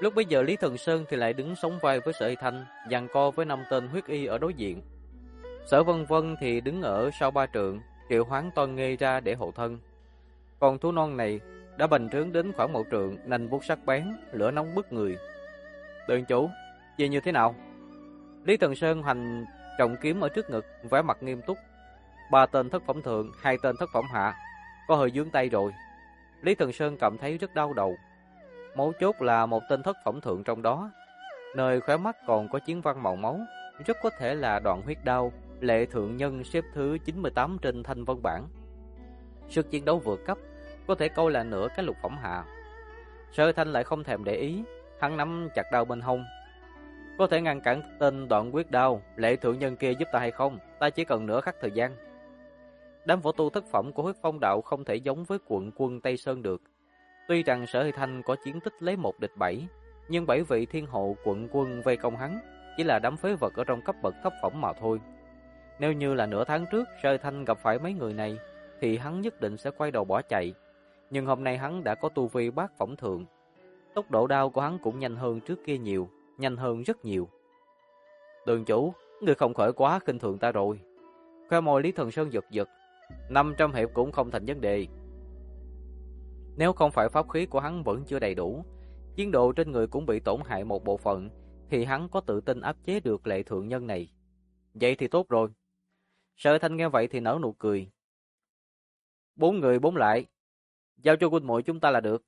Lúc bấy giờ Lý Thần Sơn thì lại đứng sóng vai với Sở Hy Thanh, giằng co với 5 tên huyết y ở đối diện. Sở Vân Vân thì đứng ở sau 3 trượng, triệu hoán Toan Nghê ra để hộ thân. Còn thú non này đã bành trướng đến khoảng 1 trượng, nanh vuốt sắc bén, lửa nóng bức người. Đường chủ, gì như thế nào? Lý Thần Sơn hành trọng kiếm ở trước ngực, vẻ mặt nghiêm túc. 3 tên thất phẩm thượng, 2 tên thất phẩm hạ, có hơi vướng tay rồi. Lý Thần Sơn cảm thấy rất đau đầu. Mấu chốt là 1 tên thất phẩm thượng trong đó, nơi khóe mắt còn có chiến văn màu máu, rất có thể là Đoạn Huyết Đao, Lệ Thượng Nhân xếp thứ 98 trên thanh vân bảng. Sức chiến đấu vượt cấp, có thể coi là nửa cái lục phẩm hạ. Sở Thanh lại không thèm để ý, hắn nắm chặt đao bên hông. Có thể ngăn cản tên Đoạn Huyết Đao, Lệ Thượng Nhân kia giúp ta hay không? Ta chỉ cần nửa khắc thời gian. Đám võ tu thất phẩm của Huyết Phong đạo không thể giống với quận quân Tây Sơn được. Tuy rằng Sở Hy Thanh có chiến tích lấy 1 địch 7, nhưng 7 vị thiên hộ quận quân vây công hắn chỉ là đám phế vật ở trong cấp bậc thấp phẩm mà thôi. Nếu như là nửa tháng trước Sở Hy Thanh gặp phải mấy người này thì hắn nhất định sẽ quay đầu bỏ chạy. Nhưng hôm nay hắn đã có tu vi bát phẩm thượng. Tốc độ đao của hắn cũng nhanh hơn trước kia nhiều, nhanh hơn rất nhiều. Đường chủ, người không khỏi quá khinh thường ta rồi. Khoe môi Lý Thần Sơn giật giật. 500 hiệp cũng không thành vấn đề. Nếu không phải pháp khí của hắn vẫn chưa đầy đủ, chiến độ trên người cũng bị tổn hại một bộ phận, thì hắn có tự tin áp chế được Lệ Thượng Nhân này. Vậy thì tốt rồi. Sở Thanh nghe vậy thì nở nụ cười. 4 người 4 lại, giao cho huynh muội chúng ta là được.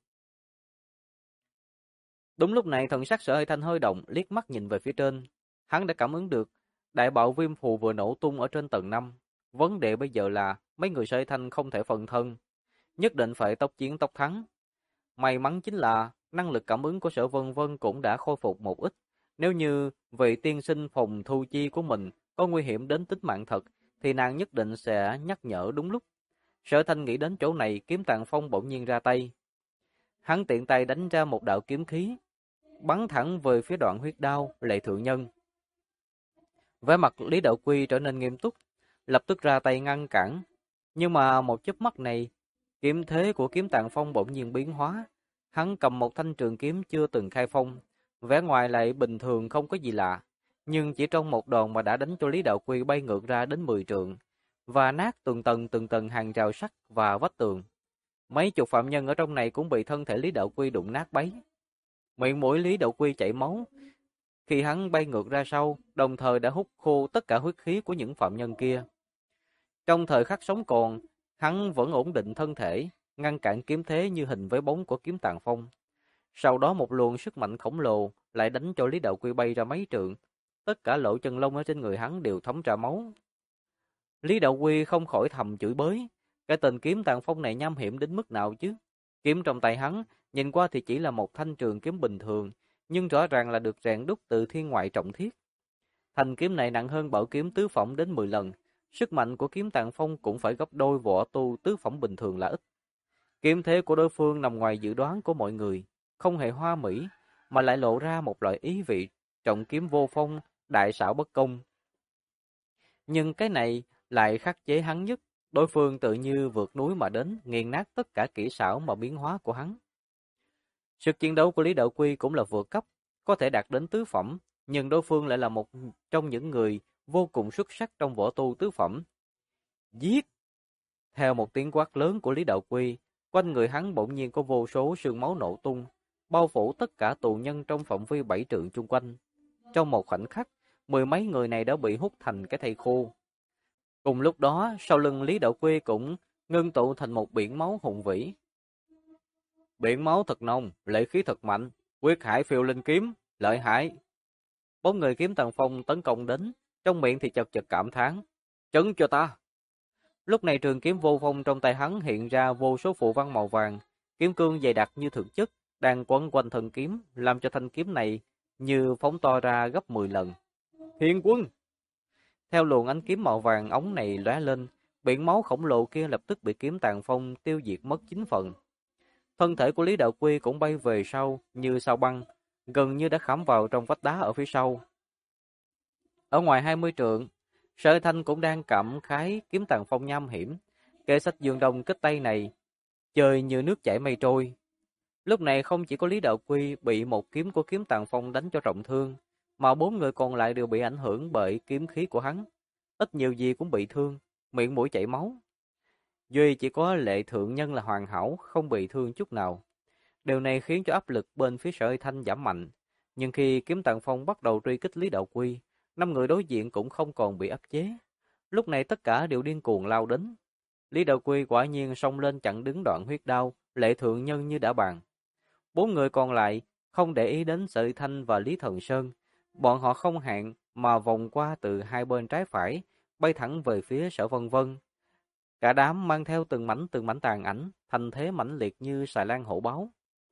Đúng lúc này thần sắc Sở Thanh hơi động, liếc mắt nhìn về phía trên. Hắn đã cảm ứng được đại bạo viêm phù vừa nổ tung ở trên tầng 5. Vấn đề bây giờ là mấy người Sở Thanh không thể phân thân, nhất định phải tốc chiến tốc thắng. May mắn chính là năng lực cảm ứng của Sở Vân Vân cũng đã khôi phục một ít. Nếu như vị tiên sinh Phùng Thu Chi của mình có nguy hiểm đến tính mạng thật, thì nàng nhất định sẽ nhắc nhở đúng lúc. Sở Thanh nghĩ đến chỗ này, Kiếm Tàng Phong bỗng nhiên ra tay. Hắn tiện tay đánh ra một đạo kiếm khí, bắn thẳng về phía Đoạn Huyết Đao, Lệ Thượng Nhân. Vẻ mặt Lý Đạo Quy trở nên nghiêm túc, lập tức ra tay ngăn cản. Nhưng mà một chớp mắt này, kiếm thế của Kiếm Tàng Phong bỗng nhiên biến hóa. Hắn cầm một thanh trường kiếm chưa từng khai phong, vẻ ngoài lại bình thường không có gì lạ, nhưng chỉ trong một đòn mà đã đánh cho Lý Đạo Quy bay ngược ra đến 10 trượng, và nát từng tầng hàng rào sắt và vách tường. Mấy chục phạm nhân ở trong này cũng bị thân thể Lý Đạo Quy đụng nát bấy. Miệng mũi Lý Đạo Quy chảy máu, khi hắn bay ngược ra sau, đồng thời đã hút khô tất cả huyết khí của những phạm nhân kia. Trong thời khắc sống còn, hắn vẫn ổn định thân thể, ngăn cản kiếm thế như hình với bóng của Kiếm Tàng Phong. Sau đó một luồng sức mạnh khổng lồ lại đánh cho Lý Đạo Quy bay ra mấy trượng, tất cả lỗ chân lông ở trên người hắn đều thấm ra máu. Lý Đạo Quy không khỏi thầm chửi bới, cái tên Kiếm Tàng Phong này nham hiểm đến mức nào chứ? Kiếm trong tay hắn, nhìn qua thì chỉ là một thanh trường kiếm bình thường, nhưng rõ ràng là được rèn đúc từ thiên ngoại trọng thiết. Thanh kiếm này nặng hơn bảo kiếm tứ phẩm đến 10 lần, sức mạnh của Kiếm Tàng Phong cũng phải gấp đôi võ tu tứ phẩm bình thường là ít. Kiếm thế của đối phương nằm ngoài dự đoán của mọi người, không hề hoa mỹ, mà lại lộ ra một loại ý vị trọng kiếm vô phong, đại xảo bất công. Nhưng cái này lại khắc chế hắn nhất, đối phương tự như vượt núi mà đến, nghiền nát tất cả kỹ xảo mà biến hóa của hắn. Sức chiến đấu của Lý Đạo Quy cũng là vượt cấp, có thể đạt đến tứ phẩm, nhưng đối phương lại là một trong những người vô cùng xuất sắc trong võ tu tứ phẩm. Giết! Theo một tiếng quát lớn của Lý Đạo Quy, quanh người hắn bỗng nhiên có vô số sương máu nổ tung, bao phủ tất cả tù nhân trong phạm vi 7 trượng chung quanh. Trong một khoảnh khắc, 10 mấy người này đã bị hút thành cái thây khô. Cùng lúc đó, sau lưng Lý Đạo Quy cũng ngưng tụ thành một biển máu hùng vĩ. Biển máu thật nồng, lệ khí thật mạnh, Quyết Hải Phiêu Linh Kiếm, lợi hại. 4 người Kiếm Tàng Phong tấn công đến, trong miệng thì chật chật cảm thán, chấn cho ta. Lúc này trường kiếm vô phong trong tay hắn hiện ra vô số phù văn màu vàng, kiếm cương dày đặc như thực chất, đang quấn quanh thân kiếm, làm cho thanh kiếm này như phóng to ra gấp 10 lần. Thiên Quân! Theo luồng ánh kiếm màu vàng ống này lóe lên, biển máu khổng lồ kia lập tức bị Kiếm Tàng Phong tiêu diệt mất 9 phần. Thân thể của Lý Đạo Quy cũng bay về sau như sao băng, gần như đã khảm vào trong vách đá ở phía sau. Ở ngoài 20 trượng, Sở Thanh cũng đang cảm khái Kiếm Tàng Phong nham hiểm. Kệ sách Dương Đông kích tay này, chơi như nước chảy mây trôi. Lúc này không chỉ có Lý Đạo Quy bị một kiếm của Kiếm Tàng Phong đánh cho trọng thương, mà 4 người còn lại đều bị ảnh hưởng bởi kiếm khí của hắn. Ít nhiều gì cũng bị thương, miệng mũi chảy máu. Duy chỉ có Lệ Thượng Nhân là hoàn hảo, không bị thương chút nào. Điều này khiến cho áp lực bên phía Sở Uy Thanh giảm mạnh. Nhưng khi Kiếm Tàng Phong bắt đầu truy kích Lý Đạo Quy, 5 người đối diện cũng không còn bị áp chế. Lúc này tất cả đều điên cuồng lao đến. Lý Đạo Quy quả nhiên xông lên chặn đứng đoạn huyết đao, Lệ Thượng Nhân như đã bàn. 4 người còn lại không để ý đến Sở Uy Thanh và Lý Thần Sơn. Bọn họ không hẹn mà vòng qua từ hai bên trái phải, bay thẳng về phía Sở Vân Vân. Cả đám mang theo từng mảnh tàn ảnh, thành thế mãnh liệt như xà lan hổ báo.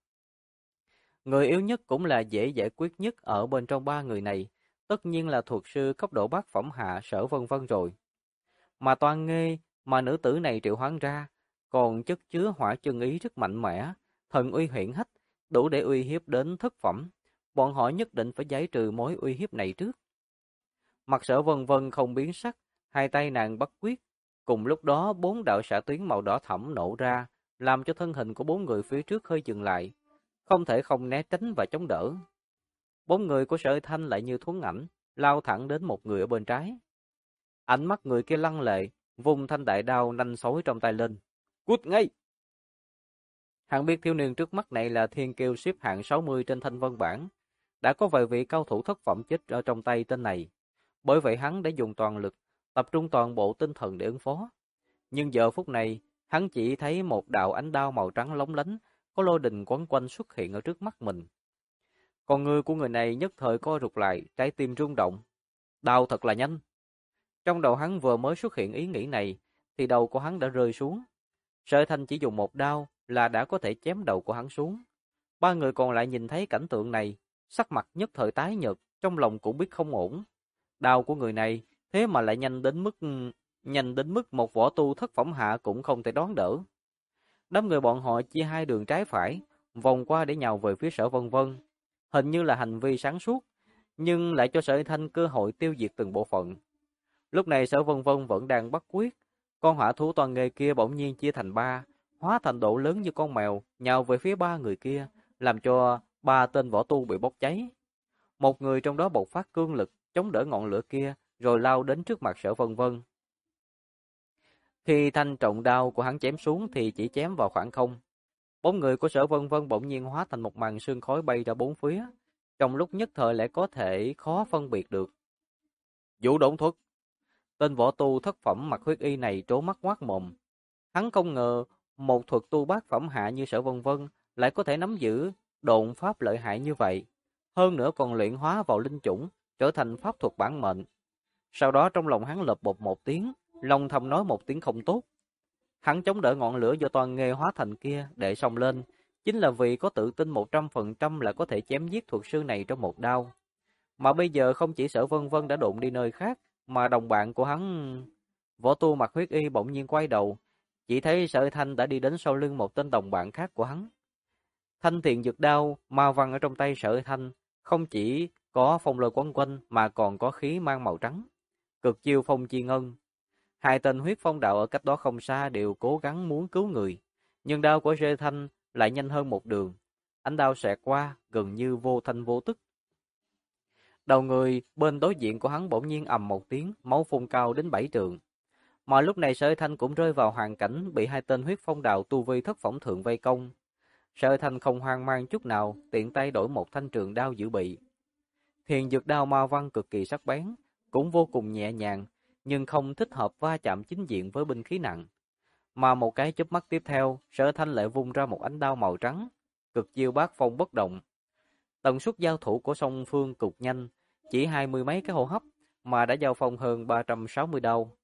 Người yếu nhất cũng là dễ giải quyết nhất ở bên trong 3 người này, tất nhiên là thuật sư cấp độ bát phẩm hạ Sở Vân Vân rồi. Mà Toan Nghê mà nữ tử này triệu hoán ra, còn chất chứa hỏa chân ý rất mạnh mẽ, thần uy hiển hách, đủ để uy hiếp đến thất phẩm. Bọn họ nhất định phải giải trừ mối uy hiếp này trước. Mặt Sở Vân Vân không biến sắc, hai tay nàng bắt quyết. Cùng lúc đó 4 đạo xạ tuyến màu đỏ thẫm nổ ra, làm cho thân hình của 4 người phía trước hơi dừng lại, không thể không né tránh và chống đỡ. 4 người của Sở Uy Thanh lại như thuấn ảnh, lao thẳng đến một người ở bên trái. Ánh mắt người kia lăng lệ, vung thanh đại đao nanh sói trong tay lên. Cút ngay! Hắn biết thiếu niên trước mắt này là thiên kiêu xếp hạng 60 trên thanh vân bảng. Đã có vài vị cao thủ thất phẩm chết ở trong tay tên này. Bởi vậy hắn đã dùng toàn lực, tập trung toàn bộ tinh thần để ứng phó. Nhưng giờ phút này, hắn chỉ thấy một đạo ánh đao màu trắng lóng lánh, có lôi đình quấn quanh xuất hiện ở trước mắt mình. Con người của người này nhất thời co rụt lại, trái tim rung động. Đao thật là nhanh. Trong đầu hắn vừa mới xuất hiện ý nghĩ này, thì đầu của hắn đã rơi xuống. Sở Thanh chỉ dùng một đao là đã có thể chém đầu của hắn xuống. 3 người còn lại nhìn thấy cảnh tượng này, sắc mặt nhất thời tái nhợt, trong lòng cũng biết không ổn. Đao của người này thế mà lại nhanh đến mức một võ tu thất phẩm hạ cũng không thể đón đỡ. Đám người bọn họ chia hai đường trái phải, vòng qua để nhào về phía Sở Vân Vân. Hình như là hành vi sáng suốt, nhưng lại cho Sở Thanh cơ hội tiêu diệt từng bộ phận. Lúc này Sở Vân Vân vẫn đang bắt quyết, con hỏa thú toàn nghề kia bỗng nhiên chia thành 3, hóa thành độ lớn như con mèo, nhào về phía 3 người kia, làm cho 3 tên võ tu bị bốc cháy. Một người trong đó bộc phát cương lực, chống đỡ ngọn lửa kia, rồi lao đến trước mặt Sở Vân Vân. Khi thanh trọng đao của hắn chém xuống thì chỉ chém vào khoảng không. 4 người của Sở Vân Vân bỗng nhiên hóa thành một màn sương khói bay ra bốn phía, trong lúc nhất thời lại có thể khó phân biệt được. Vũ độn thuật. Tên võ tu thất phẩm mặc huyết y này trố mắt ngoác mồm. Hắn không ngờ một thuật tu bát phẩm hạ như Sở Vân Vân lại có thể nắm giữ độn pháp lợi hại như vậy, hơn nữa còn luyện hóa vào linh chủng, trở thành pháp thuật bản mệnh. Sau đó trong lòng hắn lợp bột một tiếng, lòng thầm nói một tiếng không tốt. Hắn chống đỡ ngọn lửa do toàn nghề hóa thành kia để xông lên, chính là vì có tự tin 100% là có thể chém giết thuật sư này trong một đao. Mà bây giờ không chỉ Sở Vân Vân đã độn đi nơi khác, mà đồng bạn của hắn, võ tu mặc huyết y bỗng nhiên quay đầu, chỉ thấy Sở Thanh đã đi đến sau lưng một tên đồng bạn khác của hắn. Thanh thiện dược đao ma văn ở trong tay Sở Thanh, không chỉ có phong lôi quấn quanh mà còn có khí mang màu trắng, cực chiêu phong chi ngân. Hai tên huyết phong đạo ở cách đó không xa đều cố gắng muốn cứu người, nhưng đao của Sở Thanh lại nhanh hơn một đường. Ánh đao xẹt qua, gần như vô thanh vô tức. Đầu người bên đối diện của hắn bỗng nhiên ầm một tiếng, máu phun cao đến 7 trượng. Mà lúc này Sở Thanh cũng rơi vào hoàn cảnh bị hai tên huyết phong đạo tu vi thất phẩm thượng vây công. Sở Thanh không hoang mang chút nào, tiện tay đổi một thanh trường đao dự bị. Thiền dược đao ma văn cực kỳ sắc bén, cũng vô cùng nhẹ nhàng, nhưng không thích hợp va chạm chính diện với binh khí nặng. Mà một cái chớp mắt tiếp theo, Sở Thanh lại vung ra một ánh đao màu trắng, cực chiêu bát phong bất động. Tần suất giao thủ của song phương cực nhanh, chỉ 20 mấy cái hô hấp mà đã giao phong hơn 360 đao.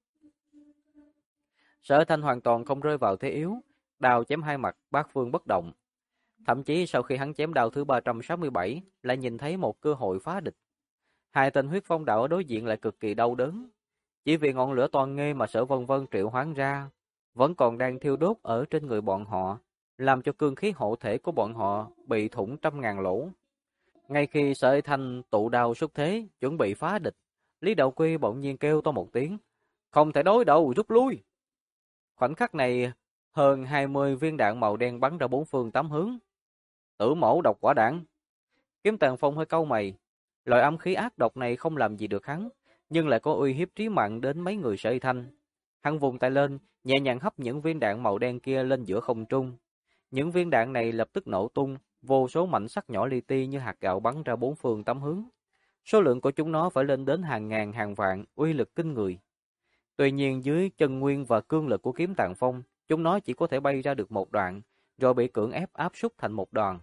Sở Thanh hoàn toàn không rơi vào thế yếu, đao chém hai mặt, bát phương bất động. Thậm chí sau khi hắn chém đao thứ 367, lại nhìn thấy một cơ hội phá địch. Hai tên huyết phong đạo ở đối diện lại cực kỳ đau đớn. Chỉ vì ngọn lửa toàn nghê mà Sở Vân Vân triệu hoán ra, vẫn còn đang thiêu đốt ở trên người bọn họ, làm cho cương khí hộ thể của bọn họ bị thủng trăm ngàn lỗ. Ngay khi Sở Thanh tụ đao xuất thế, chuẩn bị phá địch, Lý Đạo Quy bỗng nhiên kêu to một tiếng, không thể đối đầu, rút lui. Khoảnh khắc này, hơn 20 viên đạn màu đen bắn ra bốn phương tám hướng. Tử mẫu độc quả đạn. Kiếm Tàn Phong hơi cau mày. Loại âm khí ác độc này không làm gì được hắn, nhưng lại có uy hiếp trí mạng đến mấy người Sở Y Thanh. Hắn vùng tay lên, nhẹ nhàng hấp những viên đạn màu đen kia lên giữa không trung. Những viên đạn này lập tức nổ tung, vô số mảnh sắt nhỏ li ti như hạt gạo bắn ra bốn phương tám hướng. Số lượng của chúng nó phải lên đến hàng ngàn hàng vạn, uy lực kinh người. Tuy nhiên dưới chân nguyên và cương lực của Kiếm Tàn Phong, chúng nó chỉ có thể bay ra được một đoạn, rồi bị cưỡng ép áp súc thành một đoàn.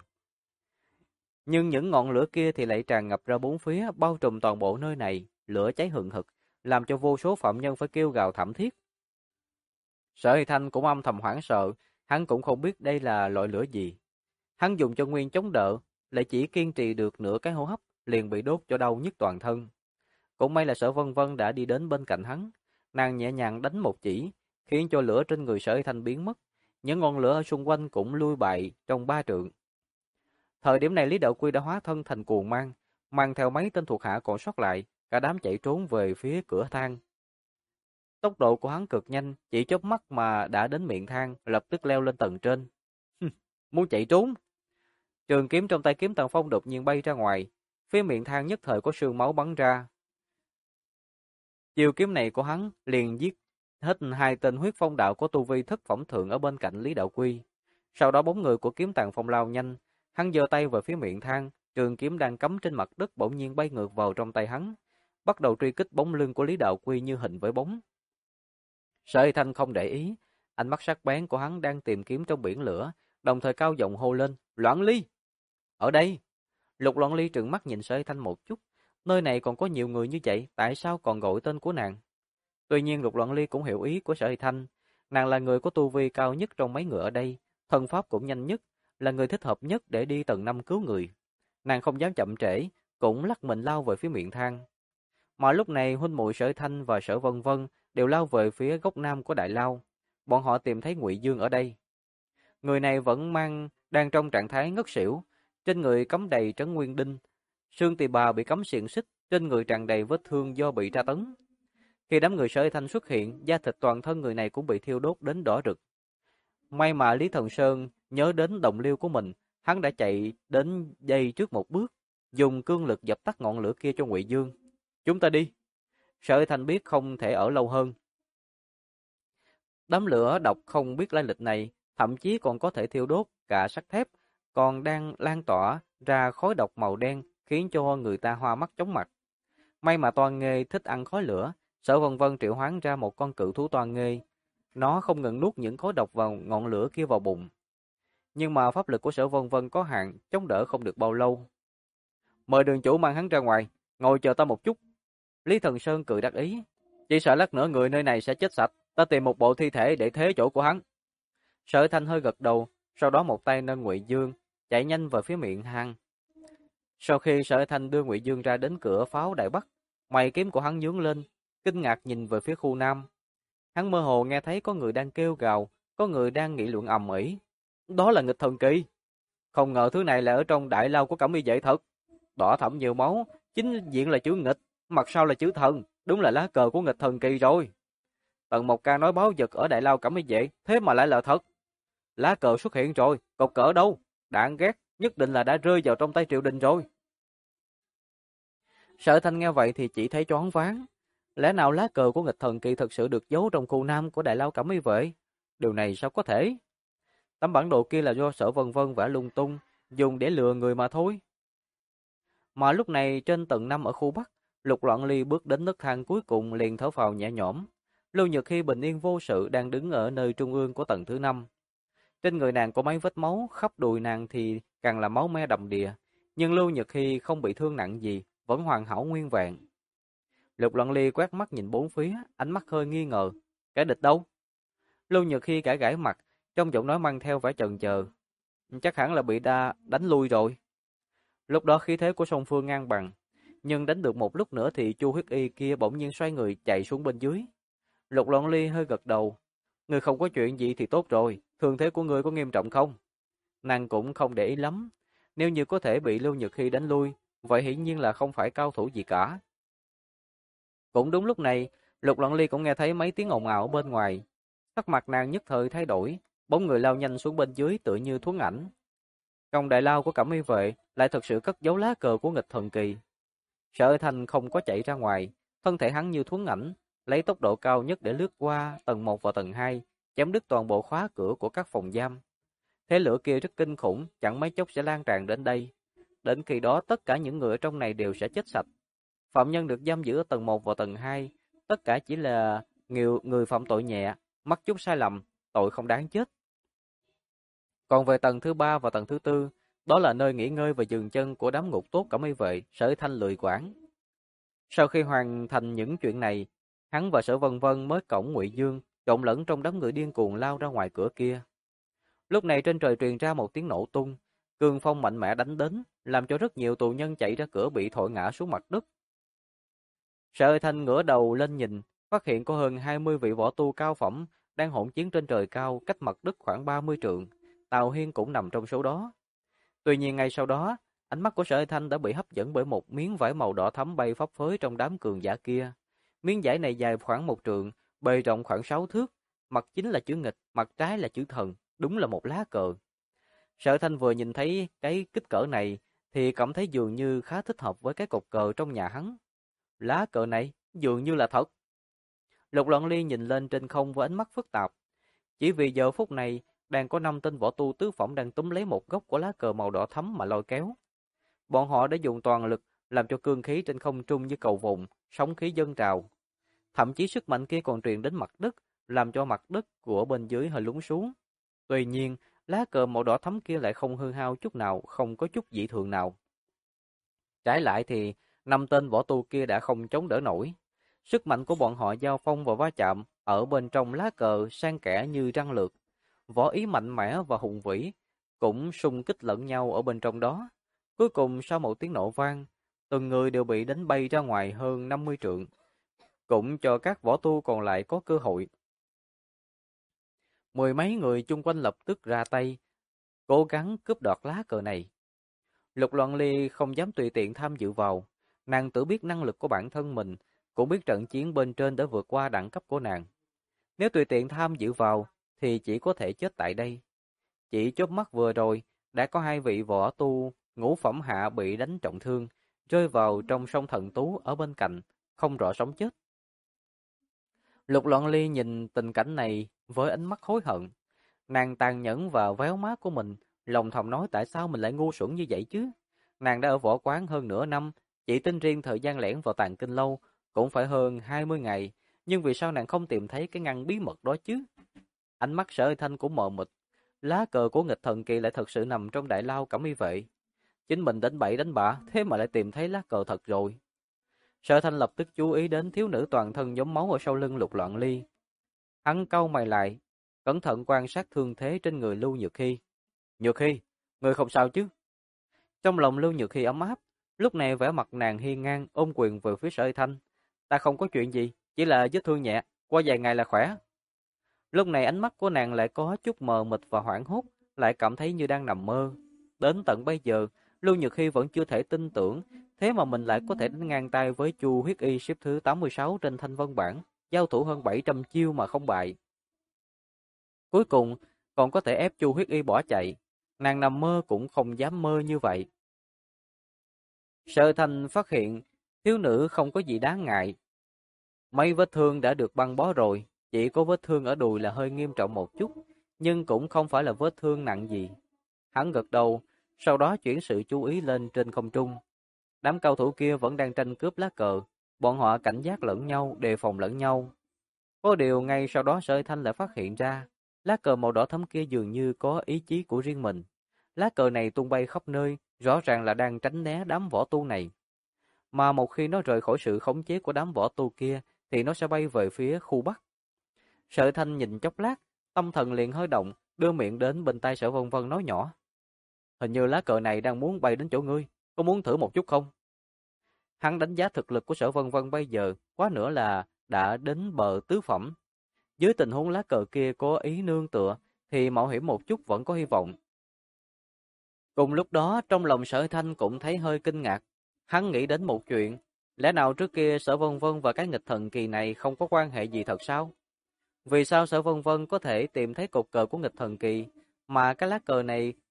Nhưng những ngọn lửa kia thì lại tràn ngập ra bốn phía, bao trùm toàn bộ nơi này, lửa cháy hừng hực, làm cho vô số phạm nhân phải kêu gào thảm thiết. Sở Hy Thanh cũng âm thầm hoảng sợ, hắn cũng không biết đây là loại lửa gì. Hắn dùng chân nguyên chống đỡ, lại chỉ kiên trì được nửa cái hô hấp, liền bị đốt cho đau nhức toàn thân. Cũng may là Sở Vân Vân đã đi đến bên cạnh hắn, nàng nhẹ nhàng đánh một chỉ, khiến cho lửa trên người Sở Hy Thanh biến mất, những ngọn lửa ở xung quanh cũng lui bại trong 3 trượng. Thời điểm này Lý Đạo Quy đã hóa thân thành cuồng mang, mang theo mấy tên thuộc hạ còn sót lại, cả đám chạy trốn về phía cửa thang. Tốc độ của hắn cực nhanh, chỉ chớp mắt mà đã đến miệng thang, lập tức leo lên tầng trên. Muốn chạy trốn? Trường kiếm trong tay Kiếm Tàn Phong đột nhiên bay ra ngoài, phía miệng thang nhất thời có sương máu bắn ra. Chiêu kiếm này của hắn liền giết hết 2 tên huyết phong đạo có tu vi thất phẩm thượng ở bên cạnh Lý Đạo Quy. Sau đó bóng người của Kiếm Tàn Phong lao nhanh, hắn giơ tay về phía miệng thang, trường kiếm đang cắm trên mặt đất bỗng nhiên bay ngược vào trong tay hắn, bắt đầu truy kích bóng lưng của Lý Đạo Quy như hình với bóng. Sở Hy Thanh không để ý, ánh mắt sắc bén của hắn đang tìm kiếm trong biển lửa, đồng thời cao giọng hô lên, "Loạn Ly!" Ở đây. Lục Loạn Ly trừng mắt nhìn Sở Hy Thanh một chút, nơi này còn có nhiều người như vậy, tại sao còn gọi tên của nàng? Tuy nhiên Lục Loạn Ly cũng hiểu ý của Sở Hy Thanh, nàng là người có tu vi cao nhất trong mấy người ở đây, thân pháp cũng nhanh nhất, là người thích hợp nhất để đi tầng 5 cứu người. Nàng không dám chậm trễ, cũng lắc mình lao về phía miệng thang. Mà lúc này huynh muội Sở Thanh và Sở Vân Vân đều lao về phía góc nam của đại lao. Bọn họ tìm thấy Ngụy Dương ở đây. Người này vẫn đang trong trạng thái ngất xỉu, trên người cắm đầy trấn nguyên đinh, xương tỳ bà bị cắm xiềng xích, trên người tràn đầy vết thương do bị tra tấn. Khi đám người Sở Thanh xuất hiện, da thịt toàn thân người này cũng bị thiêu đốt đến đỏ rực. May mà Lý Thần Sơn nhớ đến đồng liêu của mình, hắn đã chạy đến đây trước một bước, dùng cương lực dập tắt ngọn lửa kia cho Ngụy Dương. Chúng ta đi. Sở Thanh biết không thể ở lâu hơn. Đám lửa độc không biết lai lịch này, thậm chí còn có thể thiêu đốt cả sắt thép, còn đang lan tỏa ra khói độc màu đen, khiến cho người ta hoa mắt chóng mặt. May mà Toan Nghê thích ăn khói lửa, Sở Vân Vân triệu hoán ra một con cự thú Toan Nghê. Nó không ngừng nuốt những khói độc vào ngọn lửa kia vào bụng. Nhưng mà pháp lực của Sở Vân Vân có hạn, chống đỡ không được bao lâu. Mời đường chủ mang hắn ra ngoài, ngồi chờ ta một chút. Lý Thần Sơn cười đắc ý. Chỉ sợ lát nữa người nơi này sẽ chết sạch, ta tìm một bộ thi thể để thế chỗ của hắn. Sở Thanh hơi gật đầu, sau đó một tay nâng Ngụy Dương, chạy nhanh vào phía miệng hang. Sau khi Sở Thanh đưa Ngụy Dương ra đến cửa pháo Đại Bắc, mày kiếm của hắn nhướng lên, kinh ngạc nhìn về phía khu nam. Hắn mơ hồ nghe thấy có người đang kêu gào, có người đang nghị luận ầm ĩ. Đó là nghịch thần kỳ. Không ngờ thứ này là ở trong đại lao của Cẩm Y Vệ thật. Đỏ thẫm nhiều máu, chính diện là chữ nghịch, mặt sau là chữ thần, đúng là lá cờ của nghịch thần kỳ rồi. Tần Mộc Ca nói báo vật ở đại lao Cẩm Y Vệ, thế mà lại là thật. Lá cờ xuất hiện rồi, cột cờ ở đâu? Đạn ghét, nhất định là đã rơi vào trong tay triều đình rồi. Sở Thanh nghe vậy thì chỉ thấy choáng váng. Lẽ nào lá cờ của nghịch thần kỳ thực sự được giấu trong khu nam của đại lao Cẩm Y Vệ? Điều này sao có thể? Tấm bản đồ kia là do Sở Vân Vân vẽ lung tung, dùng để lừa người mà thôi. Mà lúc này trên tầng 5 ở khu Bắc, Lục Loạn Ly bước đến nấc thang cuối cùng liền thở phào nhẹ nhõm. Lưu Nhược Hy bình yên vô sự đang đứng ở nơi trung ương của tầng thứ 5. Trên người nàng có mấy vết máu, khắp đùi nàng thì càng là máu me đầm đìa, nhưng Lưu Nhược Hy không bị thương nặng gì, vẫn hoàn hảo nguyên vẹn. Lục Loạn Ly quét mắt nhìn bốn phía, ánh mắt hơi nghi ngờ, kẻ địch đâu? Lưu Nhược Hy gãi gãi mặt, trong giọng nói mang theo vẻ chần chờ, chắc hẳn là bị đánh lui rồi. Lúc đó khí thế của song phương ngang bằng, nhưng đánh được một lúc nữa thì Chu Huyết Y kia bỗng nhiên xoay người chạy xuống bên dưới. Lục Loạn Ly hơi gật đầu, người không có chuyện gì thì tốt rồi, thương thế của người có nghiêm trọng không? Nàng cũng không để ý lắm, nếu như có thể bị Lưu Nhược Hy đánh lui, vậy hiển nhiên là không phải cao thủ gì cả. Cũng đúng lúc này, Lục Loạn Ly cũng nghe thấy mấy tiếng ồn ào ở bên ngoài. Sắc mặt nàng nhất thời thay đổi, bóng người lao nhanh xuống bên dưới tựa như thuấn ảnh. Trong đại lao của Cẩm Y vệ lại thực sự cất giấu lá cờ của nghịch thần kỳ. Sở Thanh không có chạy ra ngoài, thân thể hắn như thuấn ảnh, lấy tốc độ cao nhất để lướt qua tầng 1 và tầng 2, chém đứt toàn bộ khóa cửa của các phòng giam. Thế lửa kia rất kinh khủng, chẳng mấy chốc sẽ lan tràn đến đây. Đến khi đó tất cả những người ở trong này đều sẽ chết sạch. Phạm nhân được giam giữ ở tầng 1 và tầng 2, tất cả chỉ là người phạm tội nhẹ, mắc chút sai lầm, tội không đáng chết. Còn về tầng thứ 3 và tầng thứ 4, đó là nơi nghỉ ngơi và dừng chân của đám ngục tốt Cẩm Y vệ, Sở Thanh lười quản. Sau khi hoàn thành những chuyện này, hắn và Sở Vân Vân mới cổng Ngụy Dương, trộn lẫn trong đám người điên cuồng lao ra ngoài cửa kia. Lúc này trên trời truyền ra một tiếng nổ tung, cương phong mạnh mẽ đánh đến, làm cho rất nhiều tù nhân chạy ra cửa bị thổi ngã xuống mặt đất. Sở Thanh ngửa đầu lên nhìn, phát hiện có hơn 20 vị võ tu cao phẩm đang hỗn chiến trên trời cao, cách mặt đất khoảng 30 trượng. Tào Hiên cũng nằm trong số đó. Tuy nhiên ngay sau đó, ánh mắt của Sở Thanh đã bị hấp dẫn bởi một miếng vải màu đỏ thẫm bay phấp phới trong đám cường giả kia. Miếng vải này dài khoảng 1 trượng, bề rộng khoảng 6 thước, mặt chính là chữ nghịch, mặt trái là chữ thần, đúng là một lá cờ. Sở Thanh vừa nhìn thấy cái kích cỡ này thì cảm thấy dường như khá thích hợp với cái cột cờ trong nhà hắn. Lá cờ này dường như là thật. Lục Loan Ly nhìn lên trên không với ánh mắt phức tạp. Chỉ vì giờ phút này đang có 5 tên võ tu tứ phẩm đang túm lấy một góc của lá cờ màu đỏ thẫm mà lôi kéo. Bọn họ đã dùng toàn lực làm cho cương khí trên không trung như cầu vồng, sóng khí dâng trào. Thậm chí sức mạnh kia còn truyền đến mặt đất, làm cho mặt đất của bên dưới hơi lún xuống. Tuy nhiên, lá cờ màu đỏ thẫm kia lại không hư hao chút nào, không có chút dị thường nào. Trái lại thì 5 tên võ tu kia đã không chống đỡ nổi. Sức mạnh của bọn họ giao phong và va chạm ở bên trong lá cờ san kẽ như răng lược. Võ ý mạnh mẽ và hùng vĩ cũng xung kích lẫn nhau ở bên trong đó. Cuối cùng sau một tiếng nổ vang, từng người đều bị đánh bay ra ngoài hơn 50 trượng, cũng cho các võ tu còn lại có cơ hội. Mười mấy người chung quanh lập tức ra tay, cố gắng cướp đoạt lá cờ này. Lục Loan Ly không dám tùy tiện tham dự vào, nàng tự biết năng lực của bản thân mình, cũng biết trận chiến bên trên đã vượt qua đẳng cấp của nàng. Nếu tùy tiện tham dự vào, thì chỉ có thể chết tại đây. Chỉ chớp mắt vừa rồi, đã có 2 vị võ tu ngũ phẩm hạ bị đánh trọng thương, rơi vào trong sông Thần Tú ở bên cạnh, không rõ sống chết. Lục Loan Ly nhìn tình cảnh này với ánh mắt hối hận. Nàng tàn nhẫn và véo má của mình, lòng thầm nói tại sao mình lại ngu xuẩn như vậy chứ. Nàng đã ở võ quán hơn nửa năm, chỉ tính riêng thời gian lẻn vào Tàng Kinh Lâu cũng phải hơn 20 ngày, nhưng vì sao nàng không tìm thấy cái ngăn bí mật đó chứ? Ánh mắt Sở Thanh cũng mờ mịt, lá cờ của nghịch thần kỳ lại thật sự nằm trong đại lao Cẩm Y vệ. Chính mình đánh bậy đánh bạ, thế mà lại tìm thấy lá cờ thật rồi. Sở Thanh lập tức chú ý đến thiếu nữ toàn thân nhóm máu ở sau lưng Lục Loan Ly. Hắn cau mày lại, cẩn thận quan sát thương thế trên người Lưu Nhược Hy. Nhược Hy, người không sao chứ? Trong lòng Lưu Nhược Hy ấm áp, lúc này vẻ mặt nàng hiên ngang ôm quyền về phía Sở Thanh. Ta không có chuyện gì, chỉ là vết thương nhẹ, qua vài ngày là khỏe. Lúc này ánh mắt của nàng lại có chút mờ mịt và hoảng hốt, lại cảm thấy như đang nằm mơ. Đến tận bây giờ, Lưu Nhược Hy vẫn chưa thể tin tưởng, thế mà mình lại có thể đánh ngang tay với Chu Huyết Y xếp thứ 86 trên Thanh Vân bảng, giao thủ hơn 700 chiêu mà không bại. Cuối cùng, còn có thể ép Chu Huyết Y bỏ chạy. Nàng nằm mơ cũng không dám mơ như vậy. Sở Thanh phát hiện, thiếu nữ không có gì đáng ngại. Mấy vết thương đã được băng bó rồi, chỉ có vết thương ở đùi là hơi nghiêm trọng một chút, nhưng cũng không phải là vết thương nặng gì. Hắn gật đầu, sau đó chuyển sự chú ý lên trên không trung. Đám cao thủ kia vẫn đang tranh cướp lá cờ, bọn họ cảnh giác lẫn nhau, đề phòng lẫn nhau. Có điều ngay sau đó Sở Thanh lại phát hiện ra, lá cờ màu đỏ thẫm kia dường như có ý chí của riêng mình. Lá cờ này tung bay khắp nơi, rõ ràng là đang tránh né đám võ tu này. Mà một khi nó rời khỏi sự khống chế của đám võ tu kia, thì nó sẽ bay về phía khu Bắc. Sở Thanh nhìn chốc lát, tâm thần liền hơi động, đưa miệng đến bên tai Sở Vân Vân nói nhỏ. Hình như lá cờ này đang muốn bay đến chỗ ngươi, có muốn thử một chút không? Hắn đánh giá thực lực của Sở Vân Vân bây giờ, quá nữa là đã đến bờ tứ phẩm. Dưới tình huống lá cờ kia có ý nương tựa, thì mạo hiểm một chút vẫn có hy vọng. Cùng lúc đó, trong lòng Sở Thanh cũng thấy hơi kinh ngạc. Hắn nghĩ đến một chuyện, lẽ nào trước kia Sở Vân Vân và cái nghịch thần kỳ này không có quan hệ gì thật sao? Vì sao Sở Vân Vân có thể tìm thấy cột cờ của nghịch thần kỳ, mà cái lá cờ này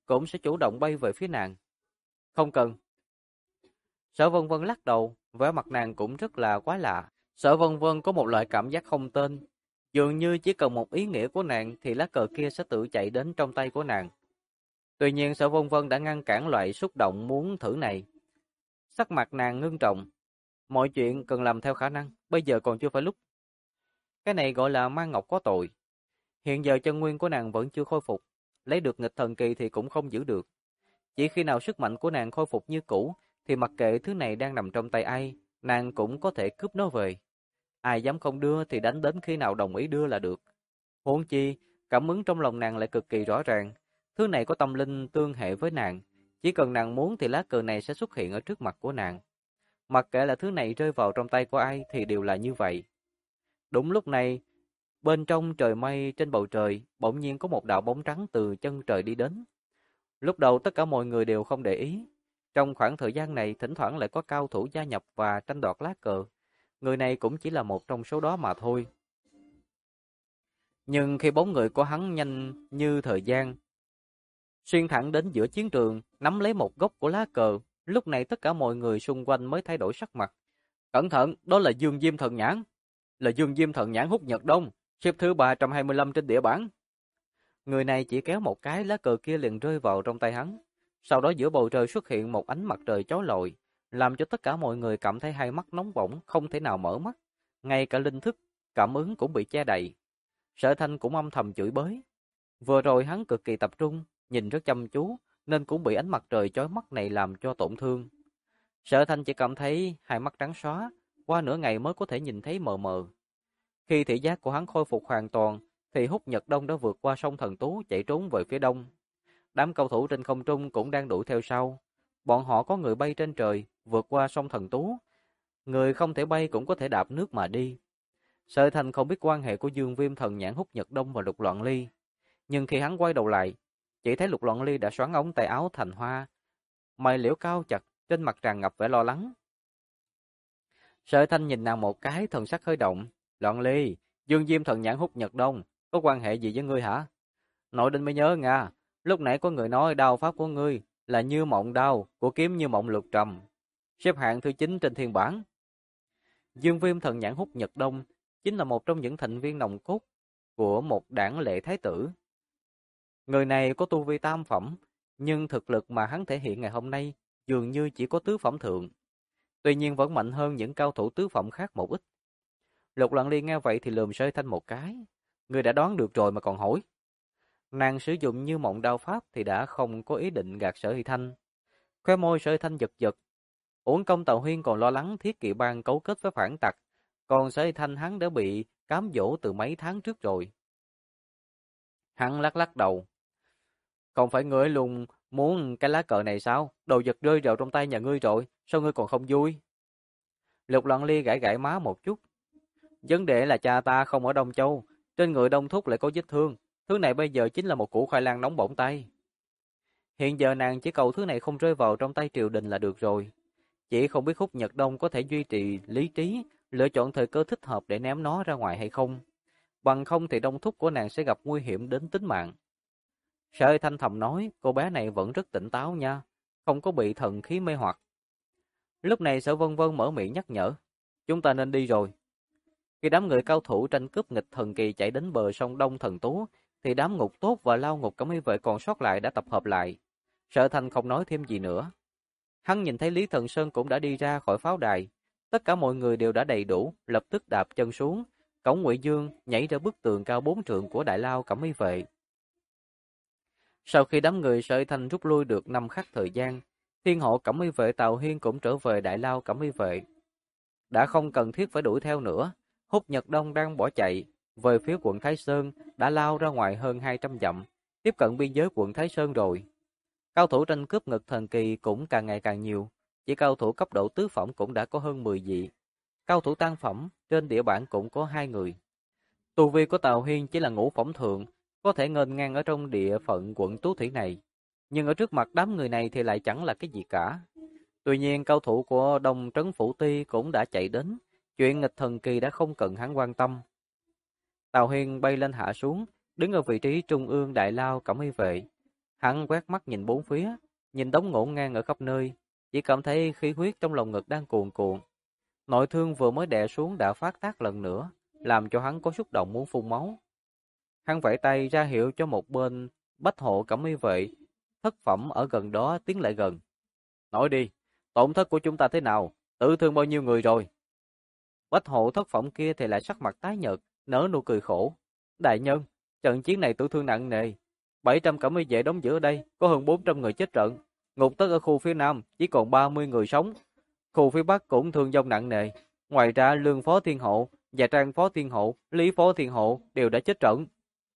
cũng sẽ chủ động bay về phía nàng. Không cần. Sở Vân Vân lắc đầu, vẻ mặt nàng cũng rất là quái lạ. Sở Vân Vân có một loại cảm giác không tên, dường như chỉ cần một ý nghĩa của nàng thì lá cờ kia sẽ tự chạy đến trong tay của nàng. Tuy nhiên Sở Vân Vân đã ngăn cản loại xúc động muốn thử này. Sắc mặt nàng ngưng trọng, mọi chuyện cần làm theo khả năng, bây giờ còn chưa phải lúc. Cái này gọi là mang ngọc có tội. Hiện giờ chân nguyên của nàng vẫn chưa khôi phục, lấy được nghịch thần kỳ thì cũng không giữ được. Chỉ khi nào sức mạnh của nàng khôi phục như cũ, thì mặc kệ thứ này đang nằm trong tay ai, nàng cũng có thể cướp nó về. Ai dám không đưa thì đánh đến khi nào đồng ý đưa là được. Huống chi, cảm ứng trong lòng nàng lại cực kỳ rõ ràng. Thứ này có tâm linh tương hệ với nàng. Chỉ cần nàng muốn thì lá cờ này sẽ xuất hiện ở trước mặt của nàng. Mặc kệ là thứ này rơi vào trong tay của ai thì đều là như vậy. Đúng lúc này, bên trong trời mây trên bầu trời, bỗng nhiên có một đạo bóng trắng từ chân trời đi đến. Lúc đầu tất cả mọi người đều không để ý. Trong khoảng thời gian này, thỉnh thoảng lại có cao thủ gia nhập và tranh đoạt lá cờ. Người này cũng chỉ là một trong số đó mà thôi. Nhưng khi bóng người của hắn nhanh như thời gian, xuyên thẳng đến giữa chiến trường, nắm lấy một góc của lá cờ, lúc này tất cả mọi người xung quanh mới thay đổi sắc mặt. Cẩn thận, đó là Dương Diêm Thần Nhãn. Là Dương Diêm Thần Nhãn Húc Nhật Đông, xếp thứ 325 trên địa bảng. Người này chỉ kéo một cái, lá cờ kia liền rơi vào trong tay hắn. Sau đó giữa bầu trời xuất hiện một ánh mặt trời chói lọi, làm cho tất cả mọi người cảm thấy hai mắt nóng bỏng, không thể nào mở mắt. Ngay cả linh thức, cảm ứng cũng bị che đậy. Sở Thanh cũng âm thầm chửi bới. Vừa rồi hắn cực kỳ tập trung, nhìn rất chăm chú, nên cũng bị ánh mặt trời chói mắt này làm cho tổn thương. Sở Thanh chỉ cảm thấy hai mắt trắng xóa, qua nửa ngày mới có thể nhìn thấy mờ mờ. Khi thị giác của hắn khôi phục hoàn toàn, thì Húc Nhật Đông đã vượt qua sông Thần Tú chạy trốn về phía đông. Đám cầu thủ trên không trung cũng đang đuổi theo sau. Bọn họ có người bay trên trời, vượt qua sông Thần Tú. Người không thể bay cũng có thể đạp nước mà đi. Sở Thanh không biết quan hệ của Dương Viêm Thần Nhãn Húc Nhật Đông và Lục Loạn Ly. Nhưng khi hắn quay đầu lại, chỉ thấy Lục Loạn Ly đã xoắn ống tay áo thành hoa. Mày liễu cao chặt, trên mặt tràn ngập vẻ lo lắng. Sở Thanh nhìn nàng một cái, thần sắc hơi động. Loạn Ly, Dương Diêm Thần Nhãn Húc Nhật Đông, có quan hệ gì với ngươi hả? Nội định mới nhớ nha, lúc nãy có người nói đao pháp của ngươi là như mộng đao, của kiếm như mộng lục trầm. Xếp hạng thứ 9 trên thiên bảng. Dương Viêm Thần Nhãn Húc Nhật Đông chính là một trong những thành viên nòng cốt của một đảng lệ thái tử. Người này có tu vi tam phẩm, nhưng thực lực mà hắn thể hiện ngày hôm nay dường như chỉ có tứ phẩm thượng. Tuy nhiên vẫn mạnh hơn những cao thủ tứ phẩm khác một ít. Lục Loạn Ly nghe vậy thì lườm Sở Thanh một cái. Người đã đoán được rồi mà còn hỏi. Nàng sử dụng như mộng đao pháp thì đã không có ý định gạt Sở Thanh. Khóe môi Sở Thanh giật giật. Uổng công Tào Huyên còn lo lắng Thiết Kỵ Bang cấu kết với phản tặc, còn Sở Thanh hắn đã bị cám dỗ từ mấy tháng trước rồi. Hắn lắc lắc đầu. Không phải ngươi luôn muốn cái lá cờ này sao? Đồ vật rơi vào trong tay nhà ngươi rồi, sao ngươi còn không vui? Lục Loạn Ly gãi gãi má một chút. Vấn đề là cha ta không ở Đông Châu, trên người Đông Thúc lại có vết thương. Thứ này bây giờ chính là một củ khoai lang nóng bỏng tay. Hiện giờ nàng chỉ cầu thứ này không rơi vào trong tay triều đình là được rồi. Chỉ không biết Húc Nhật Đông có thể duy trì lý trí, lựa chọn thời cơ thích hợp để ném nó ra ngoài hay không. Bằng không thì Đông Thúc của nàng sẽ gặp nguy hiểm đến tính mạng. Sở Thanh thầm nói, cô bé này vẫn rất tỉnh táo nha, không có bị thần khí mê hoặc. Lúc này Sở Vân Vân mở miệng nhắc nhở, chúng ta nên đi rồi. Khi đám người cao thủ tranh cướp nghịch thần kỳ chạy đến bờ sông Đông Thần Tú, thì đám ngục tốt và lao ngục cẩm y vệ còn sót lại đã tập hợp lại. Sở Thanh không nói thêm gì nữa. Hắn nhìn thấy Lý Thần Sơn cũng đã đi ra khỏi pháo đài. Tất cả mọi người đều đã đầy đủ, lập tức đạp chân xuống. Cổng Ngụy Dương nhảy ra bức tường cao 4 trượng của đại lao cẩm y vệ. Sau khi đám người Sở Thanh rút lui được 5 khắc thời gian, Thiên hộ cẩm y vệ Tào Hiên cũng trở về đại lao cẩm y vệ. Đã không cần thiết phải đuổi theo nữa. Húc Nhật Đông đang bỏ chạy về phía quận Thái Sơn, đã lao ra ngoài hơn 200 dặm, tiếp cận biên giới quận Thái Sơn rồi. Cao thủ tranh cướp ngực thần kỳ cũng càng ngày càng nhiều, chỉ cao thủ cấp độ tứ phẩm cũng đã có hơn 10 vị. Cao thủ tam phẩm trên địa bản cũng có 2 người. Tu vi của Tào Hiên chỉ là ngũ phẩm thượng, có thể nghênh ngang ở trong địa phận quận Tú Thủy này, nhưng ở trước mặt đám người này thì lại chẳng là cái gì cả. Tuy nhiên cao thủ của Đông Trấn Phủ Ti cũng đã chạy đến, chuyện nghịch thần kỳ đã không cần hắn quan tâm. Tào Hiên bay lên hạ xuống, đứng ở vị trí trung ương đại lao cẩm y vệ. Hắn quét mắt nhìn bốn phía, nhìn đống ngổn ngang ở khắp nơi, chỉ cảm thấy khí huyết trong lồng ngực đang cuồn cuộn. Nội thương vừa mới đè xuống đã phát tác lần nữa, làm cho hắn có xúc động muốn phun máu. Hắn vẫy tay ra hiệu cho một bên bách hộ cẩm y vệ, thất phẩm ở gần đó tiến lại gần. Nói đi, tổn thất của chúng ta thế nào? Tử thương bao nhiêu người rồi? Bách hộ thất phẩm kia thì lại sắc mặt tái nhợt, nở nụ cười khổ. Đại nhân, trận chiến này tử thương nặng nề. 700 cẩm y vệ đóng giữ ở đây, có hơn 400 người chết trận. Ngục tất ở khu phía Nam chỉ còn 30 người sống. Khu phía Bắc cũng thương vong nặng nề. Ngoài ra Lương Phó Thiên Hộ và Trang Phó Thiên Hộ, Lý Phó Thiên Hộ đều đã chết trận.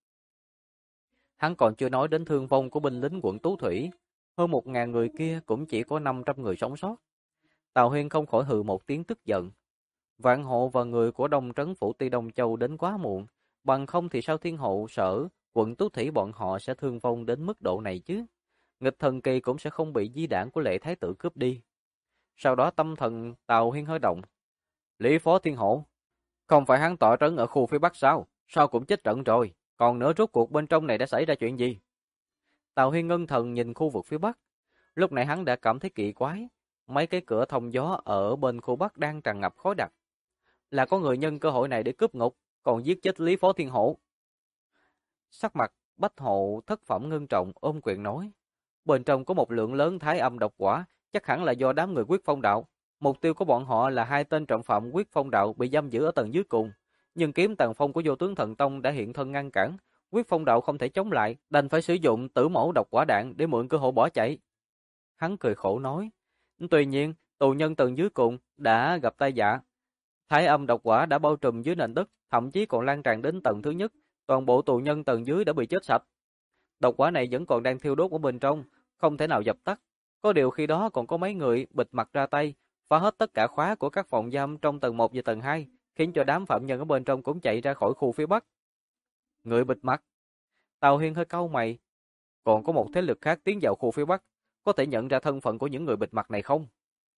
Hắn còn chưa nói đến thương vong của binh lính quận Tú Thủy. Hơn 1.000 người kia cũng chỉ có 500 người sống sót. Tào Huyên không khỏi hừ một tiếng tức giận. Vạn Hộ và người của Đông Trấn Phủ Ti Đông Châu đến quá muộn. Bằng không thì sao Thiên Hộ Sở, quận Tú Thủy bọn họ sẽ thương vong đến mức độ này chứ. Nghịch thần kỳ cũng sẽ không bị di đảng của Lệ Thái Tử cướp đi. Sau đó tâm thần Tào Huyên hơi động. Lý Phó Thiên Hộ, không phải hắn tọa trấn ở khu phía Bắc sao? Sao cũng chết trận rồi. Còn nữa rốt cuộc bên trong này đã xảy ra chuyện gì? Tào Huyên ngưng thần nhìn khu vực phía Bắc. Lúc này hắn đã cảm thấy kỳ quái. Mấy cái cửa thông gió ở bên khu Bắc đang tràn ngập khói đặc. Là có người nhân cơ hội này để cướp ngục, còn giết chết Lý Phó Thiên Hộ. Sắc mặt Bách Hộ thất phẩm ngưng trọng ôm quyền nói. Bên trong có một lượng lớn thái âm độc quả, chắc hẳn là do đám người Quyết Phong Đạo. Mục tiêu của bọn họ là 2 tên trọng phạm Quyết Phong Đạo bị giam giữ ở tầng dưới cùng. Nhưng kiếm tàn phong của Vô Tướng Thần Tông đã hiện thân ngăn cản. Quyết Phong Đạo không thể chống lại, đành phải sử dụng tử mẫu độc quả đạn để mượn cơ hội bỏ chạy. Hắn cười khổ nói. Tuy nhiên, tù nhân tầng dưới cùng đã gặp tai vạ. Thái âm độc quả đã bao trùm dưới nền đất, thậm chí còn lan tràn đến tầng thứ nhất. Toàn bộ tù nhân tầng dưới đã bị chết sạch. Độc quả này vẫn còn đang thiêu đốt ở bên trong, không thể nào dập tắt. Có điều khi đó còn có mấy người bịt mặt ra tay, phá hết tất cả khóa của các phòng giam trong tầng 1 và tầng 2, khiến cho đám phạm nhân ở bên trong cũng chạy ra khỏi khu phía Bắc. Người bịt mặt? Tào Huyên hơi cau mày. Còn có một thế lực khác tiến vào khu phía Bắc, có thể nhận ra thân phận của những người bịt mặt này không?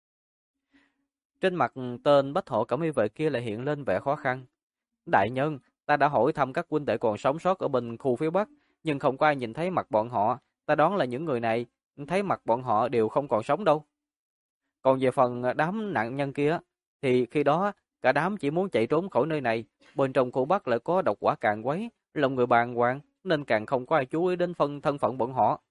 Trên mặt tên Bách Hộ Cẩm y vệ kia lại hiện lên vẻ khó khăn. Đại nhân, ta đã hỏi thăm các huynh đệ còn sống sót ở bên khu phía Bắc, nhưng không có ai nhìn thấy mặt bọn họ. Ta đoán là những người này, thấy mặt bọn họ đều không còn sống đâu. Còn về phần đám nạn nhân kia, thì khi đó cả đám chỉ muốn chạy trốn khỏi nơi này. Bên trong khu Bắc lại có độc quả càn quấy, lòng người bàng hoàng, nên càng không có ai chú ý đến thân phận bọn họ.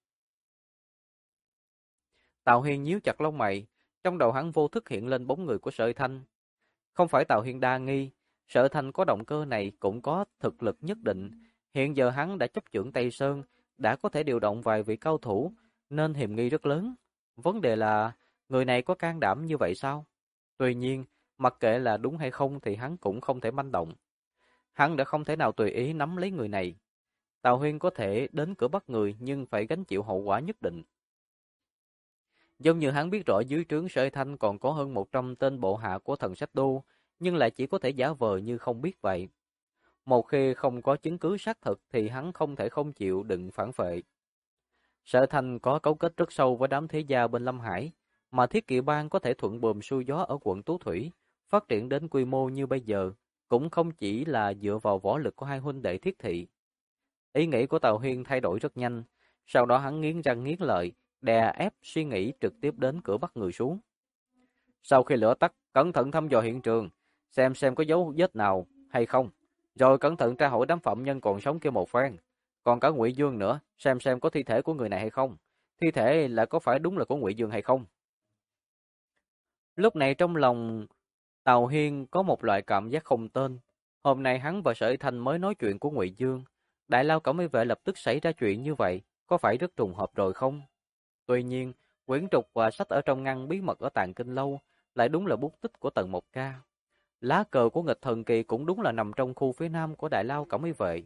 Tào Hiên nhíu chặt lông mày, trong đầu hắn vô thức hiện lên bóng người của Sở Thanh. Không phải Tào Hiên đa nghi, Sở Thanh có động cơ này cũng có thực lực nhất định. Hiện giờ hắn đã chấp chưởng Tây Sơn, đã có thể điều động vài vị cao thủ, nên hiểm nghi rất lớn. Vấn đề là, người này có can đảm như vậy sao? Tuy nhiên, mặc kệ là đúng hay không thì hắn cũng không thể manh động. Hắn đã không thể nào tùy ý nắm lấy người này. Tào Huyên có thể đến cửa bắt người nhưng phải gánh chịu hậu quả nhất định. Giống như hắn biết rõ dưới trướng Sở Thanh còn có hơn 100 tên bộ hạ của thần sách đô, nhưng lại chỉ có thể giả vờ như không biết vậy. Một khi không có chứng cứ xác thực thì hắn không thể không chịu đựng phản phệ. Sở Thanh có cấu kết rất sâu với đám thế gia bên Lâm Hải, mà Thiết Kỵ Bang có thể thuận buồm xuôi gió ở quận Tú Thủy, phát triển đến quy mô như bây giờ, cũng không chỉ là dựa vào võ lực của hai huynh đệ Thiết Thị. Ý nghĩ của Tào Huyên thay đổi rất nhanh, sau đó hắn nghiến răng nghiến lợi, đè ép suy nghĩ trực tiếp đến cửa bắt người xuống. Sau khi lửa tắt, cẩn thận thăm dò hiện trường, xem có dấu vết nào hay không, rồi cẩn thận tra hỏi đám phạm nhân còn sống kia một phen. Còn cả Ngụy Dương nữa, xem có thi thể của người này hay không, thi thể là có phải đúng là của Ngụy Dương hay không. Lúc này trong lòng Tào Hiên có một loại cảm giác không tên. Hôm nay hắn và Sở Thanh mới nói chuyện của Ngụy Dương, Đại Lao Cẩm y vệ lập tức xảy ra chuyện như vậy, có phải rất trùng hợp rồi không? Tuy nhiên, quyển trục và sách ở trong ngăn bí mật ở Tàng Kinh Lâu lại đúng là bút tích của Tần Mộc Ca. Lá cờ của nghịch thần kỳ cũng đúng là nằm trong khu phía nam của Đại Lao Cẩm y vệ.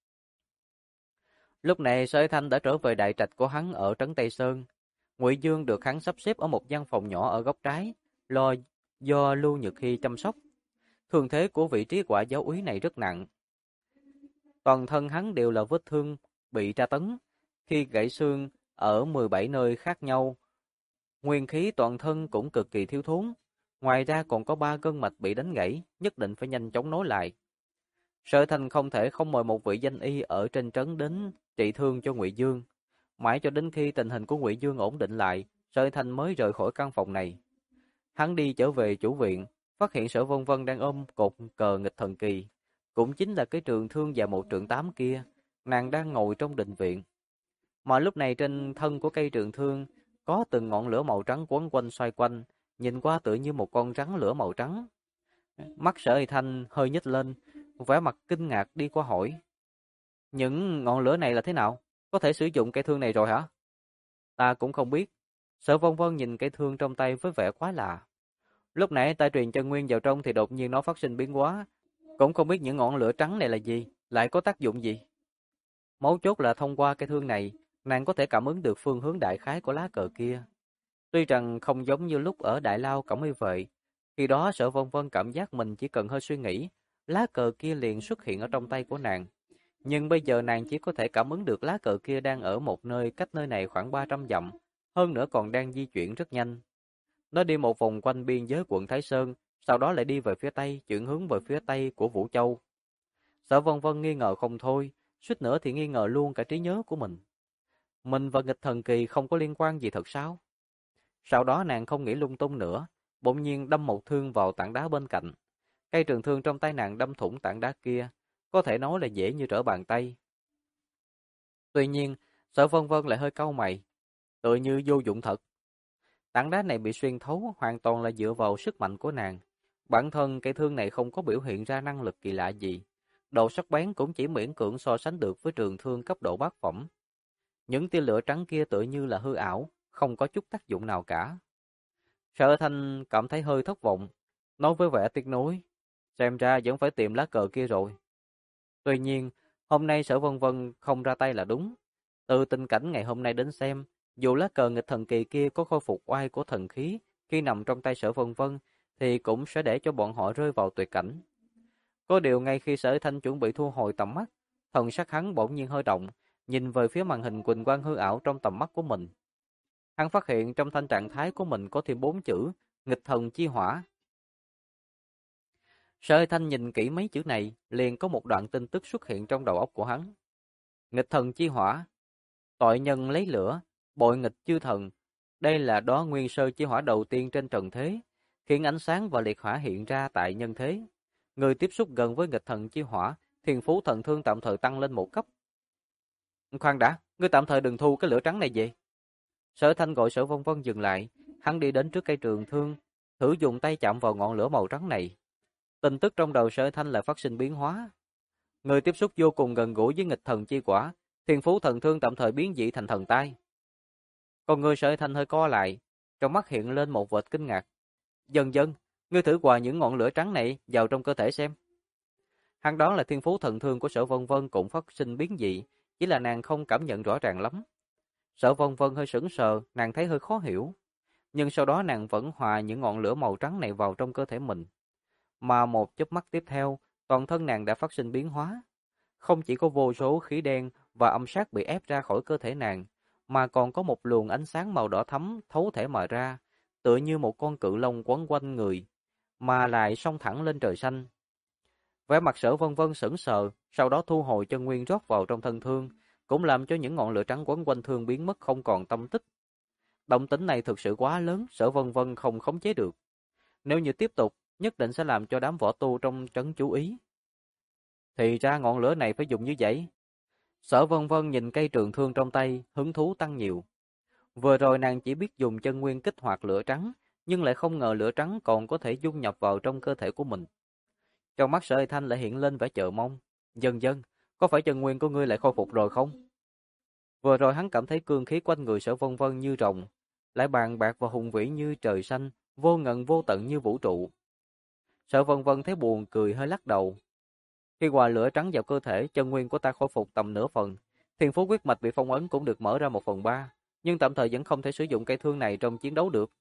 Lúc này Sở Thanh đã trở về đại trạch của hắn ở trấn Tây Sơn. Ngụy Dương được hắn sắp xếp ở một gian phòng nhỏ ở góc trái, do Lưu Nhược Hy chăm sóc. Thương thế của vị trí quả giáo úy này rất nặng. Toàn thân hắn đều là vết thương bị tra tấn, khi gãy xương ở 17 nơi khác nhau. Nguyên khí toàn thân cũng cực kỳ thiếu thốn. Ngoài ra còn có 3 gân mạch bị đánh gãy, nhất định phải nhanh chóng nối lại. Sở Thành không thể không mời một vị danh y ở trên trấn đến trị thương cho Ngụy Dương. Mãi cho đến khi tình hình của Ngụy Dương ổn định lại, Sở Thanh mới rời khỏi căn phòng này. Hắn đi trở về chủ viện, phát hiện Sở Vân Vân đang ôm cột cờ nghịch thần kỳ, cũng chính là cái trường thương và một trượng tám kia, nàng đang ngồi trong đình viện. Mà lúc này trên thân của cây trường thương có từng ngọn lửa màu trắng quấn quanh xoay quanh, nhìn qua tựa như một con rắn lửa màu trắng. Mắt Sở Thanh hơi nhếch lên, vẻ mặt kinh ngạc đi qua hỏi: "Những ngọn lửa này là thế nào? Có thể sử dụng cây thương này rồi hả?" "Ta cũng không biết." Sở Vân Vân nhìn cây thương trong tay với vẻ quá lạ. Lúc nãy ta truyền chân nguyên vào trong thì đột nhiên nó phát sinh biến hóa, cũng không biết những ngọn lửa trắng này là gì, lại có tác dụng gì. Mấu chốt là thông qua cây thương này, nàng có thể cảm ứng được phương hướng đại khái của lá cờ kia. Tuy rằng không giống như lúc ở Đại Lao Cẩm Y Vệ, khi đó Sở Vân Vân cảm giác mình chỉ cần hơi suy nghĩ, lá cờ kia liền xuất hiện ở trong tay của nàng. Nhưng bây giờ nàng chỉ có thể cảm ứng được lá cờ kia đang ở một nơi cách nơi này khoảng 300 dặm, hơn nữa còn đang di chuyển rất nhanh. Nó đi một vòng quanh biên giới quận Thái Sơn, sau đó lại đi về phía tây, chuyển hướng về phía tây của Vũ Châu. Sở Vân Vân nghi ngờ không thôi, suýt nữa thì nghi ngờ luôn cả trí nhớ của mình. Mình và nghịch thần kỳ không có liên quan gì thật sao? Sau đó nàng không nghĩ lung tung nữa, bỗng nhiên đâm một thương vào tảng đá bên cạnh. Cây trường thương trong tay nàng đâm thủng tảng đá kia, có thể nói là dễ như trở bàn tay. Tuy nhiên, Sở Vân Vân lại hơi cau mày, tựa như vô dụng thật. Tảng đá này bị xuyên thấu hoàn toàn là dựa vào sức mạnh của nàng. Bản thân cây thương này không có biểu hiện ra năng lực kỳ lạ gì. Độ sắc bén cũng chỉ miễn cưỡng so sánh được với trường thương cấp độ bát phẩm. Những tia lửa trắng kia tựa như là hư ảo, không có chút tác dụng nào cả. Sở Thanh cảm thấy hơi thất vọng, nói với vẻ tiếc nuối, xem ra vẫn phải tìm lá cờ kia rồi. Tuy nhiên, hôm nay Sở Vân Vân không ra tay là đúng. Từ tình cảnh ngày hôm nay đến xem, dù lá cờ nghịch thần kỳ kia có khôi phục oai của thần khí khi nằm trong tay Sở Vân Vân, thì cũng sẽ để cho bọn họ rơi vào tuyệt cảnh. Có điều ngay khi Sở Thanh chuẩn bị thu hồi tầm mắt, thần sắc hắn bỗng nhiên hơi động, nhìn về phía màn hình quỳnh quang hư ảo trong tầm mắt của mình. Hắn phát hiện trong thanh trạng thái của mình có thêm 4 chữ, nghịch thần chi hỏa. Sở Thanh nhìn kỹ mấy chữ này, liền có một đoạn tin tức xuất hiện trong đầu óc của hắn. Nghịch thần chi hỏa, tội nhân lấy lửa, bội nghịch chư thần. Đây là đóa nguyên sơ chi hỏa đầu tiên trên trần thế, khiến ánh sáng và liệt hỏa hiện ra tại nhân thế. Người tiếp xúc gần với nghịch thần chi hỏa, thiên phú thần thương tạm thời tăng lên một cấp. Khoan đã, ngươi tạm thời đừng thu cái lửa trắng này về. Sở Thanh gọi Sở Vân Vân dừng lại, hắn đi đến trước cây trường thương, thử dùng tay chạm vào ngọn lửa màu trắng này. Tin tức trong đầu Sở Thanh lại phát sinh biến hóa. Người tiếp xúc vô cùng gần gũi với nghịch thần chi quả, thiên phú thần thương tạm thời biến dị thành thần tai. Con người Sở Thanh hơi co lại, trong mắt hiện lên một vệt kinh ngạc. Dần dần, ngươi thử hòa những ngọn lửa trắng này vào trong cơ thể xem. Hắn đoán là thiên phú thần thương của Sở Vân Vân cũng phát sinh biến dị, chỉ là nàng không cảm nhận rõ ràng lắm. Sở Vân Vân hơi sững sờ, nàng thấy hơi khó hiểu. Nhưng sau đó nàng vẫn hòa những ngọn lửa màu trắng này vào trong cơ thể mình. Mà một chớp mắt tiếp theo, toàn thân nàng đã phát sinh biến hóa. Không chỉ có vô số khí đen và âm sát bị ép ra khỏi cơ thể nàng, mà còn có một luồng ánh sáng màu đỏ thẫm thấu thể mà ra, tựa như một con cự long quấn quanh người, mà lại xông thẳng lên trời xanh. Vẻ mặt Sở Vân Vân sững sờ, sau đó thu hồi chân nguyên rót vào trong thân thương, cũng làm cho những ngọn lửa trắng quấn quanh thương biến mất không còn tâm tích. Động tĩnh này thực sự quá lớn, Sở Vân Vân không khống chế được. Nếu như tiếp tục, nhất định sẽ làm cho đám võ tu trong trấn chú ý. Thì ra ngọn lửa này phải dùng như vậy. Sở Vân Vân nhìn cây trường thương trong tay, hứng thú tăng nhiều. Vừa rồi nàng chỉ biết dùng chân nguyên kích hoạt lửa trắng, nhưng lại không ngờ lửa trắng còn có thể dung nhập vào trong cơ thể của mình. Trong mắt Sở Thanh lại hiện lên vẻ chờ mong. Dần dần, có phải chân nguyên của ngươi lại khôi phục rồi không? Vừa rồi hắn cảm thấy cương khí quanh người Sở Vân Vân như rồng, lại bàn bạc và hùng vĩ như trời xanh, vô ngần vô tận như vũ trụ. Sở Vân Vân thấy buồn cười hơi lắc đầu. Khi hòa lửa trắng vào cơ thể, chân nguyên của ta khôi phục tầm nửa phần, thiên phú huyết mạch bị phong ấn cũng được mở ra 1/3, nhưng tạm thời vẫn không thể sử dụng cây thương này trong chiến đấu được.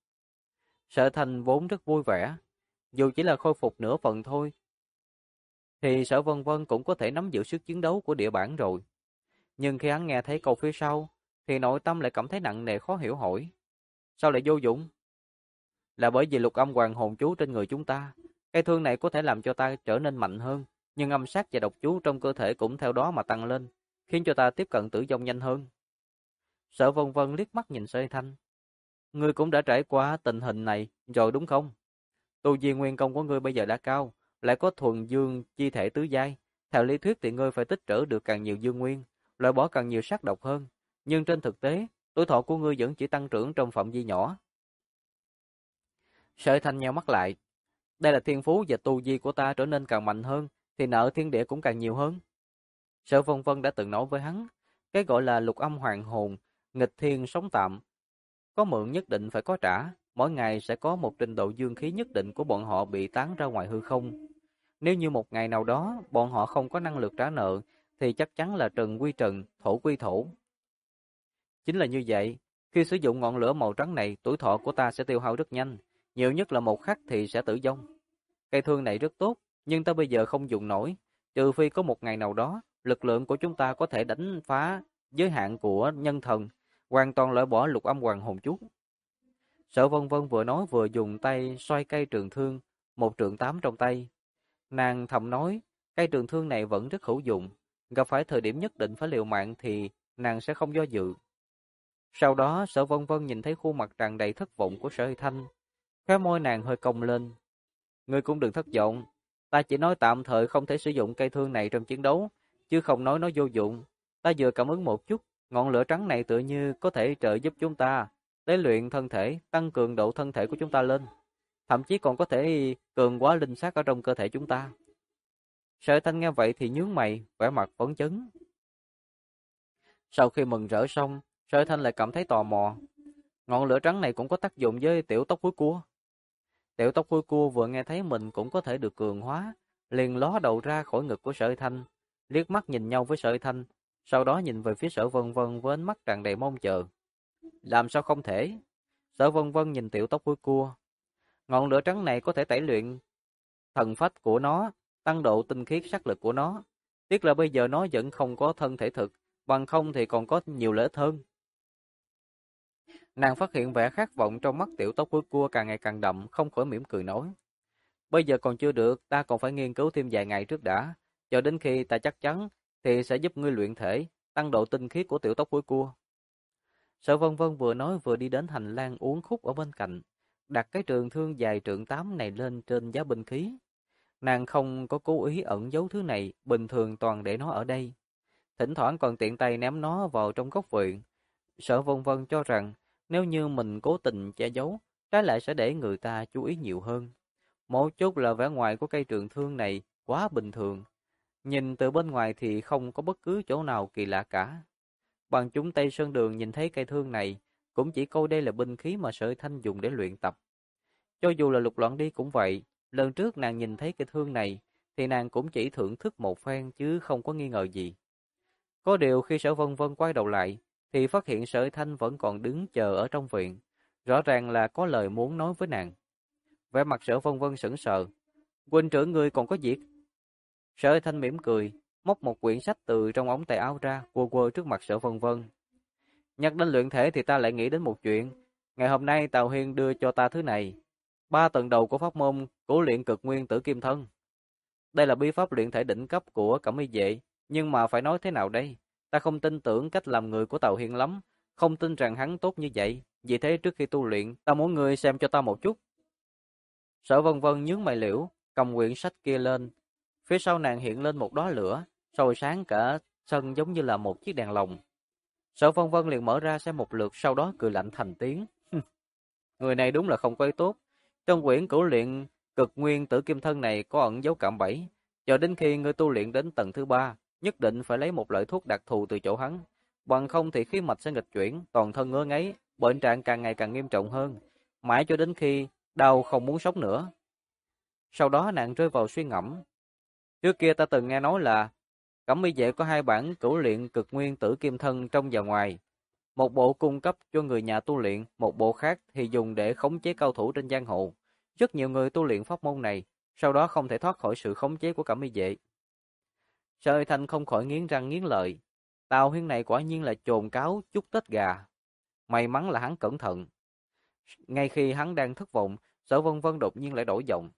Sở Thành vốn rất vui vẻ, dù chỉ là khôi phục nửa phần thôi, thì Sở Vân Vân cũng có thể nắm giữ sức chiến đấu của địa bản rồi. Nhưng khi hắn nghe thấy câu phía sau, thì nội tâm lại cảm thấy nặng nề khó hiểu hỏi. Sao lại vô dụng? Là bởi vì lục âm hoàng hồn chú trên người chúng ta. Cây thương này có thể làm cho ta trở nên mạnh hơn, nhưng âm sát và độc chú trong cơ thể cũng theo đó mà tăng lên, khiến cho ta tiếp cận tử vong nhanh hơn. Sở Vân Vân liếc mắt nhìn Sở Thanh. Ngươi cũng đã trải qua tình hình này rồi đúng không? Tu vi nguyên công của ngươi bây giờ đã cao, lại có thuần dương chi thể tứ giai. Theo lý thuyết thì ngươi phải tích trữ được càng nhiều dương nguyên, loại bỏ càng nhiều sát độc hơn. Nhưng trên thực tế, tuổi thọ của ngươi vẫn chỉ tăng trưởng trong phạm vi nhỏ. Sở Thanh nheo mắt lại. Đây là thiên phú và tu vi của ta trở nên càng mạnh hơn, thì nợ thiên địa cũng càng nhiều hơn. Sở Vân Vân đã từng nói với hắn, cái gọi là lục âm hoàng hồn, nghịch thiên sống tạm, có mượn nhất định phải có trả, mỗi ngày sẽ có một trình độ dương khí nhất định của bọn họ bị tán ra ngoài hư không. Nếu như một ngày nào đó bọn họ không có năng lực trả nợ, thì chắc chắn là trần quy trần, thổ quy thổ. Chính là như vậy, khi sử dụng ngọn lửa màu trắng này, tuổi thọ của ta sẽ tiêu hao rất nhanh, nhiều nhất là một khắc thì sẽ tử vong. Cây thương này rất tốt, nhưng ta bây giờ không dùng nổi, trừ phi có một ngày nào đó, lực lượng của chúng ta có thể đánh phá giới hạn của nhân thần, hoàn toàn loại bỏ lục âm hoàng hồn chú. Sở Vân Vân vừa nói vừa dùng tay xoay cây trường thương, một trượng tám trong tay. Nàng thầm nói, cây trường thương này vẫn rất hữu dụng, gặp phải thời điểm nhất định phải liều mạng thì nàng sẽ không do dự. Sau đó, Sở Vân Vân nhìn thấy khuôn mặt tràn đầy thất vọng của Sở Hy Thanh, khóe môi nàng hơi cong lên. Ngươi cũng đừng thất vọng, ta chỉ nói tạm thời không thể sử dụng cây thương này trong chiến đấu, chứ không nói nó vô dụng. Ta vừa cảm ứng một chút, ngọn lửa trắng này tự như có thể trợ giúp chúng ta để luyện thân thể, tăng cường độ thân thể của chúng ta lên, thậm chí còn có thể cường hóa linh sát ở trong cơ thể chúng ta. Sở Thanh nghe vậy thì nhướng mày, vẻ mặt phấn chấn. Sau khi mừng rỡ xong, Sở Thanh lại cảm thấy tò mò. Ngọn lửa trắng này cũng có tác dụng với tiểu tóc húi cua. Tiểu tóc húi cua vừa nghe thấy mình cũng có thể được cường hóa, liền ló đầu ra khỏi ngực của Sở Thanh, liếc mắt nhìn nhau với Sở Thanh, sau đó nhìn về phía Sở Vân Vân với ánh mắt tràn đầy mong chờ. Làm sao không thể? Sở Vân Vân nhìn tiểu tóc húi cua. Ngọn lửa trắng này có thể tẩy luyện thần phách của nó, tăng độ tinh khiết sắc lực của nó. Tiếc là bây giờ nó vẫn không có thân thể thực, bằng không thì còn có nhiều lợi ích hơn. Nàng phát hiện vẻ khát vọng trong mắt tiểu tóc húi cua càng ngày càng đậm, không khỏi mỉm cười nói. Bây giờ còn chưa được, ta còn phải nghiên cứu thêm vài ngày trước đã. Cho đến khi ta chắc chắn, thì sẽ giúp ngươi luyện thể, tăng độ tinh khiết của tiểu tóc húi cua. Sở Vân Vân vừa nói vừa đi đến hành lang uốn khúc ở bên cạnh, đặt cái trường thương dài trượng 8 này lên trên giá binh khí. Nàng không có cố ý ẩn giấu thứ này, bình thường toàn để nó ở đây. Thỉnh thoảng còn tiện tay ném nó vào trong góc viện. Sở Vân Vân cho rằng nếu như mình cố tình che giấu, trái lại sẽ để người ta chú ý nhiều hơn. Một chút là vẻ ngoài của cây trường thương này quá bình thường. Nhìn từ bên ngoài thì không có bất cứ chỗ nào kỳ lạ cả. Bằng chúng Tây Sơn Đường nhìn thấy cây thương này, cũng chỉ coi đây là binh khí mà Sở Thanh dùng để luyện tập. Cho dù là Lục Loạn đi cũng vậy, lần trước nàng nhìn thấy cây thương này, thì nàng cũng chỉ thưởng thức một phen chứ không có nghi ngờ gì. Có điều khi Sở Vân Vân quay đầu lại, thì phát hiện Sở Thanh vẫn còn đứng chờ ở trong viện, rõ ràng là có lời muốn nói với nàng. Vẻ mặt Sở Vân Vân sững sờ, huynh trưởng ngươi còn có việc? Sở Thanh mỉm cười, móc một quyển sách từ trong ống tay áo ra, quơ quơ trước mặt Sở Vân Vân. Nhắc đến luyện thể thì ta lại nghĩ đến một chuyện. Ngày hôm nay Tào Hiên đưa cho ta thứ này. 3 tầng đầu của pháp môn Cố Luyện Cực Nguyên Tử Kim Thân. Đây là bí pháp luyện thể đỉnh cấp của Cẩm Y Vệ, nhưng mà phải nói thế nào đây? Ta không tin tưởng cách làm người của Tào Hiên lắm, không tin rằng hắn tốt như vậy. Vì thế trước khi tu luyện, ta muốn ngươi xem cho ta một chút. Sở Vân Vân nhướng mày liễu, cầm quyển sách kia lên. Phía sau nàng hiện lên một đóa lửa, soi sáng cả sân giống như là một chiếc đèn lồng. Sở Vân Vân liền mở ra xem một lượt, sau đó cười lạnh thành tiếng. Người này đúng là không có ý tốt. Trong quyển Cửu Luyện Cực Nguyên Tử Kim Thân này có ẩn dấu cạm bẫy. Cho đến khi ngươi tu luyện đến tầng thứ 3, nhất định phải lấy một loại thuốc đặc thù từ chỗ hắn. Bằng không thì khí mạch sẽ nghịch chuyển, toàn thân ngứa ngáy, bệnh trạng càng ngày càng nghiêm trọng hơn. Mãi cho đến khi đau không muốn sống nữa. Sau đó nàng rơi vào suy ngẫm. Trước kia ta từng nghe nói là Cẩm Y Vệ có 2 bản Cửu Luyện Cực Nguyên Tử Kim Thân trong và ngoài. Một bộ cung cấp cho người nhà tu luyện, một bộ khác thì dùng để khống chế cao thủ trên giang hồ. Rất nhiều người tu luyện pháp môn này, sau đó không thể thoát khỏi sự khống chế của Cẩm Y Vệ. Sở Thanh không khỏi nghiến răng nghiến lợi. Tào Huyên này quả nhiên là chồn cáo chúc Tết gà. May mắn là hắn cẩn thận. Ngay khi hắn đang thất vọng, Sở Vân Vân đột nhiên lại đổi giọng.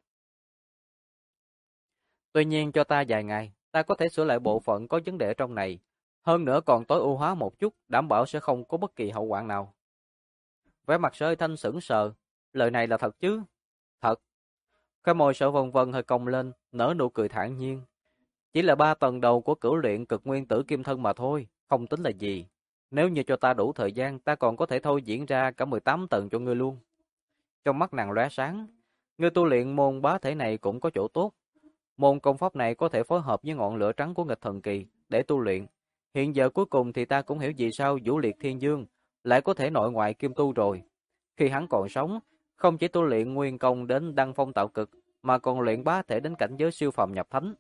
Tuy nhiên cho ta vài ngày, ta có thể sửa lại bộ phận có vấn đề trong này. Hơn nữa còn tối ưu hóa một chút, đảm bảo sẽ không có bất kỳ hậu hoạn nào. Vẻ mặt Sở Hải Thanh sững sờ, lời này là thật chứ? Thật. Cái môi Sở Vân Vân hơi cong lên, nở nụ cười thản nhiên. Chỉ là 3 tầng đầu của cửu luyện cực nguyên tử kim thân mà thôi, không tính là gì. Nếu như cho ta đủ thời gian, ta còn có thể thôi diễn ra cả 18 tầng cho ngươi luôn. Trong mắt nàng lóe sáng, ngươi tu luyện môn bá thể này cũng có chỗ tốt. Môn công pháp này có thể phối hợp với ngọn lửa trắng của nghịch thần kỳ để tu luyện. Hiện giờ cuối cùng thì ta cũng hiểu vì sao Vũ Liệt Thiên Dương lại có thể nội ngoại kim tu rồi. Khi hắn còn sống, không chỉ tu luyện nguyên công đến đăng phong tạo cực, mà còn luyện bá thể đến cảnh giới siêu phàm nhập thánh.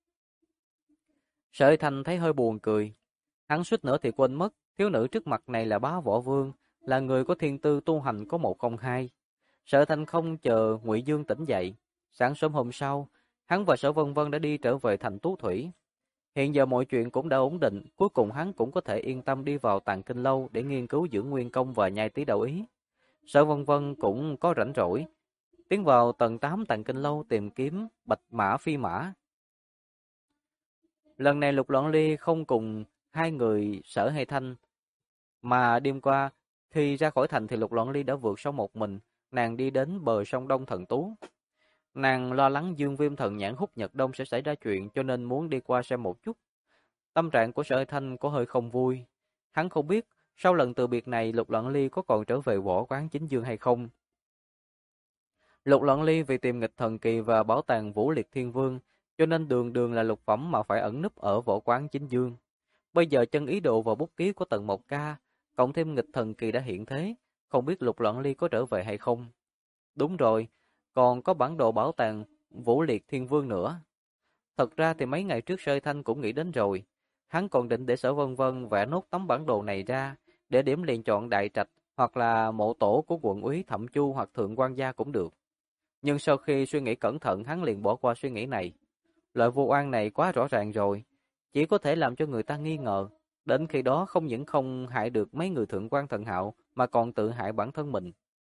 Sở Thanh thấy hơi buồn cười. Hắn suýt nữa thì quên mất, thiếu nữ trước mặt này là bá võ vương, là người có thiên tư tu hành có một không hai. Sở Thanh không chờ Ngụy Dương tỉnh dậy. Sáng sớm hôm sau, hắn và Sở Vân Vân đã đi trở về thành Tú Thủy. Hiện giờ mọi chuyện cũng đã ổn định, cuối cùng hắn cũng có thể yên tâm đi vào Tàng Kinh Lâu để nghiên cứu dưỡng nguyên công và nhai tí đạo ý. Sở Vân Vân cũng có rảnh rỗi, tiến vào tầng 8 Tàng Kinh Lâu tìm kiếm Bạch Mã Phi Mã. Lần này Lục Loan Ly không cùng hai người Sở Hay Thanh, mà đêm qua khi ra khỏi thành thì Lục Loan Ly đã vượt sông một mình, nàng đi đến bờ sông Đông Thần Tú. Nàng lo lắng Dương Viêm thần nhãn hút Nhật Đông sẽ xảy ra chuyện cho nên muốn đi qua xem một chút. Tâm trạng của Sở Hay Thanh có hơi không vui. Hắn không biết sau lần từ biệt này Lục Loan Ly có còn trở về võ quán chính dương hay không. Lục Loan Ly vì tìm nghịch thần kỳ và bảo tàng Vũ Liệt Thiên Vương, cho nên đường đường là lục phẩm mà phải ẩn núp ở võ quán chính dương. Bây giờ chân ý đồ vào bút ký của Tần Mộc Ca, cộng thêm nghịch thần kỳ đã hiện thế, không biết Lục Loan Ly có trở về hay không. Đúng rồi, còn có bản đồ bảo tàng Vũ Liệt Thiên Vương nữa. Thật ra thì mấy ngày trước Sơ Thanh cũng nghĩ đến rồi. Hắn còn định để Sở Vân Vân vẽ nốt tấm bản đồ này ra, để điểm liền chọn Đại Trạch hoặc là mộ tổ của quận úy Thẩm Chu hoặc Thượng quan gia cũng được. Nhưng sau khi suy nghĩ cẩn thận hắn liền bỏ qua suy nghĩ này. Loại vô oan này quá rõ ràng rồi, chỉ có thể làm cho người ta nghi ngờ. Đến khi đó không những không hại được mấy người thượng quan thần hạo mà còn tự hại bản thân mình.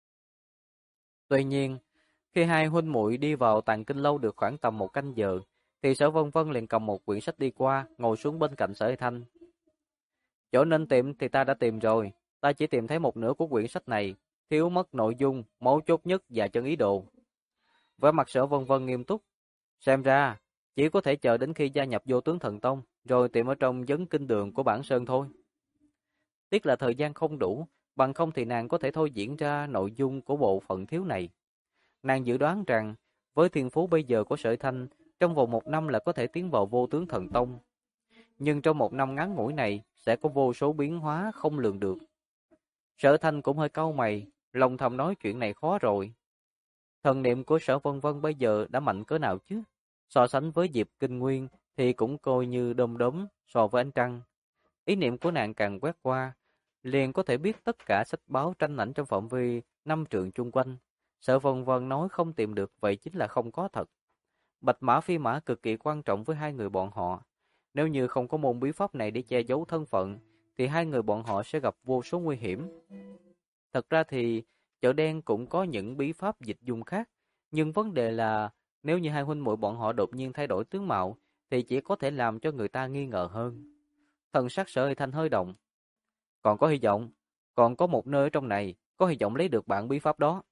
Tuy nhiên, khi hai huynh muội đi vào Tàng Kinh Lâu được khoảng tầm 1 canh giờ, thì Sở Vân Vân liền cầm một quyển sách đi qua, ngồi xuống bên cạnh Sở Hay Thanh. Chỗ nên tìm thì ta đã tìm rồi, ta chỉ tìm thấy một nửa của quyển sách này, thiếu mất nội dung, mấu chốt nhất và chân ý đồ. Vẻ mặt Sở Vân Vân nghiêm túc, xem ra chỉ có thể chờ đến khi gia nhập Vô Tướng Thần Tông, rồi tìm ở trong Vấn Kinh Đường của Bản Sơn thôi. Tiếc là thời gian không đủ, bằng không thì nàng có thể thôi diễn ra nội dung của bộ phận thiếu này. Nàng dự đoán rằng, với thiên phú bây giờ của Sở Thanh, trong vòng 1 năm là có thể tiến vào Vô Tướng Thần Tông. Nhưng trong 1 năm ngắn ngủi này, sẽ có vô số biến hóa không lường được. Sở Thanh cũng hơi cau mày, lòng thầm nói chuyện này khó rồi. Thần niệm của Sở Vân Vân bây giờ đã mạnh cỡ nào chứ? So sánh với Diệp Kinh Nguyên thì cũng coi như đom đóm so với ánh trăng. Ý niệm của nàng càng quét qua, liền có thể biết tất cả sách báo tranh ảnh trong phạm vi 5 trượng chung quanh. Sở Vân Vân nói không tìm được vậy chính là không có thật. Bạch Mã Phi Mã cực kỳ quan trọng với hai người bọn họ. Nếu như không có môn bí pháp này để che giấu thân phận, thì hai người bọn họ sẽ gặp vô số nguy hiểm. Thật ra thì chợ đen cũng có những bí pháp dịch dùng khác, nhưng vấn đề là nếu như hai huynh muội bọn họ đột nhiên thay đổi tướng mạo, thì chỉ có thể làm cho người ta nghi ngờ hơn. Thần sắc Sở Hay Thanh hơi động. Còn có hy vọng, còn có một nơi ở trong này, có hy vọng lấy được bản bí pháp đó.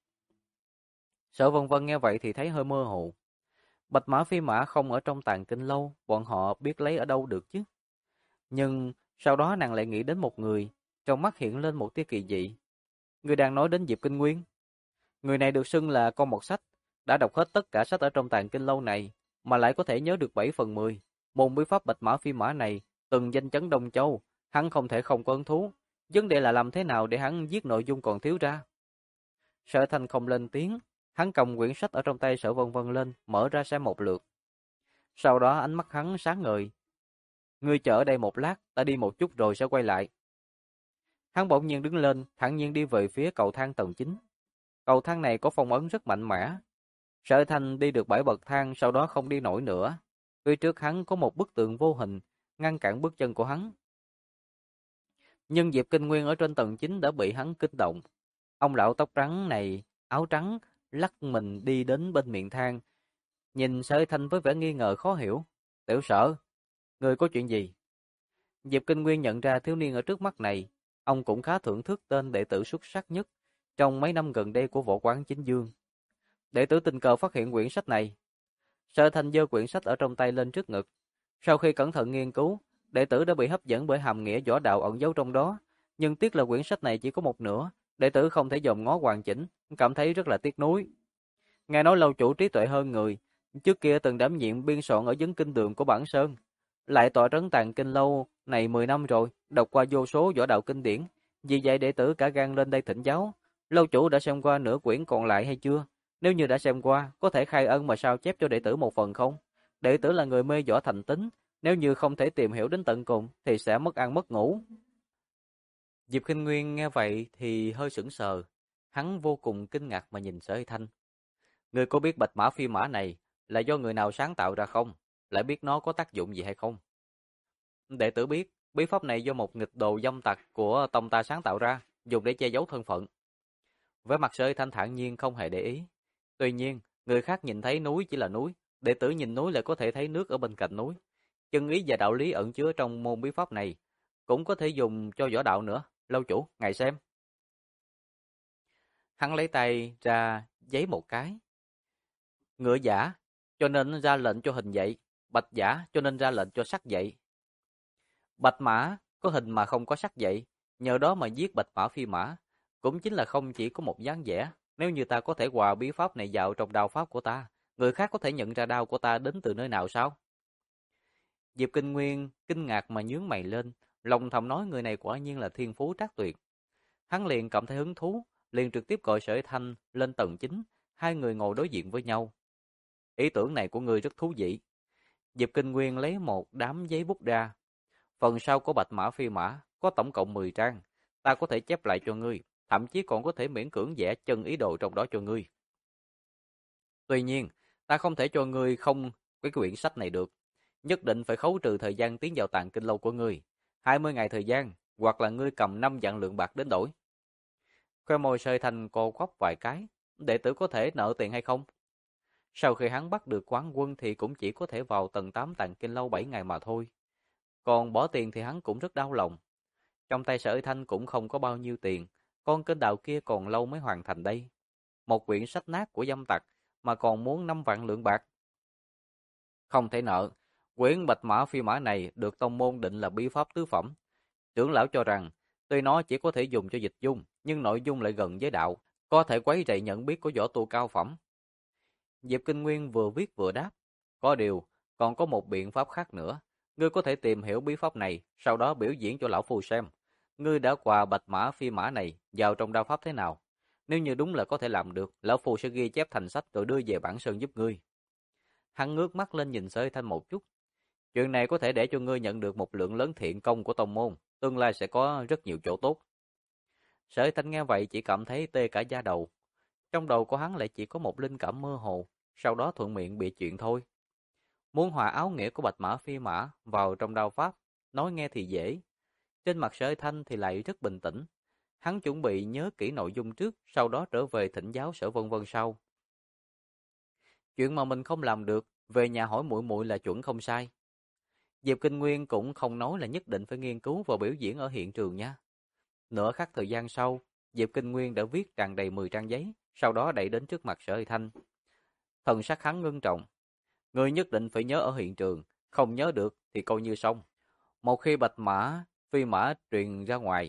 Sở Vân Vân nghe vậy thì thấy hơi mơ hồ. Bạch Mã Phi Mã không ở trong Tàng Kinh Lâu, bọn họ biết lấy ở đâu được chứ. Nhưng sau đó nàng lại nghĩ đến một người, trong mắt hiện lên một tia kỳ dị. Người đang nói đến Diệp Kinh Nguyên. Người này được xưng là con mọt sách, đã đọc hết tất cả sách ở trong Tàng Kinh Lâu này, mà lại có thể nhớ được 7/10. Môn bí pháp Bạch Mã Phi Mã này từng danh chấn Đông Châu, hắn không thể không có hứng thú. Vấn đề là làm thế nào để hắn viết nội dung còn thiếu ra. Sở Thanh không lên tiếng, hắn cầm quyển sách ở trong tay Sở Vân Vân lên, mở ra xem một lượt. Sau đó ánh mắt hắn sáng ngời. Ngươi chờ ở đây một lát, ta đi một chút rồi sẽ quay lại. Hắn bỗng nhiên đứng lên, thản nhiên đi về phía cầu thang tầng 9. Cầu thang này có phong ấn rất mạnh mẽ. Sở Thanh đi được 7 bậc thang, sau đó không đi nổi nữa. Phía trước hắn có một bức tượng vô hình, ngăn cản bước chân của hắn. Nhưng Diệp Kinh Nguyên ở trên tầng 9 đã bị hắn kích động. Ông lão tóc trắng này, áo trắng, lắc mình đi đến bên miệng thang. Nhìn Sở Thanh với vẻ nghi ngờ khó hiểu. Tiểu Sở, ngươi có chuyện gì? Diệp Kinh Nguyên nhận ra thiếu niên ở trước mắt này, ông cũng khá thưởng thức tên đệ tử xuất sắc nhất trong mấy năm gần đây của võ quán Chính Dương. Đệ tử tình cờ phát hiện quyển sách này. Sở Thanh giơ quyển sách ở trong tay lên trước ngực. Sau khi cẩn thận nghiên cứu, đệ tử đã bị hấp dẫn bởi hàm nghĩa võ đạo ẩn giấu trong đó. Nhưng tiếc là quyển sách này chỉ có một nửa, đệ tử không thể dòm ngó hoàn chỉnh, cảm thấy rất là tiếc nuối. Nghe nói lâu chủ trí tuệ hơn người, trước kia từng đảm nhiệm biên soạn ở vấn kinh đường của Bản Sơn, lại tọa trấn Tàng Kinh lâu này 10 năm rồi, đọc qua vô số võ đạo kinh điển, vì vậy đệ tử cả gan lên đây thỉnh giáo. Lâu chủ đã xem qua nửa quyển còn lại hay chưa? Nếu như đã xem qua, có thể khai ân mà sao chép cho đệ tử một phần không? Đệ tử là người mê võ thành tính, nếu như không thể tìm hiểu đến tận cùng thì sẽ mất ăn mất ngủ. Diệp Khinh Nguyên nghe vậy thì hơi sững sờ, hắn vô cùng kinh ngạc mà nhìn Sở Hy Thanh. Ngươi có biết bạch mã phi mã này là do người nào sáng tạo ra không? Lại biết nó có tác dụng gì hay không? Đệ tử biết, bí pháp này do một nghịch đồ dâm tặc của tông ta sáng tạo ra, dùng để che giấu thân phận. Vẻ mặt Sở Hy Thanh thản nhiên không hề để ý. Tuy nhiên, người khác nhìn thấy núi chỉ là núi, đệ tử nhìn núi lại có thể thấy nước ở bên cạnh núi. Chân ý và đạo lý ẩn chứa trong môn bí pháp này cũng có thể dùng cho võ đạo nữa. Lâu chủ, ngài xem. Hắn lấy tay ra giấy một cái. Ngựa giả, cho nên ra lệnh cho hình dậy. Bạch giả, cho nên ra lệnh cho sắc dậy. Bạch mã, có hình mà không có sắc dậy. Nhờ đó mà giết bạch mã phi mã. Cũng chính là không chỉ có một dáng vẻ. Nếu như ta có thể hòa bí pháp này vào trong đao pháp của ta, người khác có thể nhận ra đao của ta đến từ nơi nào sao? Diệp Kinh Nguyên kinh ngạc mà nhướng mày lên, lòng thầm nói người này quả nhiên là thiên phú trác tuyệt. Hắn liền cảm thấy hứng thú, liền trực tiếp gọi Sở Thanh lên tầng 9, hai người ngồi đối diện với nhau. Ý tưởng này của ngươi rất thú vị. Diệp Kinh Nguyên lấy một đám giấy bút ra. Phần sau của bạch mã phi mã có tổng cộng 10 trang, ta có thể chép lại cho ngươi, thậm chí còn có thể miễn cưỡng vẽ chân ý đồ trong đó cho ngươi. Tuy nhiên, ta không thể cho ngươi không cái quyển sách này được. Nhất định phải khấu trừ thời gian tiến vào Tàng Kinh lâu của ngươi, 20 ngày thời gian, hoặc là ngươi cầm 5 vạn lượng bạc đến đổi. Khoe môi Sơi Thành cô quắp vài cái, đệ tử có thể nợ tiền hay không? Sau khi hắn bắt được quán quân thì cũng chỉ có thể vào tầng 8 Tàng Kinh lâu 7 ngày mà thôi. Còn bỏ tiền thì hắn cũng rất đau lòng. Trong tay Sở Thanh cũng không có bao nhiêu tiền, con kênh đạo kia còn lâu mới hoàn thành đây. Một quyển sách nát của dâm tặc mà còn muốn 5 vạn lượng bạc. Không thể nợ, quyển bạch mã phi mã này được tông môn định là bí pháp tứ phẩm. Trưởng lão cho rằng, tuy nó chỉ có thể dùng cho dịch dung, nhưng nội dung lại gần với đạo, có thể quấy rầy nhận biết của võ tu cao phẩm. Diệp Kinh Nguyên vừa viết vừa đáp, có điều, còn có một biện pháp khác nữa. Ngươi có thể tìm hiểu bí pháp này, sau đó biểu diễn cho lão phu xem. Ngươi đã quà bạch mã phi mã này vào trong đao pháp thế nào? Nếu như đúng là có thể làm được, lão phu sẽ ghi chép thành sách rồi đưa về Bản Sơn giúp ngươi. Hắn ngước mắt lên nhìn Sở Thanh một chút. Chuyện này có thể để cho ngươi nhận được một lượng lớn thiện công của tông môn, tương lai sẽ có rất nhiều chỗ tốt. Sở Thanh nghe vậy chỉ cảm thấy tê cả da đầu. Trong đầu của hắn lại chỉ có một linh cảm mơ hồ, sau đó thuận miệng bịa chuyện thôi. Muốn hòa áo nghĩa của bạch mã phi mã vào trong đao pháp, nói nghe thì dễ. Trên mặt Sở Thanh thì lại rất bình tĩnh. Hắn chuẩn bị nhớ kỹ nội dung trước, sau đó trở về thỉnh giáo Sở Vân Vân sau. Chuyện mà mình không làm được, về nhà hỏi muội muội là chuẩn không sai. Diệp Kinh Nguyên cũng không nói là nhất định phải nghiên cứu và biểu diễn ở hiện trường nha. Nửa khắc thời gian sau, Diệp Kinh Nguyên đã viết tràn đầy 10 trang giấy, sau đó đẩy đến trước mặt Sở Hy Thanh. Thần sắc hắn ngưng trọng. Ngươi nhất định phải nhớ ở hiện trường, không nhớ được thì coi như xong. Một khi bạch mã, phi mã truyền ra ngoài,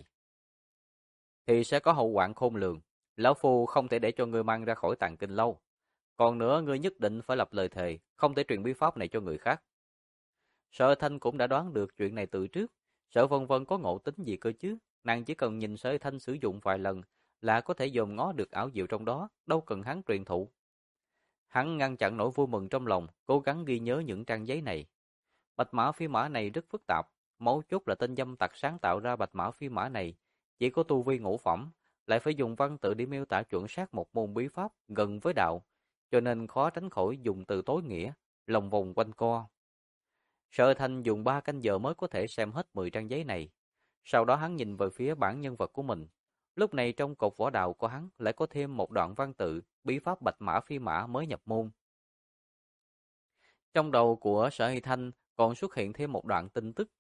thì sẽ có hậu hoạn khôn lường. Lão Phu không thể để cho ngươi mang ra khỏi Tàng Kinh lâu. Còn nữa, ngươi nhất định phải lập lời thề, không thể truyền bí pháp này cho người khác. Sở Thanh cũng đã đoán được chuyện này từ trước. Sở Vân Vân có ngộ tính gì cơ chứ? Nàng chỉ cần nhìn Sở Thanh sử dụng vài lần là có thể dòm ngó được ảo diệu trong đó, đâu cần hắn truyền thụ. Hắn ngăn chặn nỗi vui mừng trong lòng, cố gắng ghi nhớ những trang giấy này. Bạch mã phi mã này rất phức tạp, mấu chốt là tên dâm tặc sáng tạo ra bạch mã phi mã này chỉ có tu vi ngũ phẩm, lại phải dùng văn tự để miêu tả chuẩn xác một môn bí pháp gần với đạo, cho nên khó tránh khỏi dùng từ tối nghĩa, lòng vòng quanh co. Sở Thanh dùng 3 canh giờ mới có thể xem hết 10 trang giấy này. Sau đó hắn nhìn về phía bản nhân vật của mình. Lúc này trong cột võ đạo của hắn lại có thêm một đoạn văn tự, bí pháp bạch mã phi mã mới nhập môn. Trong đầu của Sở Hy Thanh còn xuất hiện thêm một đoạn tin tức.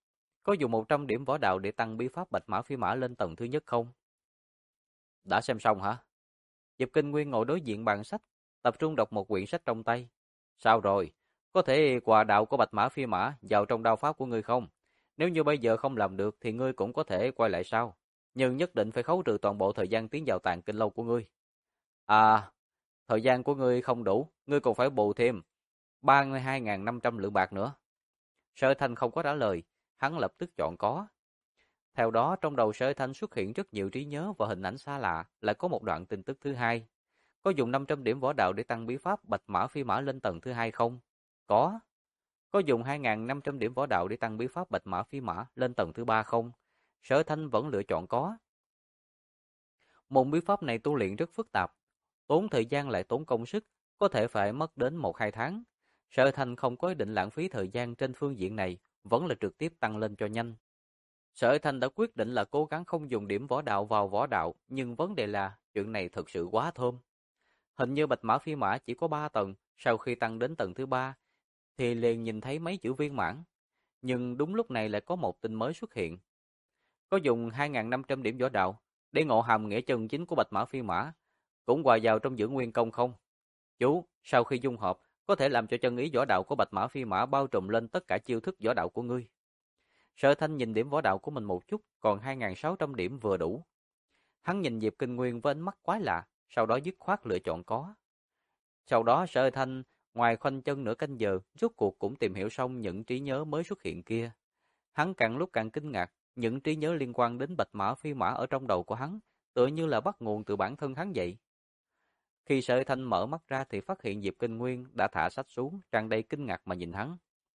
Có dùng 100 điểm võ đạo để tăng bí pháp bạch mã phi mã lên tầng thứ nhất không? Đã xem xong hả? Diệp Kinh Nguyên ngồi đối diện bàn sách, tập trung đọc một quyển sách trong tay. Sao rồi? Có thể quà đạo của bạch mã phi mã vào trong đao pháp của ngươi không? Nếu như bây giờ không làm được thì ngươi cũng có thể quay lại sau. Nhưng nhất định phải khấu trừ toàn bộ thời gian tiến vào tàng kinh lâu của ngươi. À, thời gian của ngươi không đủ, ngươi còn phải bù thêm 32.500 lượng bạc nữa. Sở Thanh không có trả lời, hắn lập tức chọn có. Theo đó, trong đầu Sở Thanh xuất hiện rất nhiều trí nhớ và hình ảnh xa lạ, lại có một đoạn tin tức thứ hai. Có dùng 500 điểm võ đạo để tăng bí pháp bạch mã phi mã lên tầng thứ hai không? Có. Có dùng 2.500 điểm võ đạo để tăng bí pháp bạch mã phi mã lên tầng thứ ba không? Sở Thanh vẫn lựa chọn có. Môn bí pháp này tu luyện rất phức tạp, tốn thời gian lại tốn công sức, có thể phải mất đến 1-2 tháng. Sở Thanh không có ý định lãng phí thời gian trên phương diện này, vẫn là trực tiếp tăng lên cho nhanh. Sở Thanh đã quyết định là cố gắng không dùng điểm võ đạo vào võ đạo, nhưng vấn đề là chuyện này thực sự quá thơm. Hình như bạch mã phi mã chỉ có 3 tầng, sau khi tăng đến tầng thứ 3 thì liền nhìn thấy mấy chữ viên mãn. Nhưng đúng lúc này lại có một tin mới xuất hiện. Có dùng 2.500 điểm võ đạo để ngộ hàm nghĩa chân chính của bạch mã phi mã, cũng hòa vào trong dưỡng nguyên công không? Chú, sau khi dung hợp, có thể làm cho chân ý võ đạo của bạch mã phi mã bao trùm lên tất cả chiêu thức võ đạo của ngươi. Sở Thanh nhìn điểm võ đạo của mình một chút, còn 2.600 điểm vừa đủ. Hắn nhìn Diệp Kinh Nguyên với ánh mắt quái lạ, sau đó dứt khoát lựa chọn có. Sau đó Sở Thanh, ngoài khoanh chân nửa canh giờ, rốt cuộc cũng tìm hiểu xong những trí nhớ mới xuất hiện kia. Hắn càng lúc càng kinh ngạc, những trí nhớ liên quan đến bạch mã phi mã ở trong đầu của hắn, tựa như là bắt nguồn từ bản thân hắn vậy. Khi Sở Thanh mở mắt ra thì phát hiện Diệp Kinh Nguyên đã thả sách xuống, tràn đầy kinh ngạc mà nhìn hắn.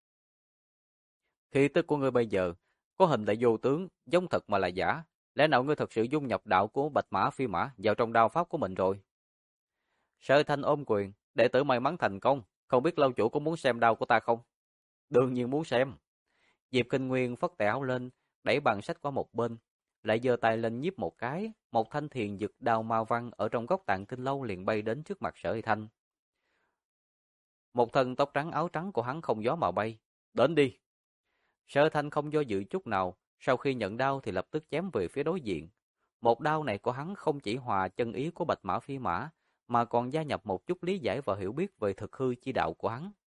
Khí tức của ngươi bây giờ, có hình đại vô tướng, giống thật mà là giả. Lẽ nào ngươi thật sự dung nhập đạo của bạch mã phi mã vào trong đao pháp của mình rồi? Sở Thanh ôm quyền, đệ tử may mắn thành công, không biết lâu chủ có muốn xem đao của ta không? Đương nhiên muốn xem. Diệp Kinh Nguyên phất tay áo lên, đẩy bàn sách qua một bên, lại giơ tay lên nhíp một cái, một thanh thiền dực đao mao văn ở trong góc tạng kinh lâu liền bay đến trước mặt Sở Thanh. Một thân tóc trắng áo trắng của hắn không gió mà bay. Đến đi. Sở Thanh không do dự chút nào, sau khi nhận đao thì lập tức chém về phía đối diện. Một đao này của hắn không chỉ hòa chân ý của bạch mã phi mã, mà còn gia nhập một chút lý giải và hiểu biết về thực hư chi đạo của hắn.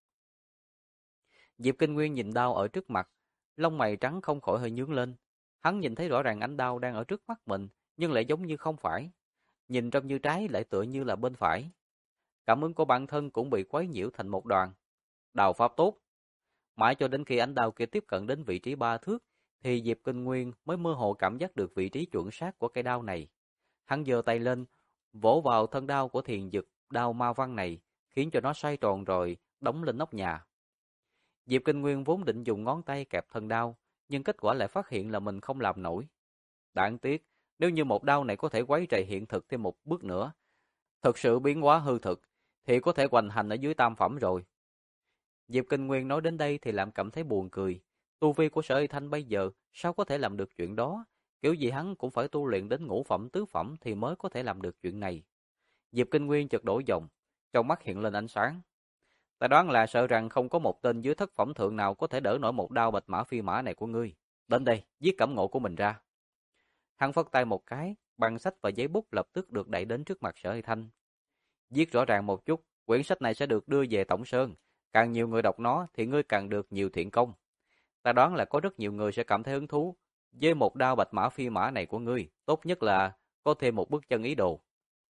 Diệp Kinh Nguyên nhìn đao ở trước mặt, lông mày trắng không khỏi hơi nhướng lên. Hắn nhìn thấy rõ ràng ánh đao đang ở trước mắt mình, nhưng lại giống như không phải. Nhìn trông như trái lại tựa như là bên phải. Cảm ứng của bản thân cũng bị quấy nhiễu thành một đoàn. Đao pháp tốt. Mãi cho đến khi ánh đao kia tiếp cận đến vị trí 3 thước, thì Diệp Kinh Nguyên mới mơ hồ cảm giác được vị trí chuẩn xác của cây đao này. Hắn giơ tay lên, vỗ vào thân đao của thiền dực đao ma văn này, khiến cho nó xoay tròn rồi đóng lên nóc nhà. Diệp Kinh Nguyên vốn định dùng ngón tay kẹp thân đao, nhưng kết quả lại phát hiện là mình không làm nổi. Đáng tiếc, nếu như một đao này có thể quấy rầy hiện thực thêm một bước nữa, thực sự biến hóa hư thực, thì có thể hoành hành ở dưới tam phẩm rồi. Diệp Kinh Nguyên nói đến đây thì làm cảm thấy buồn cười. Tu vi của Sở Y Thanh bây giờ sao có thể làm được chuyện đó? Kiểu gì hắn cũng phải tu luyện đến ngũ phẩm tứ phẩm thì mới có thể làm được chuyện này. Diệp Kinh Nguyên chợt đổi giọng, trong mắt hiện lên ánh sáng. Ta đoán là sợ rằng không có một tên dưới thất phẩm thượng nào có thể đỡ nổi một đao bạch mã phi mã này của ngươi. Đến đây, viết cảm ngộ của mình ra. Hắn phất tay một cái, băng sách và giấy bút lập tức được đẩy đến trước mặt Sở Y Thanh. Viết rõ ràng một chút, quyển sách này sẽ được đưa về Tổng Sơn. Càng nhiều người đọc nó thì ngươi càng được nhiều thiện công. Ta đoán là có rất nhiều người sẽ cảm thấy hứng thú với một đao bạch mã phi mã này của ngươi. Tốt nhất là có thêm một bức chân ý đồ.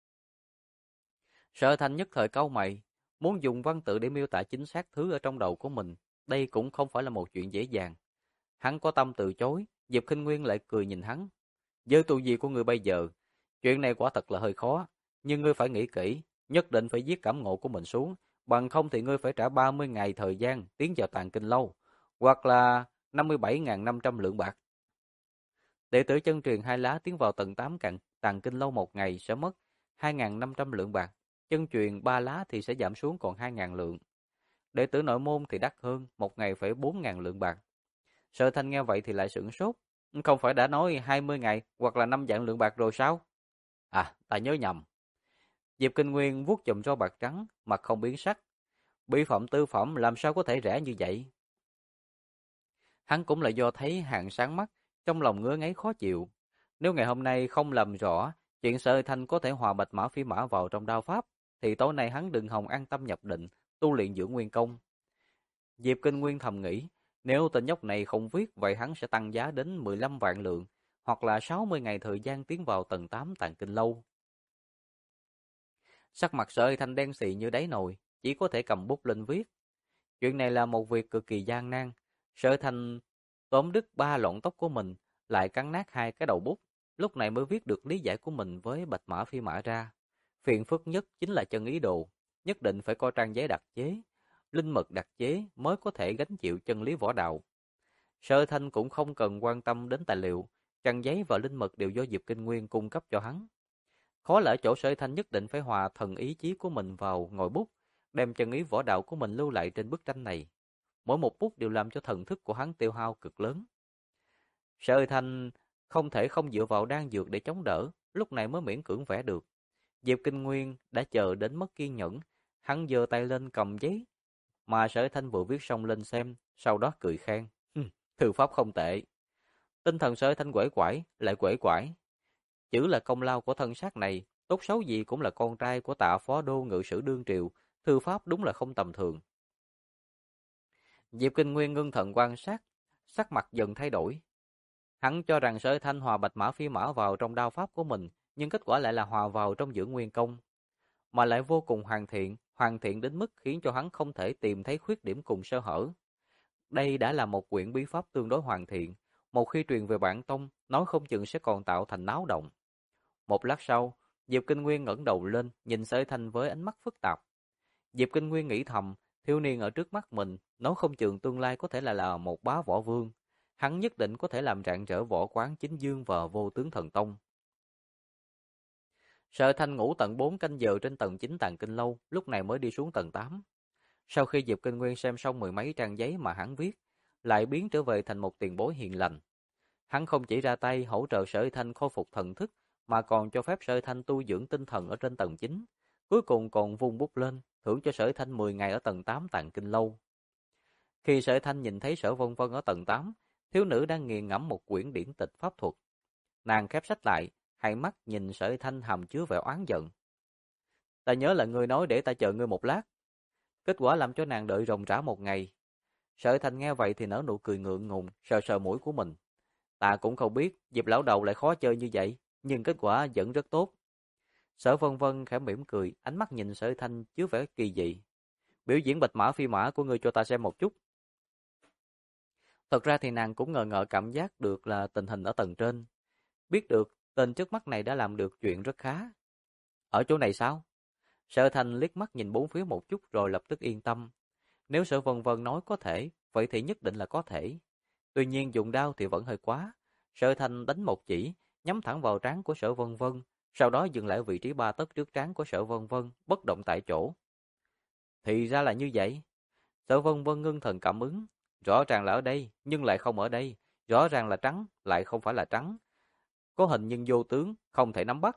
Sở Thanh nhất thời cau mày, muốn dùng văn tự để miêu tả chính xác thứ ở trong đầu của mình. Đây cũng không phải là một chuyện dễ dàng. Hắn có tâm từ chối, Diệp Khinh Nguyên lại cười nhìn hắn. Với tu vi của ngươi bây giờ, chuyện này quả thật là hơi khó. Nhưng ngươi phải nghĩ kỹ, nhất định phải viết cảm ngộ của mình xuống. Bằng không thì ngươi phải trả 30 ngày thời gian tiến vào tàng kinh lâu, hoặc là 57.500 lượng bạc. Đệ tử chân truyền 2 lá tiến vào tầng 8 tàng kinh lâu một ngày sẽ mất 2.500 lượng bạc. Chân truyền 3 lá thì sẽ giảm xuống còn 2.000 lượng. Đệ tử nội môn thì đắt hơn, một ngày phải 4.000 lượng bạc. Sở Thanh nghe vậy thì lại sửng sốt. Không phải đã nói 20 ngày hoặc là 5 vạn lượng bạc rồi sao? À, ta nhớ nhầm. Diệp Kinh Nguyên vuốt chùm râu bạc trắng, mặt không biến sắc. Bí phẩm tư phẩm làm sao có thể rẻ như vậy? Hắn cũng là do thấy Hàng sáng mắt, trong lòng ngứa ngáy khó chịu. Nếu ngày hôm nay không làm rõ chuyện Sở Thanh có thể hòa bạch mã phi mã vào trong đao pháp, thì tối nay hắn đừng hòng an tâm nhập định, tu luyện dưỡng nguyên công. Diệp Kinh Nguyên thầm nghĩ, nếu tên nhóc này không viết, vậy hắn sẽ tăng giá đến 15 vạn lượng, hoặc là 60 ngày thời gian tiến vào tầng 8 Tàng Kinh Lâu. Sắc mặt Sở Thanh đen xì như đáy nồi, chỉ có thể cầm bút lên viết. Chuyện này là một việc cực kỳ gian nan. Sở Thanh tóm đứt 3 lọn tóc của mình, lại cắn nát 2 cái đầu bút, lúc này mới viết được lý giải của mình với bạch mã phi mã ra. Phiền phức nhất chính là chân ý đồ, nhất định phải có trang giấy đặc chế, linh mật đặc chế mới có thể gánh chịu chân lý võ đạo. Sở Thanh cũng không cần quan tâm đến tài liệu, trang giấy và linh mật đều do Diệp Kinh Nguyên cung cấp cho hắn. Khó lẽ chỗ Sở Thanh nhất định phải hòa thần ý chí của mình vào ngòi bút, đem chân ý võ đạo của mình lưu lại trên bức tranh này. Mỗi một bút đều làm cho thần thức của hắn tiêu hao cực lớn. Sở Thanh không thể không dựa vào đan dược để chống đỡ, lúc này mới miễn cưỡng vẽ được. Diệp Kinh Nguyên đã chờ đến mất kiên nhẫn, hắn giơ tay lên cầm giấy mà Sở Thanh vừa viết xong lên xem, sau đó cười khen. Thư pháp không tệ. Tinh thần Sở Thanh quể quải, lại quể quải. Chữ là công lao của thân xác này, tốt xấu gì cũng là con trai của Tạ Phó Đô ngự sử đương triều, thư pháp đúng là không tầm thường. Diệp Kinh Nguyên ngưng thần quan sát, sắc mặt dần thay đổi. Hắn cho rằng Sở Thanh hòa bạch mã phi mã vào trong đao pháp của mình, nhưng kết quả lại là hòa vào trong dưỡng nguyên công, mà lại vô cùng hoàn thiện đến mức khiến cho hắn không thể tìm thấy khuyết điểm cùng sơ hở. Đây đã là một quyển bí pháp tương đối hoàn thiện, một khi truyền về bản tông, nói không chừng sẽ còn tạo thành náo động. Một lát sau, Diệp Kinh Nguyên ngẩng đầu lên, nhìn Sở Thanh với ánh mắt phức tạp. Diệp Kinh Nguyên nghĩ thầm, thiếu niên ở trước mắt mình, nói không chừng tương lai có thể là một bá võ vương. Hắn nhất định có thể làm rạng rỡ võ quán chính dương và vô tướng thần tông. Sở Thanh ngủ tận 4 canh giờ trên tầng 9 Tàng Kinh Lâu, lúc này mới đi xuống tầng 8. Sau khi Diệp Kinh Nguyên xem xong mười mấy trang giấy mà hắn viết, lại biến trở về thành một tiền bối hiền lành. Hắn không chỉ ra tay hỗ trợ Sở Thanh khôi phục thần thức, mà còn cho phép Sở Thanh tu dưỡng tinh thần ở trên tầng 9. Cuối cùng còn vung bút lên, thưởng cho Sở Thanh 10 ngày ở tầng 8 Tàng Kinh Lâu. Khi Sở Thanh nhìn thấy Sở Vân Vân ở tầng 8, thiếu nữ đang nghiền ngẫm một quyển điển tịch pháp thuật. Nàng khép sách lại, hai mắt nhìn Sở Thanh hàm chứa vẻ oán giận. Ta nhớ là ngươi nói để ta chờ ngươi một lát. Kết quả làm cho nàng đợi ròng rã một ngày. Sở Thanh nghe vậy thì nở nụ cười ngượng ngùng, sờ sờ mũi của mình. Ta cũng không biết Diệp lão đầu lại khó chơi như vậy, nhưng kết quả vẫn rất tốt. Sở Vân Vân khẽ mỉm cười, ánh mắt nhìn Sở Thanh chứa vẻ kỳ dị. Biểu diễn bạch mã phi mã của ngươi cho ta xem một chút. Thật ra thì nàng cũng ngờ ngợ cảm giác được là tình hình ở tầng trên. Biết được tên trước mắt này đã làm được chuyện rất khá. Ở chỗ này sao? Sở Thanh liếc mắt nhìn bốn phía một chút rồi lập tức yên tâm. Nếu Sở Vân Vân nói có thể, vậy thì nhất định là có thể. Tuy nhiên dùng đao thì vẫn hơi quá. Sở Thanh đánh một chỉ, nhắm thẳng vào trán của Sở Vân Vân, sau đó dừng lại ở vị trí 3 tấc trước trán của Sở Vân Vân, bất động tại chỗ. Thì ra là như vậy. Sở Vân Vân ngưng thần cảm ứng, rõ ràng là ở đây, nhưng lại không ở đây, rõ ràng là trắng, lại không phải là trắng. Có hình nhưng vô tướng, không thể nắm bắt.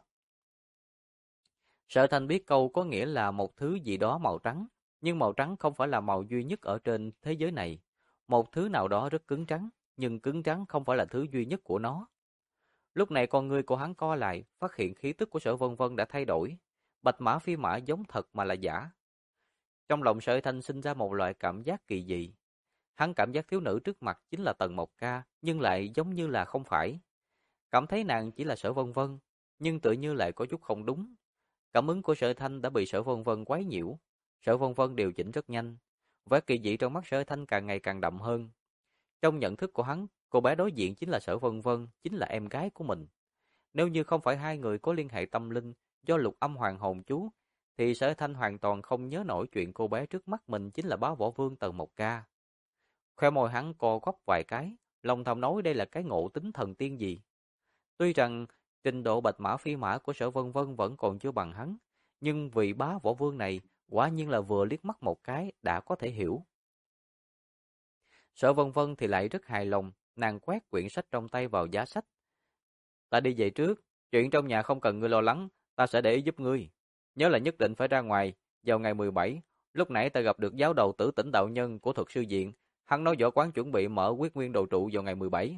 Sở Thanh biết câu có nghĩa là một thứ gì đó màu trắng, nhưng màu trắng không phải là màu duy nhất ở trên thế giới này. Một thứ nào đó rất cứng trắng, nhưng cứng trắng không phải là thứ duy nhất của nó. Lúc này con ngươi của hắn co lại, phát hiện khí tức của Sở Vân Vân đã thay đổi. Bạch mã phi mã giống thật mà là giả. Trong lòng Sở Thanh sinh ra một loại cảm giác kỳ dị. Hắn cảm giác thiếu nữ trước mặt chính là Tần Mộc Ca, nhưng lại giống như là không phải. Cảm thấy nàng chỉ là Sở Vân Vân, nhưng tự như lại có chút không đúng. Cảm ứng của Sở Thanh đã bị Sở Vân Vân quấy nhiễu. Sở Vân Vân điều chỉnh rất nhanh. Vẻ kỳ dị trong mắt Sở Thanh càng ngày càng đậm hơn. Trong nhận thức của hắn, cô bé đối diện chính là Sở Vân Vân, chính là em gái của mình. Nếu như không phải hai người có liên hệ tâm linh do Lục Âm Hoàng hồn chú, thì Sở Thanh hoàn toàn không nhớ nổi chuyện cô bé trước mắt mình chính là bá võ vương Tần Mộc Ca. Khoe môi hắn co quắp vài cái, lòng thầm nói đây là cái ngộ tính thần tiên gì. Tuy rằng trình độ bạch mã phi mã của Sở Vân Vân vẫn còn chưa bằng hắn, nhưng vị bá võ vương này quả nhiên là vừa liếc mắt một cái đã có thể hiểu. Sở Vân Vân thì lại rất hài lòng, nàng quét quyển sách trong tay vào giá sách. Ta đi về trước, chuyện trong nhà không cần ngươi lo lắng, ta sẽ để ý giúp ngươi. Nhớ là nhất định phải ra ngoài, vào ngày 17, lúc nãy ta gặp được giáo đầu Tử Tỉnh đạo nhân của thuật sư viện, Hắn nói võ quán chuẩn bị mở Quyết Nguyên Đồ Trụ vào ngày 17.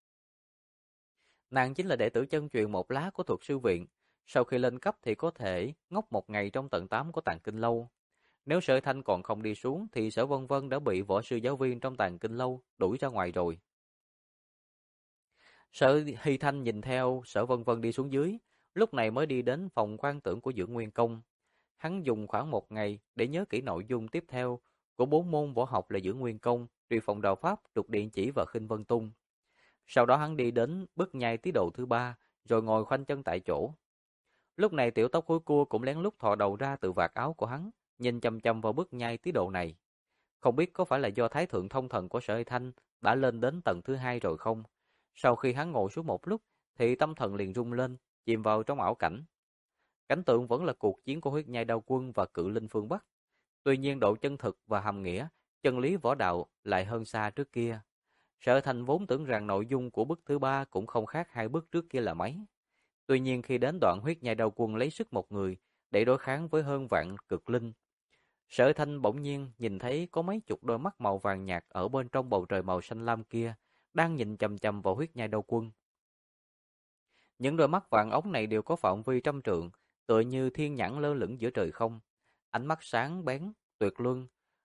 Nàng chính là đệ tử chân truyền một lá của thuật sư viện. Sau khi lên cấp thì có thể ngốc một ngày trong tầng 8 của Tàng Kinh Lâu. Nếu Sở Thanh còn không đi xuống thì Sở Vân Vân đã bị võ sư giáo viên trong Tàng Kinh Lâu đuổi ra ngoài rồi. Sở Hy Thanh nhìn theo Sở Vân Vân đi xuống dưới, lúc này mới đi đến phòng quan tưởng của Dưỡng Nguyên Công. Hắn dùng khoảng một ngày để nhớ kỹ nội dung tiếp theo của 4 môn võ học là Dưỡng Nguyên Công, Tùy Phong Đạo Pháp, Trục Điện Chỉ và Khinh Vân Tung. Sau đó hắn đi đến bước nhai tí độ thứ 3, rồi ngồi khoanh chân tại chỗ. Lúc này Tiểu Tóc Hối Cua cũng lén lút thò đầu ra từ vạt áo của hắn, nhìn chằm chằm vào bước nhai tí độ này. Không biết có phải là do Thái Thượng Thông Thần của Sở Hy Thanh đã lên đến tầng thứ 2 rồi không? Sau khi hắn ngồi xuống một lúc, thì tâm thần liền rung lên, chìm vào trong ảo cảnh. Cảnh tượng vẫn là cuộc chiến của huyết nhai đao quân và cự linh phương Bắc. Tuy nhiên độ chân thực và hàm nghĩa, chân lý võ đạo lại hơn xa trước kia. Sở Thành vốn tưởng rằng nội dung của bức thứ 3 cũng không khác hai bức trước kia là mấy. Tuy nhiên khi đến đoạn huyết nhai đao quân lấy sức một người để đối kháng với hơn vạn cực linh, Sở Thanh bỗng nhiên nhìn thấy có mấy chục đôi mắt màu vàng nhạt ở bên trong bầu trời màu xanh lam kia, đang nhìn chằm chằm vào huyết nhai đao quân. Những đôi mắt vàng ống này đều có phạm vi trăm trượng, tựa như thiên nhãn lơ lửng giữa trời không. Ánh mắt sáng bén, tuyệt luân,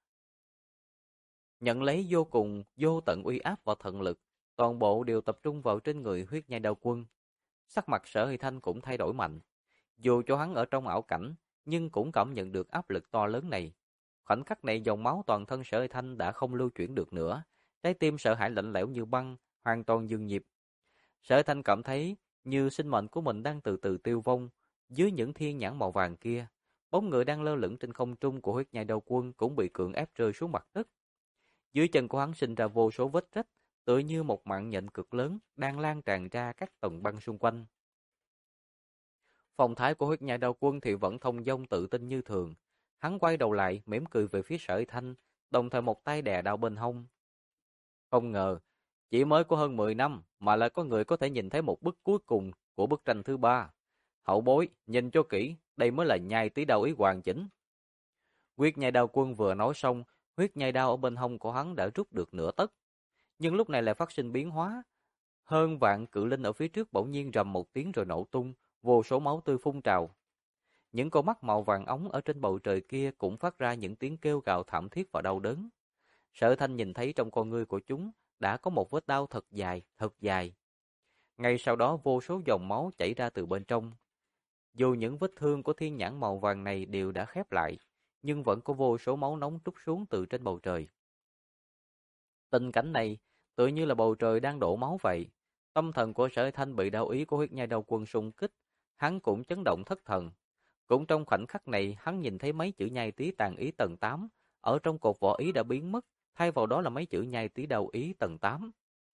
nhận lấy vô cùng vô tận uy áp và thần lực, toàn bộ đều tập trung vào trên người huyết nhai đao quân. Sắc mặt Sở Hy Thanh cũng thay đổi mạnh. Dù cho hắn ở trong ảo cảnh, nhưng cũng cảm nhận được áp lực to lớn này. Khoảnh khắc này dòng máu toàn thân Sở Hy Thanh đã không lưu chuyển được nữa, trái tim sợ hãi lạnh lẽo như băng, hoàn toàn dừng nhịp. Sở Hy Thanh cảm thấy như sinh mệnh của mình đang từ từ tiêu vong, dưới những thiên nhãn màu vàng kia. Bóng người đang lơ lửng trên không trung của huyết nhai đao quân cũng bị cưỡng ép rơi xuống mặt đất. Dưới chân của hắn sinh ra vô số vết rách, tựa như một mạng nhện cực lớn đang lan tràn ra các tầng băng xung quanh. Phong thái của huyết nhai đao quân thì vẫn thông dong tự tin như thường. Hắn quay đầu lại, mỉm cười về phía Sở Hy Thanh, đồng thời một tay đè đao bên hông. Không ngờ, chỉ mới có hơn 10 năm mà lại có người có thể nhìn thấy một bức cuối cùng của bức tranh thứ 3. Hậu bối, nhìn cho kỹ, đây mới là nhai tí đao ý hoàn chỉnh. Huyết nhai đao quân vừa nói xong, huyết nhai đao ở bên hông của hắn đã rút được nửa tấc. Nhưng lúc này lại phát sinh biến hóa. Hơn vạn cự linh ở phía trước bỗng nhiên rầm một tiếng rồi nổ tung, vô số máu tươi phun trào. Những con mắt màu vàng óng ở trên bầu trời kia cũng phát ra những tiếng kêu gào thảm thiết và đau đớn. Sở Thanh nhìn thấy trong con ngươi của chúng đã có một vết đau thật dài, thật dài. Ngay sau đó vô số dòng máu chảy ra từ bên trong. Dù những vết thương của thiên nhãn màu vàng này đều đã khép lại, nhưng vẫn có vô số máu nóng trút xuống từ trên bầu trời. Tình cảnh này tựa như là bầu trời đang đổ máu vậy. Tâm thần của Sở Thanh bị đao ý của huyết nhai đao quân xung kích, hắn cũng chấn động thất thần. Cũng trong khoảnh khắc này, hắn nhìn thấy mấy chữ nhai tí tàn ý tầng 8, ở trong cột võ ý đã biến mất, thay vào đó là mấy chữ nhai tí đao ý tầng 8.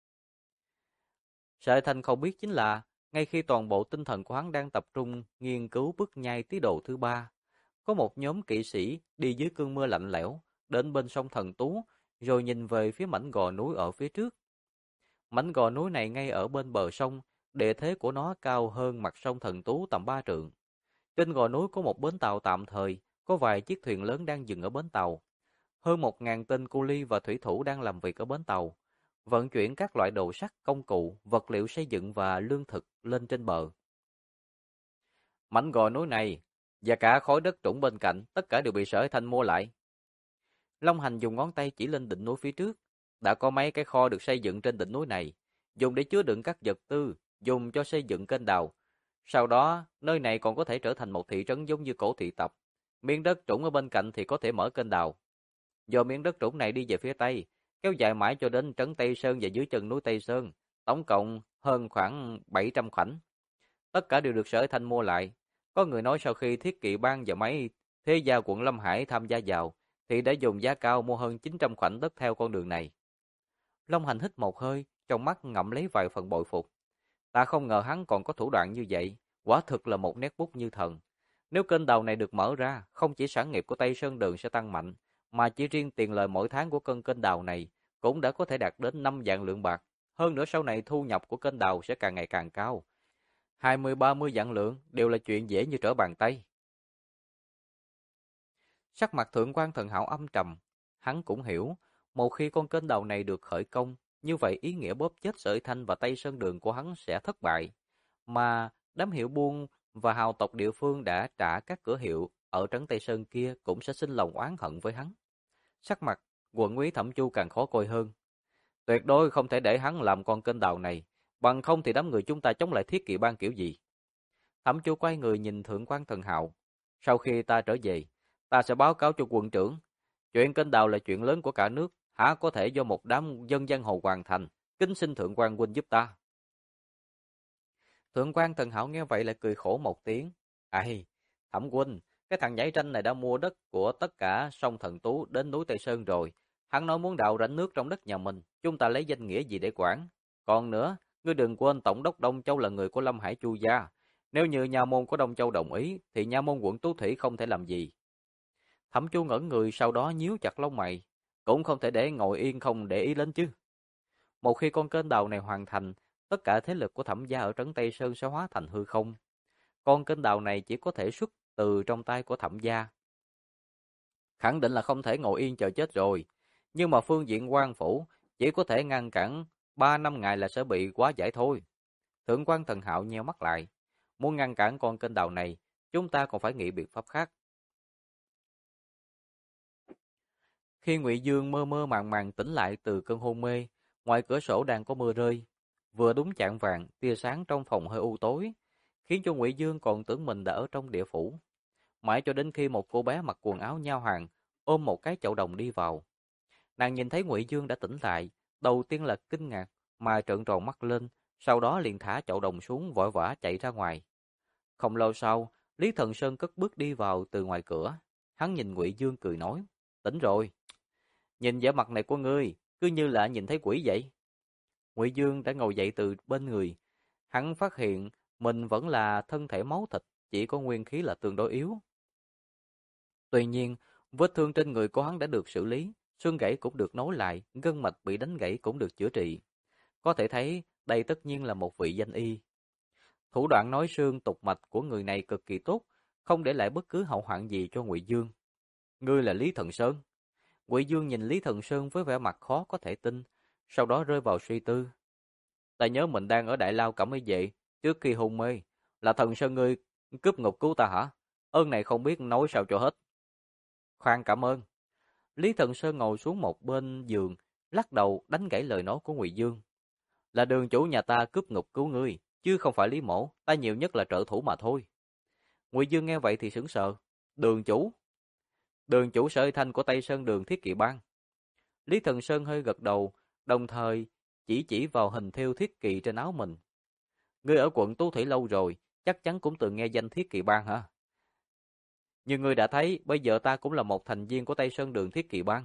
Sở Thanh không biết chính là, ngay khi toàn bộ tinh thần của hắn đang tập trung nghiên cứu bức nhai tí đồ thứ 3, có một nhóm kỵ sĩ đi dưới cơn mưa lạnh lẽo, đến bên sông Thần Tú, rồi nhìn về phía mảnh gò núi ở phía trước. Mảnh gò núi này ngay ở bên bờ sông, địa thế của nó cao hơn mặt sông Thần Tú tầm 3 trượng. Trên gò núi có một bến tàu tạm thời, có vài chiếc thuyền lớn đang dừng ở bến tàu. Hơn 1.000 tên cu li và thủy thủ đang làm việc ở bến tàu, vận chuyển các loại đồ sắt, công cụ, vật liệu xây dựng và lương thực lên trên bờ. Mảnh gò núi này và cả khối đất trũng bên cạnh, tất cả đều bị Sở Thanh mua lại. Long Hành dùng ngón tay chỉ lên đỉnh núi phía trước. Đã có mấy cái kho được xây dựng trên đỉnh núi này, dùng để chứa đựng các vật tư, dùng cho xây dựng kênh đào. Sau đó, nơi này còn có thể trở thành một thị trấn giống như cổ thị tập. Miếng đất trũng ở bên cạnh thì có thể mở kênh đào. Do miếng đất trũng này đi về phía Tây, kéo dài mãi cho đến trấn Tây Sơn và dưới chân núi Tây Sơn, tổng cộng hơn khoảng 700 khoảnh. Tất cả đều được Sở Thanh mua lại. Có người nói sau khi Thiết Kỵ Bang và mấy thế gia quận Lâm Hải tham gia vào, thì đã dùng giá cao mua hơn 900 khoảnh đất theo con đường này. Long Hành hít một hơi, trong mắt ngậm lấy vài phần bội phục. Ta không ngờ hắn còn có thủ đoạn như vậy, quả thực là một nét bút như thần. Nếu kênh đào này được mở ra, không chỉ sản nghiệp của Tây Sơn Đường sẽ tăng mạnh, mà chỉ riêng tiền lời mỗi tháng của kênh đào này cũng đã có thể đạt đến 5 vạn lượng bạc. Hơn nữa sau này thu nhập của kênh đào sẽ càng ngày càng cao. 20-30 vạn lượng đều là chuyện dễ như trở bàn tay. Sắc mặt Thượng quan Thần Hạo âm trầm, hắn cũng hiểu, Một khi con kênh đào này được khởi công, như vậy ý nghĩa bóp chết Sở Huy Thanh và Tây Sơn Đường của hắn sẽ thất bại. Mà đám hiệu buôn và hào tộc địa phương đã trả các cửa hiệu ở trấn Tây Sơn kia cũng sẽ sinh lòng oán hận với hắn. Sắc mặt quận úy Thẩm Chu càng khó coi hơn. Tuyệt đối không thể để hắn làm con kênh đào này, bằng không thì đám người chúng ta chống lại Thiết Kỵ Bang kiểu gì? Thẩm Chu quay người nhìn Thượng quan Thần Hạo. Sau khi ta trở về, ta sẽ báo cáo cho quận trưởng. Chuyện kênh đào là chuyện lớn của cả nước, há có thể do một đám dân giang hồ hoàn thành, kính xin Thượng quan huynh giúp ta. Thượng quan Thần Hạo nghe vậy lại cười khổ một tiếng. Ai, Thẩm huynh, cái thằng nhảy tranh này đã mua đất của tất cả sông Thần Tú đến núi Tây Sơn rồi. Hắn nói muốn đào rãnh nước trong đất nhà mình, chúng ta lấy danh nghĩa gì để quản? Còn nữa, ngươi đừng quên Tổng đốc Đông Châu là người của Lâm Hải Chu gia. Nếu như nha môn của Đông Châu đồng ý, thì nha môn quận Tú Thủy không thể làm gì. Thẩm Chu ngẩn người, sau đó nhíu chặt lông mày. Cũng không thể để ngồi yên không để ý đến chứ. Một khi con kênh đào này hoàn thành, tất cả thế lực của Thẩm gia ở trấn Tây Sơn sẽ hóa thành hư không. Con kênh đào này chỉ có thể xuất từ trong tay của Thẩm gia. Khẳng định là không thể ngồi yên chờ chết rồi. Nhưng mà phương diện quan phủ chỉ có thể ngăn cản 3 năm ngày là sẽ bị quá giải thôi. Thượng quan Thần Hạo nheo mắt lại. Muốn ngăn cản con kênh đào này, chúng ta còn phải nghĩ biện pháp khác. Khi Ngụy Dương mơ mơ màng màng tỉnh lại từ cơn hôn mê, ngoài cửa sổ đang có mưa rơi. Vừa đúng chạng vàng, tia sáng trong phòng hơi u tối, khiến cho Ngụy Dương còn tưởng mình đã ở trong địa phủ. Mãi cho đến khi một cô bé mặc quần áo nho hoàng, ôm một cái chậu đồng đi vào. Nàng nhìn thấy Ngụy Dương đã tỉnh lại, đầu tiên là kinh ngạc, mà trợn tròn mắt lên, sau đó liền thả chậu đồng xuống vội vã chạy ra ngoài. Không lâu sau, Lý Thần Sơn cất bước đi vào từ ngoài cửa. Hắn nhìn Ngụy Dương cười nói, tỉnh rồi. Nhìn vẻ mặt này của ngươi, cứ như là nhìn thấy quỷ vậy. Ngụy Dương đã ngồi dậy từ bên người. Hắn phát hiện mình vẫn là thân thể máu thịt, chỉ có nguyên khí là tương đối yếu. Tuy nhiên, vết thương trên người của hắn đã được xử lý, xương gãy cũng được nối lại, gân mạch bị đánh gãy cũng được chữa trị. Có thể thấy đây tất nhiên là một vị danh y. Thủ đoạn nói xương tục mạch của người này cực kỳ tốt, không để lại bất cứ hậu hoạn gì cho Ngụy Dương. Ngươi là Lý Thần Sơn. Ngụy Dương nhìn Lý Thần Sơn với vẻ mặt khó có thể tin, sau đó rơi vào suy tư. Ta nhớ mình đang ở Đại Lao Cẩm Y Vệ, trước khi hôn mê, là Thần Sơn ngươi cướp ngục cứu ta hả? Ơn này không biết nói sao cho hết. Khoan cảm ơn. Lý Thần Sơn ngồi xuống một bên giường, lắc đầu đánh gãy lời nói của Ngụy Dương. Là đường chủ nhà ta cướp ngục cứu ngươi, chứ không phải Lý Mổ, ta nhiều nhất là trợ thủ mà thôi. Ngụy Dương nghe vậy thì sững sờ. Đường chủ? Đường chủ Sở Thanh của Tây Sơn Đường Thiết Kỵ Bang. Lý Thần Sơn hơi gật đầu, đồng thời chỉ vào hình thêu Thiết Kỵ trên áo mình. Ngươi ở quận Tú Thủy lâu rồi, chắc chắn cũng từng nghe danh Thiết Kỵ Bang hả? Như ngươi đã thấy, bây giờ ta cũng là một thành viên của Tây Sơn Đường Thiết Kỵ Bang.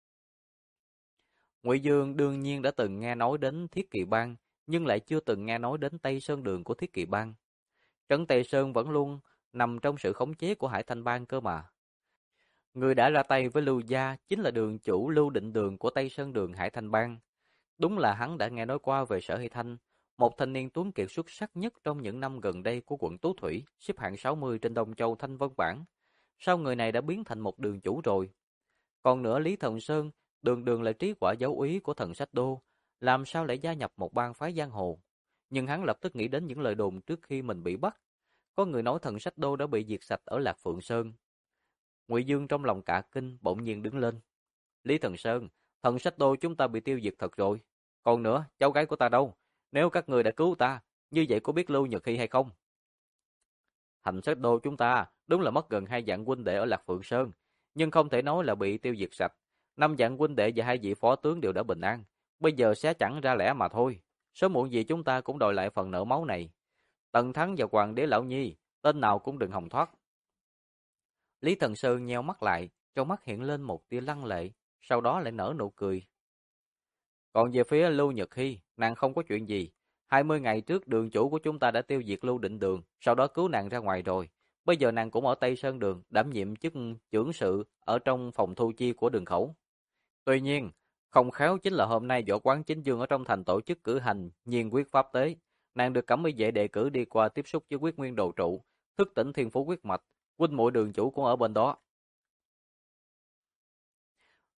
Ngụy Dương đương nhiên đã từng nghe nói đến Thiết Kỵ Bang, nhưng lại chưa từng nghe nói đến Tây Sơn Đường của Thiết Kỵ Bang. Trấn Tây Sơn vẫn luôn nằm trong sự khống chế của Hải Thanh Bang cơ mà. Người đã ra tay với Lưu Gia chính là đường chủ Lưu Định Đường của Tây Sơn Đường Hải Thanh Bang. Đúng là hắn đã nghe nói qua về Sở Hy Thanh, một thanh niên tuấn kiệt xuất sắc nhất trong những năm gần đây của quận Tú Thủy, xếp hạng 60 trên Đông Châu Thanh Vân Bảng. Sao người này đã biến thành một đường chủ rồi? Còn nữa Lý Thần Sơn, đường đường là trí quả giáo úy của Thần Sách Đô, làm sao lại gia nhập một bang phái giang hồ? Nhưng hắn lập tức nghĩ đến những lời đồn trước khi mình bị bắt. Có người nói Thần Sách Đô đã bị diệt sạch ở Lạc Phượng Sơn. Ngụy Dương trong lòng cả kinh, bỗng nhiên đứng lên. Lý Thần Sơn, Thần Sách Đô chúng ta bị tiêu diệt thật rồi. Còn nữa, cháu gái của ta đâu? Nếu các người đã cứu ta, như vậy có biết Lưu Nhật Hy hay không? Thần Sách Đô chúng ta đúng là mất gần 2 vạn huynh đệ ở Lạc Phượng Sơn, nhưng không thể nói là bị tiêu diệt sạch. 5 vạn huynh đệ và 2 vị phó tướng đều đã bình an. Bây giờ sẽ chẳng ra lẽ mà thôi. Sớm muộn gì chúng ta cũng đòi lại phần nợ máu này. Tần Thắng và Hoàng đế Lão Nhi, tên nào cũng đừng hòng thoát. Lý Thần Sơn nheo mắt lại, trong mắt hiện lên một tia lăng lệ, sau đó lại nở nụ cười. Còn về phía Lưu Nhật Hy, nàng không có chuyện gì. 20 ngày trước đường chủ của chúng ta đã tiêu diệt Lưu Định Đường, sau đó cứu nàng ra ngoài rồi. Bây giờ nàng cũng ở Tây Sơn Đường, đảm nhiệm chức trưởng sự ở trong phòng thu chi của đường khẩu. Tuy nhiên, không khéo chính là hôm nay võ quán chính dương ở trong thành tổ chức cử hành nhiên quyết pháp tế. Nàng được Cẩm Y Vệ đề cử đi qua tiếp xúc với Quyết Nguyên Đồ Trụ, thức tỉnh Thiên Phú Quyết Mạch, huynh muội đường chủ cũng ở bên đó.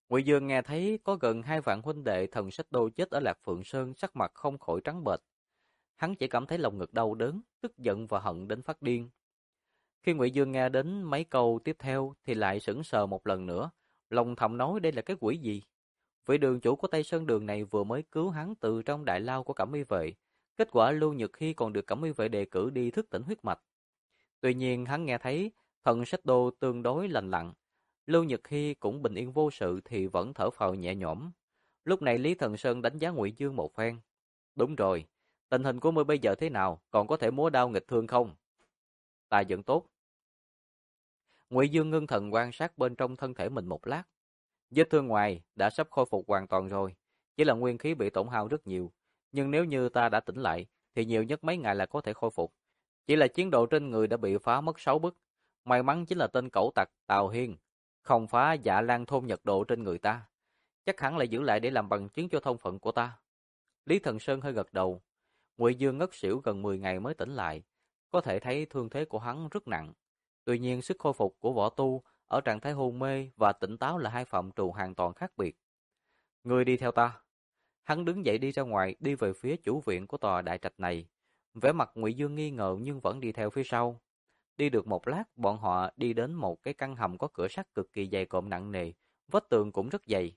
Ngụy Dương nghe thấy có gần 2 vạn huynh đệ thần Sách Đô chết ở Lạc Phượng Sơn, sắc mặt không khỏi trắng bệch. Hắn chỉ cảm thấy lòng ngực đau đớn, tức giận và hận đến phát điên. Khi Ngụy Dương nghe đến mấy câu tiếp theo thì lại sững sờ một lần nữa, lòng thầm nói đây là cái quỷ gì? Vị đường chủ của Tây Sơn Đường này vừa mới cứu hắn từ trong đại lao của Cẩm Y vệ, kết quả Lưu Nhược Hy còn được Cẩm Y vệ đề cử đi thức tỉnh huyết mạch. Tuy nhiên hắn nghe thấy thần Sách Đô tương đối lành lặn, Lưu Nhược Hy cũng bình yên vô sự thì vẫn thở phào nhẹ nhõm. Lúc này Lý Thần Sơn đánh giá Ngụy Dương một phen. Đúng rồi, tình hình của ngươi bây giờ thế nào, còn có thể múa đao nghịch thương không? Ta vẫn tốt. Ngụy Dương ngưng thần quan sát bên trong thân thể mình một lát. Vết thương ngoài đã sắp khôi phục hoàn toàn rồi, chỉ là nguyên khí bị tổn hao rất nhiều. Nhưng nếu như ta đã tỉnh lại, thì nhiều nhất mấy ngày là có thể khôi phục. Chỉ là chiến độ trên người đã bị phá mất 6 bức. May mắn chính là tên cẩu tặc Tào Hiên không phá Dạ Lan thôn Nhật độ trên người ta. Chắc hẳn là giữ lại để làm bằng chứng cho thân phận của ta. Lý Thần Sơn hơi gật đầu. Ngụy Dương ngất xỉu gần 10 ngày mới tỉnh lại. Có thể thấy thương thế của hắn rất nặng. Tuy nhiên sức khôi phục của võ tu ở trạng thái hôn mê và tỉnh táo là hai phạm trù hoàn toàn khác biệt. Ngươi đi theo ta. Hắn đứng dậy đi ra ngoài, đi về phía chủ viện của tòa đại trạch này. Vẻ mặt Ngụy Dương nghi ngờ nhưng vẫn đi theo phía sau. Đi được một lát, bọn họ đi đến một cái căn hầm có cửa sắt cực kỳ dày cộm nặng nề, vách tường cũng rất dày.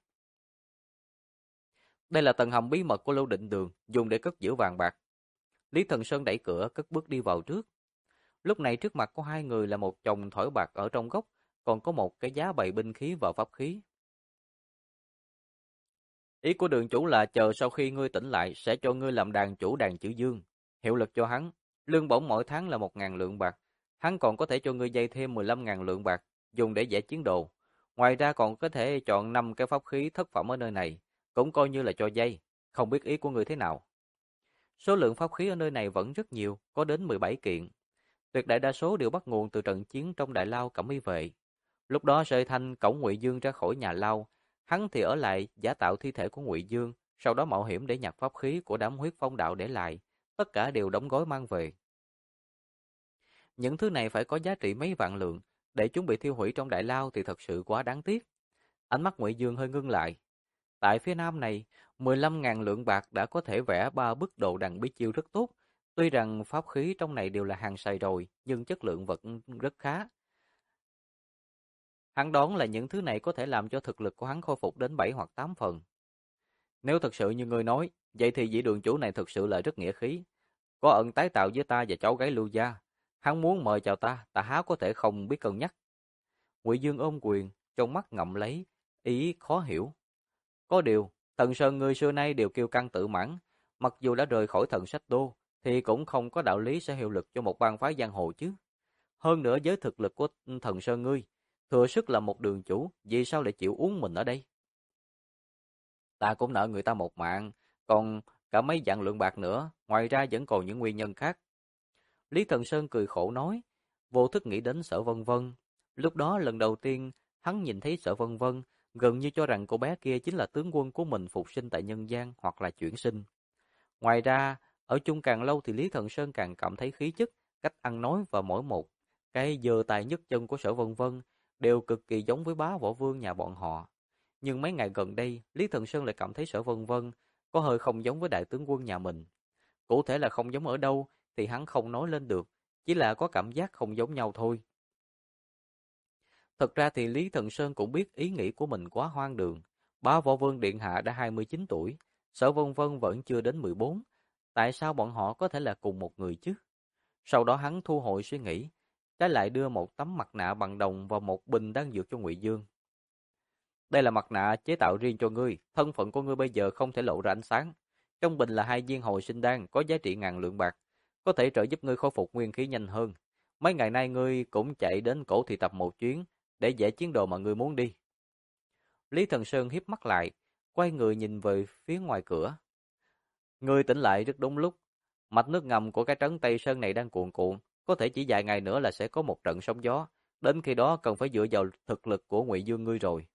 Đây là tầng hầm bí mật của Lưu Định Đường, dùng để cất giữ vàng bạc. Lý Thần Sơn đẩy cửa, cất bước đi vào trước. Lúc này trước mặt có hai người là một chồng thỏi bạc ở trong góc, còn có một cái giá bày binh khí và pháp khí. Ý của đường chủ là chờ sau khi ngươi tỉnh lại sẽ cho ngươi làm đàn chủ đàn chữ Dương, hiệu lực cho hắn. Lương bổng mỗi tháng là 1.000 lượng bạc. Hắn còn có thể cho ngươi dây thêm 15.000 lượng bạc, dùng để giải chiến đồ. Ngoài ra còn có thể chọn 5 cái pháp khí thất phẩm ở nơi này, cũng coi như là cho dây. Không biết ý của ngươi thế nào? Số lượng pháp khí ở nơi này vẫn rất nhiều, có đến 17 kiện. Tuyệt đại đa số đều bắt nguồn từ trận chiến trong đại lao Cẩm Y vệ. Lúc đó Sợi Thanh cõng Ngụy Dương ra khỏi nhà lao, hắn thì ở lại giả tạo thi thể của Ngụy Dương, sau đó mạo hiểm để nhặt pháp khí của đám huyết phong đạo để lại, tất cả đều đóng gói mang về. Những thứ này phải có giá trị mấy vạn lượng, để chúng bị thiêu hủy trong đại lao thì thật sự quá đáng tiếc. Ánh mắt Ngụy Dương hơi ngưng lại. Tại phía nam này, 15.000 lượng bạc đã có thể vẽ 3 bức đồ đằng bí chiêu rất tốt. Tuy rằng pháp khí trong này đều là hàng xài rồi, nhưng chất lượng vẫn rất khá. Hắn đoán là những thứ này có thể làm cho thực lực của hắn khôi phục đến 7 hoặc 8 phần. Nếu thật sự như ngươi nói, vậy thì vị đường chủ này thực sự là rất nghĩa khí. Có ân tái tạo với ta và cháu gái Lưu Gia. Hắn muốn mời chào ta, ta há có thể không biết cân nhắc. Ngụy Dương ôm quyền, trong mắt ngậm lấy, ý khó hiểu. Có điều, Thần Sơn ngươi xưa nay đều kiêu căng tự mãn, mặc dù đã rời khỏi Thần Sách Đô, thì cũng không có đạo lý sẽ hiệu lực cho một bang phái giang hồ chứ. Hơn nữa với thực lực của Thần Sơn ngươi, thừa sức là một đường chủ, vì sao lại chịu uống mình ở đây? Ta cũng nợ người ta một mạng, còn cả mấy vạn lượng bạc nữa, ngoài ra vẫn còn những nguyên nhân khác. Lý Thần Sơn cười khổ nói, vô thức nghĩ đến Sở Vân Vân. Lúc đó lần đầu tiên hắn nhìn thấy Sở Vân Vân, gần như cho rằng cô bé kia chính là tướng quân của mình phục sinh tại nhân gian hoặc là chuyển sinh. Ngoài ra, ở chung càng lâu thì Lý Thần Sơn càng cảm thấy khí chất, cách ăn nói và mỗi một cái giơ tay nhấc chân của Sở Vân Vân đều cực kỳ giống với bá võ vương nhà bọn họ. Nhưng mấy ngày gần đây, Lý Thần Sơn lại cảm thấy Sở Vân Vân có hơi không giống với đại tướng quân nhà mình. Cụ thể là không giống ở đâu thì hắn không nói lên được, chỉ là có cảm giác không giống nhau thôi. Thật ra thì Lý Thần Sơn cũng biết ý nghĩ của mình quá hoang đường. Bá võ vương điện hạ đã 29 tuổi, Sở Vân Vân vẫn chưa đến 14. Tại sao bọn họ có thể là cùng một người chứ? Sau đó hắn thu hồi suy nghĩ, trái lại đưa một tấm mặt nạ bằng đồng và một bình đan dược cho Ngụy Dương. Đây là mặt nạ chế tạo riêng cho ngươi, thân phận của ngươi bây giờ không thể lộ ra ánh sáng. Trong bình là 2 viên hồi sinh đan có giá trị 1.000 lượng bạc, có thể trợ giúp ngươi khôi phục nguyên khí nhanh hơn. Mấy ngày nay ngươi cũng chạy đến cổ thị tập một chuyến để giải chiến đồ mà ngươi muốn đi. Lý Thần Sơn híp mắt lại, quay người nhìn về phía ngoài cửa. Ngươi tỉnh lại rất đúng lúc. Mạch nước ngầm của cái trấn Tây Sơn này đang cuồn cuộn, có thể chỉ vài ngày nữa là sẽ có một trận sóng gió. Đến khi đó cần phải dựa vào thực lực của Ngụy Dương ngươi rồi.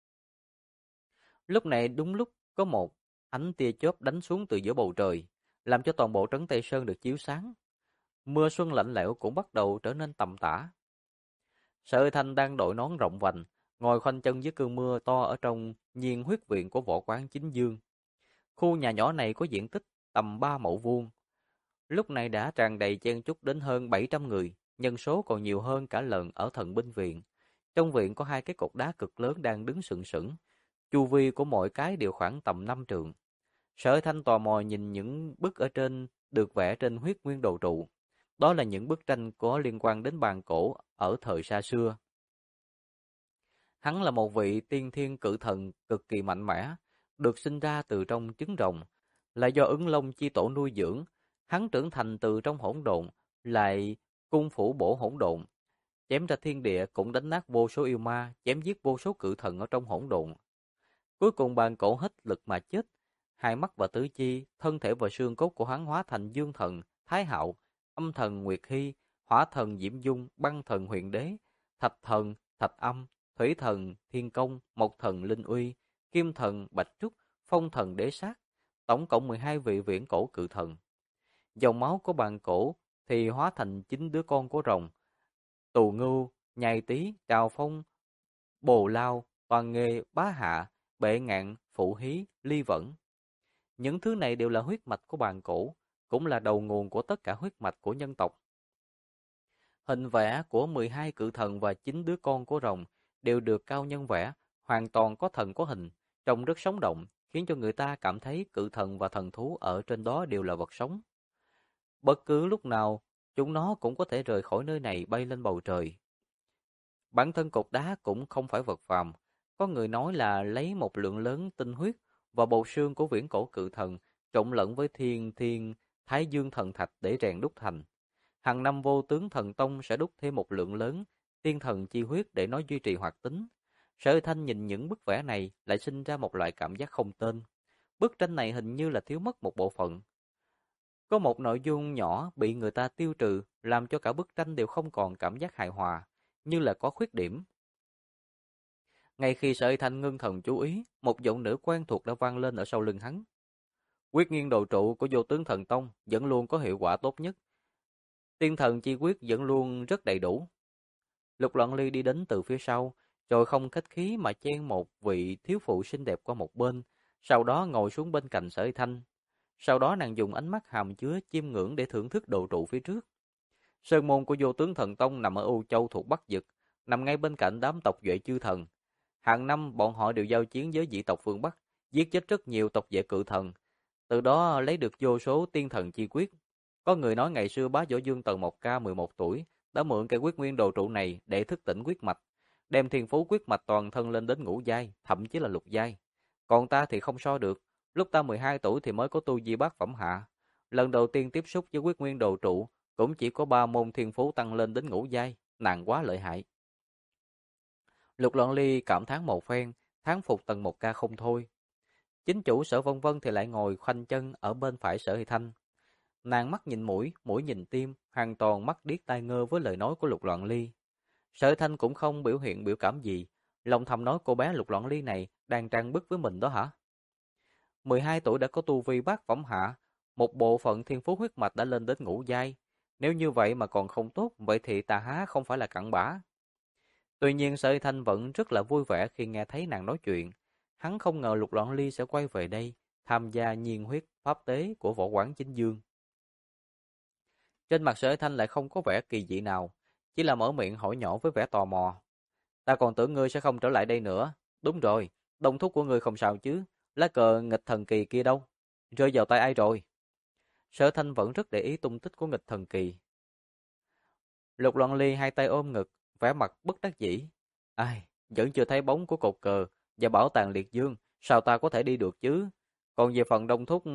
Lúc này đúng lúc có một ánh tia chớp đánh xuống từ giữa bầu trời, làm cho toàn bộ trấn Tây Sơn được chiếu sáng. Mưa xuân lạnh lẽo cũng bắt đầu trở nên tầm tã. Sợi Thanh đang đội nón rộng vành, ngồi khoanh chân dưới cơn mưa to ở trong nhiên huyết viện của võ quán Chính Dương. Khu nhà nhỏ này có diện tích tầm 3 mẫu vuông, lúc này đã tràn đầy chen chúc đến hơn 700 người, nhân số còn nhiều hơn cả lần ở Thần binh viện. Trong viện có 2 cái cột đá cực lớn đang đứng sừng sững, chu vi của mỗi cái đều khoảng tầm 5 trượng. Sở Thanh tò mò nhìn những bức ở trên được vẽ trên huyết nguyên đồ trụ. Đó là những bức tranh có liên quan đến bàn cổ ở thời xa xưa. Hắn là một vị tiên thiên cự thần cực kỳ mạnh mẽ, được sinh ra từ trong trứng rồng, là do Ứng Long chi tổ nuôi dưỡng. Hắn trưởng thành từ trong hỗn độn, lại cung phủ bổ hỗn độn, chém ra thiên địa, cũng đánh nát vô số yêu ma, chém giết vô số cự thần ở trong hỗn độn. Cuối cùng bàn cổ hết lực mà chết, hai mắt và tứ chi, thân thể và xương cốt của hắn hóa thành Dương thần Thái Hạo, Âm thần Nguyệt Hy, Hỏa thần Diễm Dung, Băng thần Huyền Đế, Thạch thần Thạch Âm, Thủy thần Thiên Công, Mộc thần Linh Uy, Kim thần Bạch Trúc, Phong thần Đế Sát, tổng cộng 12 vị viễn cổ cự thần. Dòng máu của bàn cổ thì hóa thành 9 đứa con của rồng: Tù Ngưu, Nhai Tý, Trào Phong, Bồ Lao, Toàn Nghê, Bá Hạ, Bệ Ngạn, Phụ Hí, Ly Vẫn. Những thứ này đều là huyết mạch của bàn cổ, cũng là đầu nguồn của tất cả huyết mạch của nhân tộc. Hình vẽ của 12 cự thần và 9 đứa con của rồng đều được cao nhân vẽ, hoàn toàn có thần có hình, trông rất sống động, khiến cho người ta cảm thấy cự thần và thần thú ở trên đó đều là vật sống. Bất cứ lúc nào, chúng nó cũng có thể rời khỏi nơi này bay lên bầu trời. Bản thân cột đá cũng không phải vật phàm, có người nói là lấy một lượng lớn tinh huyết và bộ xương của viễn cổ cự thần trộn lẫn với thiên thiên Thái Dương thần thạch để rèn đúc thành. Hàng năm Vô Tướng Thần Tông sẽ đúc thêm một lượng lớn tiên thần chi huyết để nó duy trì hoạt tính. Sở Thanh nhìn những bức vẽ này lại sinh ra một loại cảm giác không tên. Bức tranh này hình như là thiếu mất một bộ phận. Có một nội dung nhỏ bị người ta tiêu trừ, làm cho cả bức tranh đều không còn cảm giác hài hòa, như là có khuyết điểm. Ngay khi Sở Thanh ngưng thần chú ý, một giọng nữ quen thuộc đã vang lên ở sau lưng hắn. Quyết nghiên đồ trụ của Vô Tướng Thần Tông vẫn luôn có hiệu quả tốt nhất. Tiên thần chi quyết vẫn luôn rất đầy đủ. Lục Loạn Ly đi đến từ phía sau, rồi không khách khí mà chen một vị thiếu phụ xinh đẹp qua một bên, sau đó ngồi xuống bên cạnh Sở Thanh. Sau đó nàng dùng ánh mắt hàm chứa chiêm ngưỡng để thưởng thức đồ trụ phía trước. Sơn môn của Vô Tướng Thần Tông nằm ở U Châu thuộc Bắc Dực, nằm ngay bên cạnh đám tộc Duệ chư thần. Hàng năm bọn họ đều giao chiến với dị tộc phương Bắc, giết chết rất nhiều tộc Duệ cự thần, từ đó lấy được vô số tiên thần chi quyết. Có người nói ngày xưa bá Võ Dương Tần Mộc Ca 11 tuổi đã mượn cây quyết nguyên đồ trụ này để thức tỉnh quyết mạch, đem thiên phú quyết mạch toàn thân lên đến ngũ giai, thậm chí là lục giai. Còn ta thì không so được, lúc ta 12 tuổi thì mới có tu vi bát phẩm hạ. Lần đầu tiên tiếp xúc với quyết nguyên đồ trụ cũng chỉ có 3 môn thiên phú tăng lên đến ngũ giai, nàng quá lợi hại. Lục Loạn Ly cảm thán một phen, thán phục Tần Mộc Ca không thôi. Chính chủ Sở Vân Vân thì lại ngồi khoanh chân ở bên phải Sở Hy Thanh. Nàng mắt nhìn mũi, mũi nhìn tim, hoàn toàn mắt điếc tai ngơ với lời nói của Lục Loạn Ly. Sở Thanh cũng không biểu hiện biểu cảm gì, lòng thầm nói cô bé Lục Loạn Ly này đang trang bức với mình đó hả? 12 tuổi đã có tu vi bát phẩm hạ, một bộ phận thiên phú huyết mạch đã lên đến ngũ giai. Nếu như vậy mà còn không tốt, vậy thì ta há không phải là cặn bã. Tuy nhiên Sở Thanh vẫn rất là vui vẻ khi nghe thấy nàng nói chuyện. Hắn không ngờ Lục Loạn Ly sẽ quay về đây, tham gia nhiên huyết pháp tế của võ quán Chính Dương. Trên mặt Sở Thanh lại không có vẻ kỳ dị nào, chỉ là mở miệng hỏi nhỏ với vẻ tò mò. Ta còn tưởng ngươi sẽ không trở lại đây nữa. Đúng rồi, đồng thúc của ngươi không sao chứ, lá cờ nghịch thần kỳ kia đâu? Rơi vào tay ai rồi? Sở Thanh vẫn rất để ý tung tích của nghịch thần kỳ. Lục Loạn Ly hai tay ôm ngực, vẻ mặt bất đắc dĩ. Ai, vẫn chưa thấy bóng của cột cờ và bảo tàng liệt dương, sao ta có thể đi được chứ? Còn về phần đông thúc...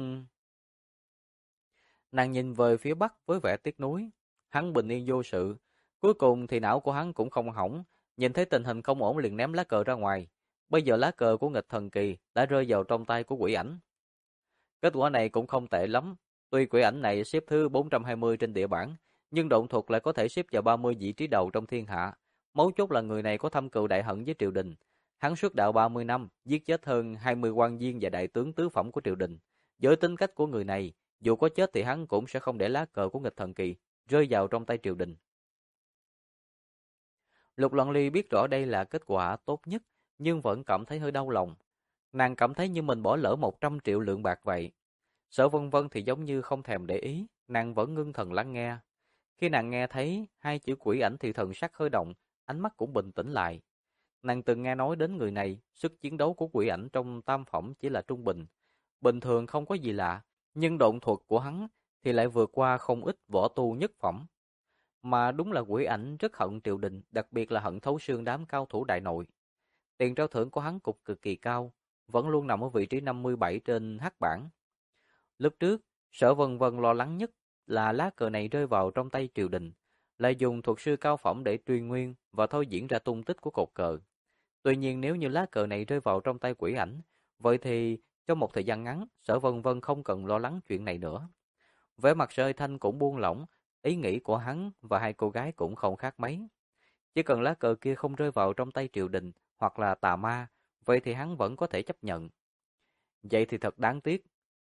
Nàng nhìn về phía bắc với vẻ tiếc nuối. Hắn bình yên vô sự. Cuối cùng thì não của hắn cũng không hỏng. Nhìn thấy tình hình không ổn liền ném lá cờ ra ngoài. Bây giờ lá cờ của nghịch thần kỳ đã rơi vào trong tay của quỷ ảnh. Kết quả này cũng không tệ lắm. Tuy quỷ ảnh này xếp thứ 420 trên địa bảng, nhưng độn thuật lại có thể xếp vào 30 vị trí đầu trong thiên hạ. Mấu chốt là người này có thâm cừu đại hận với triều đình. Hắn xuất đạo 30 năm, giết chết hơn 20 quan viên và đại tướng tứ phẩm của triều đình. Với tính cách của người này, dù có chết thì hắn cũng sẽ không để lá cờ của nghịch thần kỳ rơi vào trong tay triều đình. Lục Loan Ly biết rõ đây là kết quả tốt nhất, nhưng vẫn cảm thấy hơi đau lòng. Nàng cảm thấy như mình bỏ lỡ 100 triệu lượng bạc vậy. Sở Vân Vân thì giống như không thèm để ý, nàng vẫn ngưng thần lắng nghe. Khi nàng nghe thấy hai chữ quỷ ảnh thì thần sắc hơi động, ánh mắt cũng bình tĩnh lại. Nàng từng nghe nói đến người này, sức chiến đấu của quỷ ảnh trong tam phẩm chỉ là trung bình. Bình thường không có gì lạ, nhưng độn thuật của hắn thì lại vượt qua không ít võ tu nhất phẩm. Mà đúng là quỷ ảnh rất hận triều đình, đặc biệt là hận thấu xương đám cao thủ đại nội. Tiền trao thưởng của hắn cũng cực kỳ cao, vẫn luôn nằm ở vị trí 57 trên hắc bảng. Lúc trước, Sở Vân Vân lo lắng nhất là lá cờ này rơi vào trong tay triều đình, lại dùng thuật sư cao phẩm để truy nguyên và thôi diễn ra tung tích của cột cờ. Tuy nhiên nếu như lá cờ này rơi vào trong tay quỷ ảnh, vậy thì trong một thời gian ngắn, Sở Vân Vân không cần lo lắng chuyện này nữa. Vẻ mặt Sở Thanh cũng buông lỏng, ý nghĩ của hắn và hai cô gái cũng không khác mấy. Chỉ cần lá cờ kia không rơi vào trong tay triều đình hoặc là tà ma, vậy thì hắn vẫn có thể chấp nhận. Vậy thì thật đáng tiếc.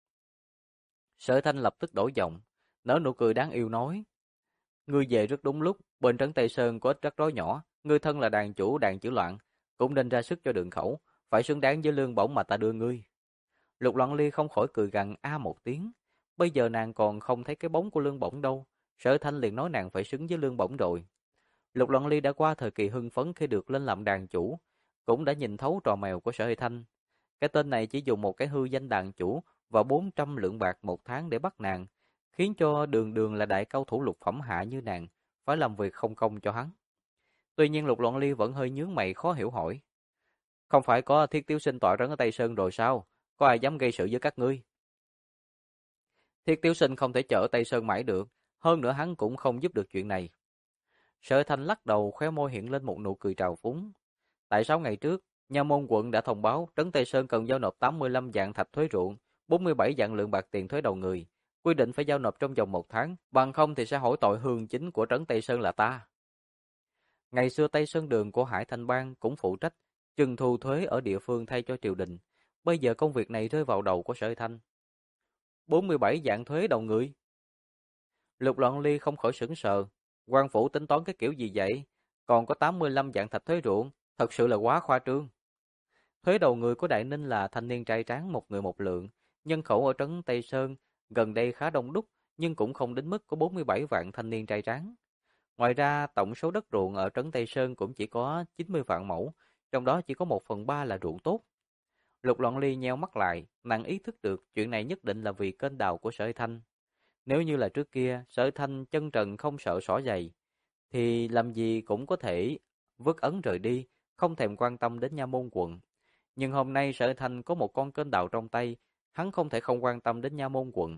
Sở Thanh lập tức đổi giọng, nở nụ cười đáng yêu nói: "Ngươi về rất đúng lúc, bên trấn Tây Sơn có ít rắc rối nhỏ, ngươi thân là đàn chủ đàn chữ loạn, cũng nên ra sức cho đường khẩu, phải xứng đáng với lương bổng mà ta đưa ngươi." Lục Loan Ly không khỏi cười gằn a một tiếng. Bây giờ nàng còn không thấy cái bóng của lương bổng đâu, Sở Thanh liền nói nàng phải xứng với lương bổng rồi. Lục Loan Ly đã qua thời kỳ hưng phấn khi được lên làm đàn chủ, cũng đã nhìn thấu trò mèo của Sở Thanh. Cái tên này chỉ dùng một cái hư danh đàn chủ và 400 lượng bạc một tháng để bắt nàng, khiến cho đường đường là đại cao thủ lục phẩm hạ như nàng phải làm việc không công cho hắn. Tuy nhiên Lục Loan Ly vẫn hơi nhướng mày khó hiểu hỏi: "Không phải có Thiết Tiếu Sinh tọa trấn ở Tây Sơn rồi sao? Có ai dám gây sự với các ngươi?" Thiết Tiếu Sinh không thể chở Tây Sơn mãi được, hơn nữa hắn cũng không giúp được chuyện này. Sở Thanh lắc đầu, khóe môi hiện lên một nụ cười trào phúng. Tại 6 ngày trước, Nha Môn quận đã thông báo trấn Tây Sơn cần giao nộp 85 vạn thạch thuế ruộng, 47 vạn lượng bạc tiền thuế đầu người, quy định phải giao nộp trong vòng 1 tháng, bằng không thì sẽ hỏi tội hương chính của trấn Tây Sơn là ta. Ngày xưa Tây Sơn Đường của Hải Thanh Bang cũng phụ trách trừng thu thuế ở địa phương thay cho triều đình. Bây giờ công việc này rơi vào đầu của Sở Thanh. 47 vạn thuế đầu người. Lục Loan Ly không khỏi sửng sờ. Quan phủ tính toán cái kiểu gì vậy? Còn có 85 vạn thạch thuế ruộng, thật sự là quá khoa trương. Thuế đầu người của Đại Ninh là thanh niên trai tráng một người một lượng, nhân khẩu ở trấn Tây Sơn gần đây khá đông đúc, nhưng cũng không đến mức có 47 vạn thanh niên trai tráng. Ngoài ra, tổng số đất ruộng ở trấn Tây Sơn cũng chỉ có 90 vạn mẫu, trong đó chỉ có 1/3 là ruộng tốt. Lục Loan Ly nheo mắt lại, nàng ý thức được chuyện này nhất định là vì kênh đào của Sở Thanh. Nếu như là trước kia, Sở Thanh chân trần không sợ xỏ giày, thì làm gì cũng có thể vứt ấn rời đi, không thèm quan tâm đến Nha Môn quận. Nhưng hôm nay Sở Thanh có một con kênh đào trong tay, hắn không thể không quan tâm đến Nha Môn quận.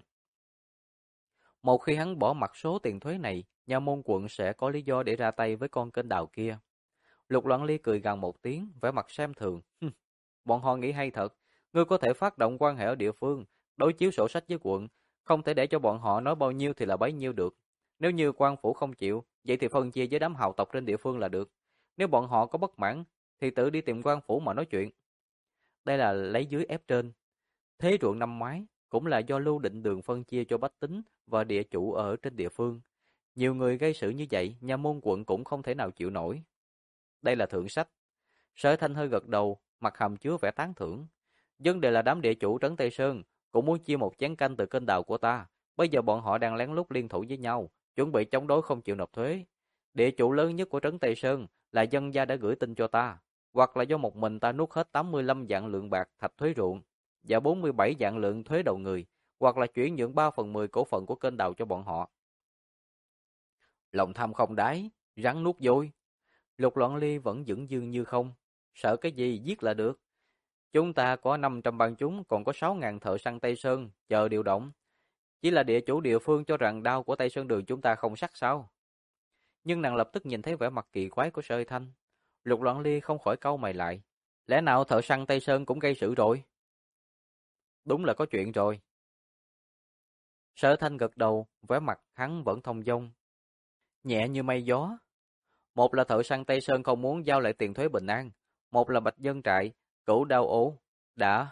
Một khi hắn bỏ mặt số tiền thuế này, Nha Môn quận sẽ có lý do để ra tay với con kênh đào kia. Lục Loan Ly cười gằn một tiếng, vẻ mặt xem thường. Bọn họ nghĩ hay thật, ngươi có thể phát động quan hệ ở địa phương, đối chiếu sổ sách với quận, không thể để cho bọn họ nói bao nhiêu thì là bấy nhiêu được. Nếu như quan phủ không chịu, vậy thì phân chia với đám hào tộc trên địa phương là được. Nếu bọn họ có bất mãn, thì tự đi tìm quan phủ mà nói chuyện. Đây là lấy dưới ép trên. Thế ruộng năm ngoái cũng là do Lưu Định Đường phân chia cho bách tính và địa chủ ở trên địa phương. Nhiều người gây sự như vậy, Nha Môn quận cũng không thể nào chịu nổi. Đây là thượng sách. Sở Thanh hơi gật đầu, mặt hàm chứa vẻ tán thưởng. Vấn đề là đám địa chủ trấn Tây Sơn cũng muốn chia một chén canh từ kênh đào của ta. Bây giờ bọn họ đang lén lút liên thủ với nhau, chuẩn bị chống đối không chịu nộp thuế. Địa chủ lớn nhất của trấn Tây Sơn là dân gia đã gửi tin cho ta, hoặc là do một mình ta nuốt hết 85 vạn lượng bạc thạch thuế ruộng và 47 vạn lượng thuế đầu người, hoặc là chuyển nhượng 3/10 cổ phần của kênh đào cho bọn họ. Lòng tham không đáy, rắn nuốt vôi. Lục Loan Ly vẫn vững dương như không. Sợ cái gì giết là được. Chúng ta có 500 bang chúng, còn có 6.000 thợ săn Tây Sơn, chờ điều động. Chỉ là địa chủ địa phương cho rằng đao của Tây Sơn Đường chúng ta không sắc sao. Nhưng nàng lập tức nhìn thấy vẻ mặt kỳ quái của Sở Thanh. Lục Loan Ly không khỏi cau mày lại. Lẽ nào thợ săn Tây Sơn cũng gây sự rồi? Đúng là có chuyện rồi. Sở Thanh gật đầu, vẻ mặt hắn vẫn thông dong, nhẹ như mây gió. Một là thợ săn Tây Sơn không muốn giao lại tiền thuế bình an, một là Bạch Dân Trại, cửu đao ố, đã.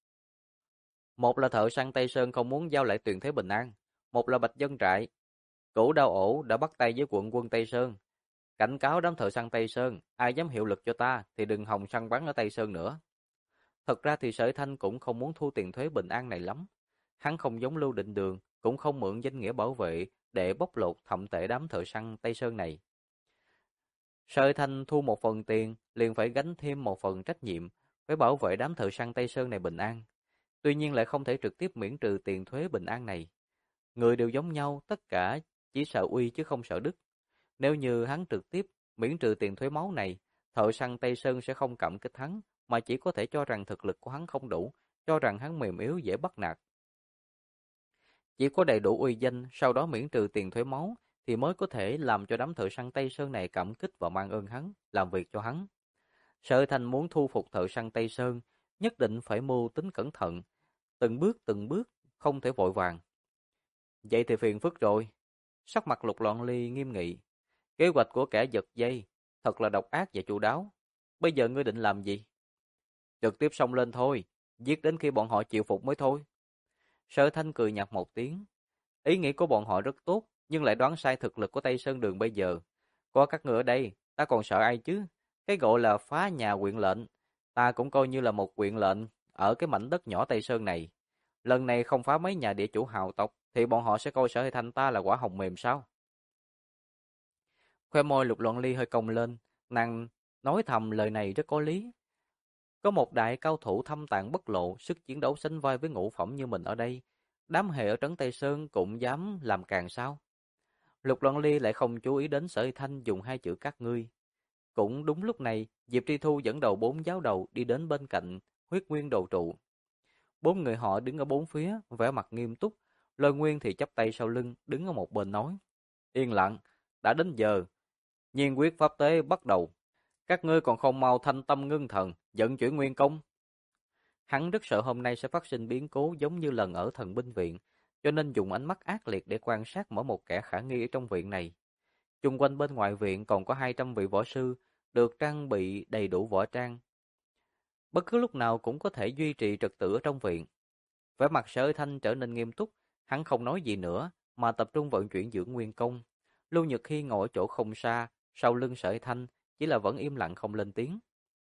Một là thợ săn Tây Sơn không muốn giao lại tiền thuế bình an, một là Bạch Dân Trại. Cửu Đao Ổ đã bắt tay với quận quân Tây Sơn, cảnh cáo đám thợ săn Tây Sơn, ai dám hiệu lực cho ta thì đừng hòng săn bắn ở Tây Sơn nữa. Thật ra thì Sở Thanh cũng không muốn thu tiền thuế bình an này lắm. Hắn không giống Lưu Định Đường, cũng không mượn danh nghĩa bảo vệ để bóc lột thậm tệ đám thợ săn Tây Sơn này. Sở Thanh thu một phần tiền, liền phải gánh thêm một phần trách nhiệm, phải bảo vệ đám thợ săn Tây Sơn này bình an. Tuy nhiên lại không thể trực tiếp miễn trừ tiền thuế bình an này. Người đều giống nhau, tất cả chỉ sợ uy chứ không sợ đức. Nếu như hắn trực tiếp miễn trừ tiền thuế máu này, thợ săn Tây Sơn sẽ không cảm kích hắn, mà chỉ có thể cho rằng thực lực của hắn không đủ, cho rằng hắn mềm yếu dễ bắt nạt. Chỉ có đầy đủ uy danh, sau đó miễn trừ tiền thuế máu, thì mới có thể làm cho đám thợ săn Tây Sơn này cảm kích và mang ơn hắn, làm việc cho hắn. Sở Thành muốn thu phục thợ săn Tây Sơn, nhất định phải mưu tính cẩn thận, từng bước, không thể vội vàng. Vậy thì phiền phức rồi. Sắc mặt Lục Loạn Ly nghiêm nghị. Kế hoạch của kẻ giật dây, thật là độc ác và chu đáo. Bây giờ ngươi định làm gì? Trực tiếp xông lên thôi, giết đến khi bọn họ chịu phục mới thôi. Sở Thanh cười nhạt một tiếng. Ý nghĩ của bọn họ rất tốt, nhưng lại đoán sai thực lực của Tây Sơn Đường bây giờ. Có các ngươi ở đây, ta còn sợ ai chứ? Cái gọi là phá nhà quyện lệnh, ta cũng coi như là một quyện lệnh ở cái mảnh đất nhỏ Tây Sơn này. Lần này không phá mấy nhà địa chủ hào tộc, thì bọn họ sẽ coi Sở Thanh ta là quả hồng mềm sao? Khoe môi Lục Loạn Ly hơi cong lên, nàng nói thầm lời này rất có lý. Có một đại cao thủ thâm tàng bất lộ, sức chiến đấu sánh vai với ngũ phẩm như mình ở đây, đám hệ ở trấn Tây Sơn cũng dám làm càng sao? Lục Loạn Ly lại không chú ý đến Sở Thanh dùng hai chữ các ngươi. Cũng đúng lúc này, Diệp Tri Thu dẫn đầu 4 giáo đầu đi đến bên cạnh Huyết Nguyên Đồ Trụ. 4 người họ đứng ở bốn phía, vẻ mặt nghiêm túc, Lôi Nguyên thì chắp tay sau lưng, đứng ở một bên nói: "Yên lặng, đã đến giờ, nhiên quyết pháp tế bắt đầu. Các ngươi còn không mau thanh tâm ngưng thần, vận chuyển nguyên công." Hắn rất sợ hôm nay sẽ phát sinh biến cố giống như lần ở Thần binh viện, cho nên dùng ánh mắt ác liệt để quan sát mỗi một kẻ khả nghi ở trong viện này. Chung quanh bên ngoài viện còn có 200 vị võ sư, được trang bị đầy đủ võ trang. Bất cứ lúc nào cũng có thể duy trì trật tự ở trong viện. Vẻ mặt Sở Thanh trở nên nghiêm túc, hắn không nói gì nữa, mà tập trung vận chuyển dưỡng nguyên công. Lưu Nhật Hy ngồi ở chỗ không xa, sau lưng Sở Thanh, chỉ là vẫn im lặng không lên tiếng.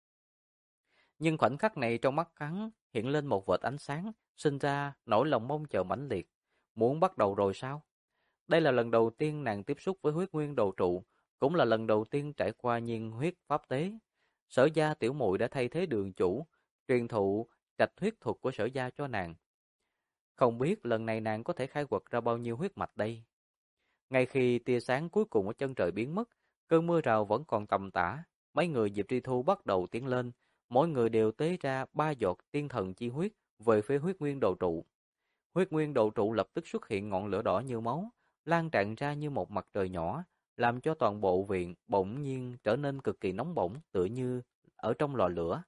Nhưng khoảnh khắc này trong mắt hắn hiện lên một vệt ánh sáng, sinh ra nỗi lòng mong chờ mãnh liệt. Muốn bắt đầu rồi sao? Đây là lần đầu tiên nàng tiếp xúc với huyết nguyên đồ trụ, cũng là lần đầu tiên trải qua nhiên huyết pháp tế. Sở gia tiểu muội đã thay thế đường chủ, truyền thụ trạch huyết thuật của sở gia cho nàng. Không biết lần này nàng có thể khai quật ra bao nhiêu huyết mạch đây? Ngay khi tia sáng cuối cùng ở chân trời biến mất, cơn mưa rào vẫn còn tầm tã, mấy người Diệp Tri Thu bắt đầu tiến lên, mỗi người đều tế ra 3 giọt tiên thần chi huyết về phía huyết nguyên đồ trụ. Huyết nguyên đồ trụ lập tức xuất hiện ngọn lửa đỏ như máu, lan tràn ra như một mặt trời nhỏ, làm cho toàn bộ viện bỗng nhiên trở nên cực kỳ nóng bỏng, tựa như ở trong lò lửa.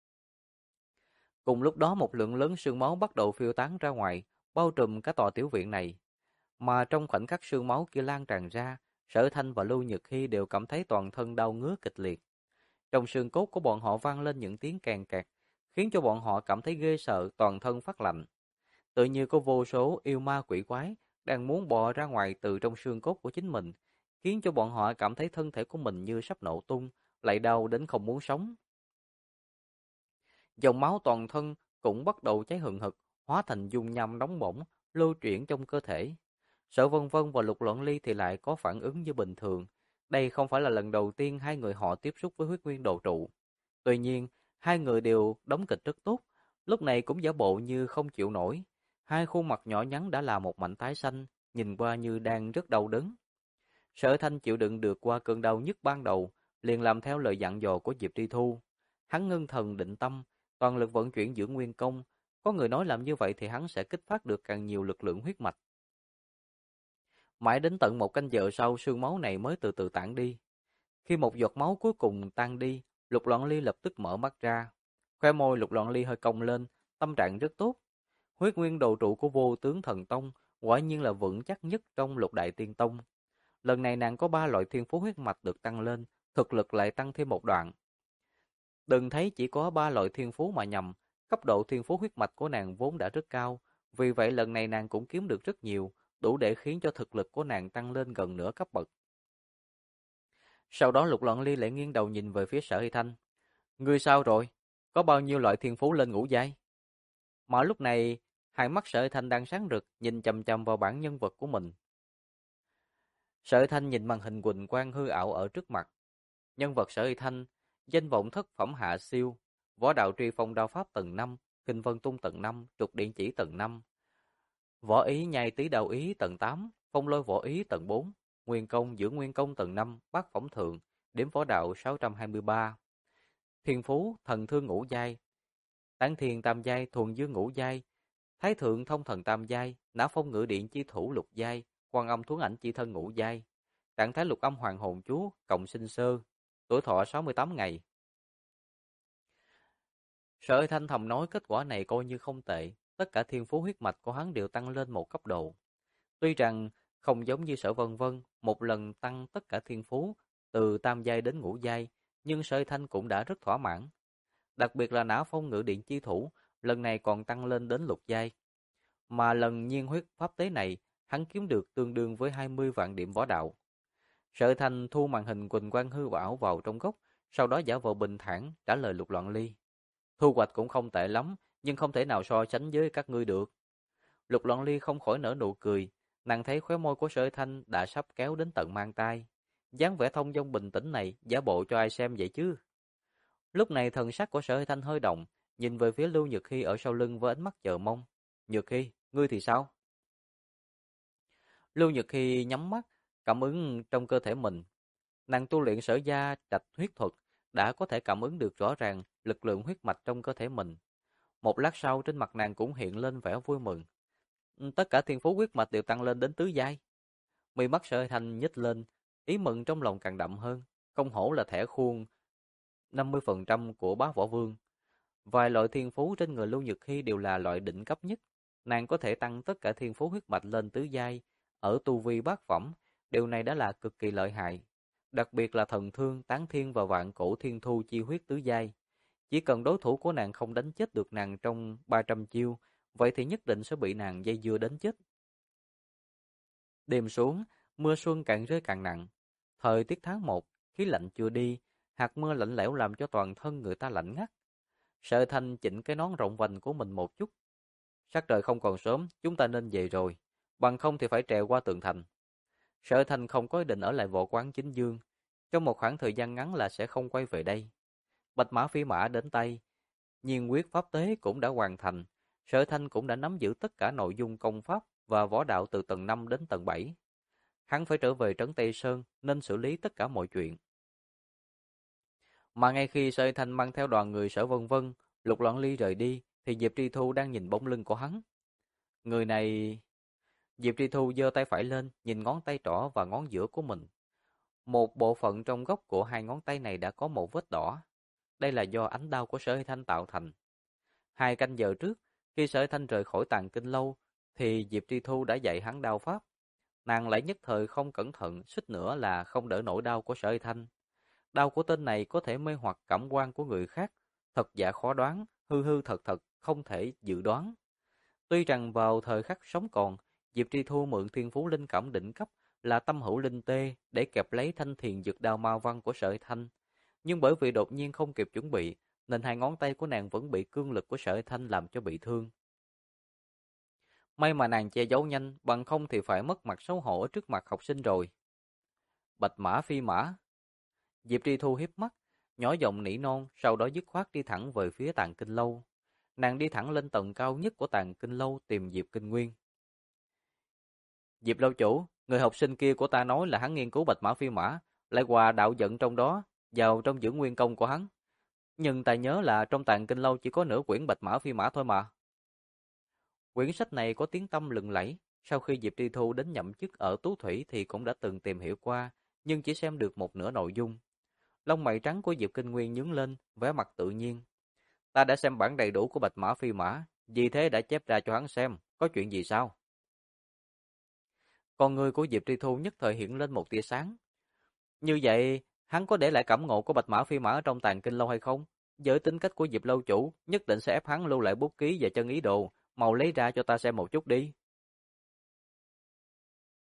Cùng lúc đó một lượng lớn sương máu bắt đầu phiêu tán ra ngoài, bao trùm cả tòa tiểu viện này. Mà trong khoảnh khắc sương máu kia lan tràn ra, Sở Thanh và Lưu Nhật Hy đều cảm thấy toàn thân đau ngứa kịch liệt. Trong xương cốt của bọn họ vang lên những tiếng kèn kẹt, khiến cho bọn họ cảm thấy ghê sợ, toàn thân phát lạnh. Tự như có vô số yêu ma quỷ quái đang muốn bò ra ngoài từ trong xương cốt của chính mình, khiến cho bọn họ cảm thấy thân thể của mình như sắp nổ tung, lại đau đến không muốn sống. Dòng máu toàn thân cũng bắt đầu cháy hừng hực, hóa thành dung nham nóng bỏng, lưu chuyển trong cơ thể. Sở Vân Vân và Lục Loạn Ly thì lại có phản ứng như bình thường. Đây không phải là lần đầu tiên hai người họ tiếp xúc với huyết nguyên đồ trụ. Tuy nhiên, hai người đều đóng kịch rất tốt, lúc này cũng giả bộ như không chịu nổi. Hai khuôn mặt nhỏ nhắn đã là một mảnh tái xanh, nhìn qua như đang rất đau đớn. Sở Thanh chịu đựng được qua cơn đau nhức ban đầu, liền làm theo lời dặn dò của Diệp Tri Thu. Hắn ngưng thần định tâm, toàn lực vận chuyển dưỡng nguyên công. Có người nói làm như vậy thì hắn sẽ kích phát được càng nhiều lực lượng huyết mạch. Mãi đến tận 1 canh giờ sau, sương máu này mới từ từ tản đi. Khi một giọt máu cuối cùng tan đi, Lục Loạn Ly lập tức mở mắt ra. Khoe môi Lục Loạn Ly hơi cong lên, tâm trạng rất tốt. Huyết nguyên đồ trụ của Vô Tướng Thần Tông quả nhiên là vững chắc nhất trong Lục Đại Tiên Tông. Lần này nàng có 3 loại thiên phú huyết mạch được tăng lên, thực lực lại tăng thêm một đoạn. Đừng thấy chỉ có 3 loại thiên phú mà nhầm, cấp độ thiên phú huyết mạch của nàng vốn đã rất cao, vì vậy lần này nàng cũng kiếm được rất nhiều, đủ để khiến cho thực lực của nàng tăng lên gần nửa cấp bậc. Sau đó Lục Loạn Ly lại nghiêng đầu nhìn về phía Sở Hy Thanh. Ngươi sao rồi? Có bao nhiêu loại thiên phú lên ngũ giai? Mà lúc này, hai mắt Sở Hy Thanh đang sáng rực, nhìn chằm chằm vào bản nhân vật của mình. Sở Hy Thanh nhìn màn hình quỳnh quang hư ảo ở trước mặt. Nhân vật Sở Hy Thanh, danh vọng thất phẩm hạ siêu, võ đạo truy phong đao pháp tầng 5, kinh vân tung tầng 5, trục điện chỉ tầng 5, võ ý nhai tý đao ý tầng 8, phong lôi võ ý tầng 4, nguyên công dưỡng nguyên công tầng 5, bát phẩm thượng, điểm võ đạo 623. Thiên phú thần thương ngũ giai, tán thiên tam giai, thuần dương ngũ giai, thái thượng thông thần tam giai, nã phong ngự điện chi thủ lục giai, quan âm thuấn ảnh chi thân ngũ giai, trạng thái lục âm hoàng hồn chú, cộng sinh sơ, tuổi thọ 68 ngày. Sở Hy Thanh thầm nói kết quả này coi như không tệ, tất cả thiên phú huyết mạch của hắn đều tăng lên một cấp độ. Tuy rằng không giống như Sở Vân Vân, một lần tăng tất cả thiên phú từ tam giai đến ngũ giai, nhưng Sở Hy Thanh cũng đã rất thỏa mãn. Đặc biệt là nã phong ngự điện chi thủ, lần này còn tăng lên đến lục giai. Mà lần nhiên huyết pháp tế này, hắn kiếm được tương đương với 20 vạn điểm võ đạo. Sở Hy Thanh thu màn hình quỳnh quang hư ảo vào trong góc, sau đó giả vờ bình thản trả lời Lục Loạn Ly. Thu hoạch cũng không tệ lắm, nhưng không thể nào so sánh với các ngươi được. Lục Loạn Ly không khỏi nở nụ cười, nàng thấy khóe môi của Sở Hy Thanh đã sắp kéo đến tận mang tai. Dáng vẻ thông dong bình tĩnh này giả bộ cho ai xem vậy chứ? Lúc này thần sắc của Sở Hy Thanh hơi động, nhìn về phía Lưu Nhược Hy ở sau lưng với ánh mắt chờ mong. Nhược Hy, ngươi thì sao? Lưu Nhược Hy nhắm mắt, cảm ứng trong cơ thể mình. Nàng tu luyện Sở gia trạch huyết thuật, đã có thể cảm ứng được rõ ràng lực lượng huyết mạch trong cơ thể mình. Một lát sau trên mặt nàng cũng hiện lên vẻ vui mừng. Tất cả thiên phú huyết mạch đều tăng lên đến tứ giai. Mi mắt Sở Hy Thanh nhếch lên, ý mừng trong lòng càng đậm hơn. Không hổ là thẻ khuôn 50% của Bá Võ Vương. Vài loại thiên phú trên người Lưu Nhược Hy đều là loại đỉnh cấp nhất. Nàng có thể tăng tất cả thiên phú huyết mạch lên tứ giai, ở tu vi bát phẩm, điều này đã là cực kỳ lợi hại. Đặc biệt là thần thương, tán thiên và vạn cổ thiên thu chi huyết tứ giai. Chỉ cần đối thủ của nàng không đánh chết được nàng trong 300 chiêu, vậy thì nhất định sẽ bị nàng dây dưa đến chết. Đêm xuống, mưa xuân càng rơi càng nặng. Thời tiết tháng 1, khí lạnh chưa đi, hạt mưa lạnh lẽo làm cho toàn thân người ta lạnh ngắt. Sở Thanh chỉnh cái nón rộng vành của mình một chút. Sắc trời không còn sớm, chúng ta nên về rồi, bằng không thì phải trèo qua tường thành. Sở Thanh không có ý định ở lại võ quán Chính Dương, trong một khoảng thời gian ngắn là sẽ không quay về đây. Bạch mã phi mã đến tay, nhiên quyết pháp tế cũng đã hoàn thành. Sở Thanh cũng đã nắm giữ tất cả nội dung công pháp và võ đạo từ tầng 5 đến tầng 7. Hắn phải trở về trấn Tây Sơn nên xử lý tất cả mọi chuyện. Mà ngay khi Sở Thanh mang theo đoàn người Sở Vân Vân, Lục Loạn Ly rời đi, thì Diệp Tri Thu đang nhìn bóng lưng của hắn. Người này... Diệp Tri Thu giơ tay phải lên, nhìn ngón tay trỏ và ngón giữa của mình. Một bộ phận trong gốc của hai ngón tay này đã có một vết đỏ. Đây là do ánh đao của Sở Thanh tạo thành. 2 canh giờ trước, khi Sở Thanh rời khỏi Tàng Kinh Lâu, thì Diệp Tri Thu đã dạy hắn đao pháp. Nàng lại nhất thời không cẩn thận, suýt nữa là không đỡ nổi đao của Sở Thanh. Đao của tên này có thể mê hoặc cảm quan của người khác, thật giả khó đoán, hư hư thật thật, không thể dự đoán. Tuy rằng vào thời khắc sống còn, Diệp Tri Thu mượn thiên phú linh cảm đỉnh cấp là tâm hữu linh tê để kẹp lấy thanh thiền dược đao ma văn của Sở Thanh, nhưng bởi vì đột nhiên không kịp chuẩn bị, nên 2 ngón tay của nàng vẫn bị cương lực của Sở Thanh làm cho bị thương. May mà nàng che giấu nhanh, bằng không thì phải mất mặt xấu hổ ở trước mặt học sinh rồi. Bạch mã phi mã. Diệp Tri Thu hiếp mắt, nhỏ giọng nỉ non, sau đó dứt khoát đi thẳng về phía Tàng Kinh Lâu. Nàng đi thẳng lên tầng cao nhất của Tàng Kinh Lâu tìm Diệp Kinh Nguyên. Diệp lâu chủ, người học sinh kia của ta nói là hắn nghiên cứu bạch mã phi mã, lại hòa đạo dẫn trong đó, vào trong dưỡng nguyên công của hắn. Nhưng ta nhớ là trong Tàng Kinh Lâu chỉ có nửa quyển bạch mã phi mã thôi mà. Quyển sách này có tiếng tăm lừng lẫy, sau khi Diệp Tri Thu đến nhậm chức ở Tú Thủy thì cũng đã từng tìm hiểu qua, nhưng chỉ xem được một nửa nội dung. Lông mày trắng của Diệp Kinh Nguyên nhướng lên, vẻ mặt tự nhiên. Ta đã xem bản đầy đủ của bạch mã phi mã, vì thế đã chép ra cho hắn xem, có chuyện gì sao? Con người của Diệp Tri Thu nhất thời hiện lên một tia sáng. Như vậy, hắn có để lại cảm ngộ của bạch mã phi mã ở trong Tàng Kinh Lâu hay không? Với tính cách của Diệp lâu chủ, nhất định sẽ ép hắn lưu lại bút ký và chân ý đồ, mau lấy ra cho ta xem một chút đi.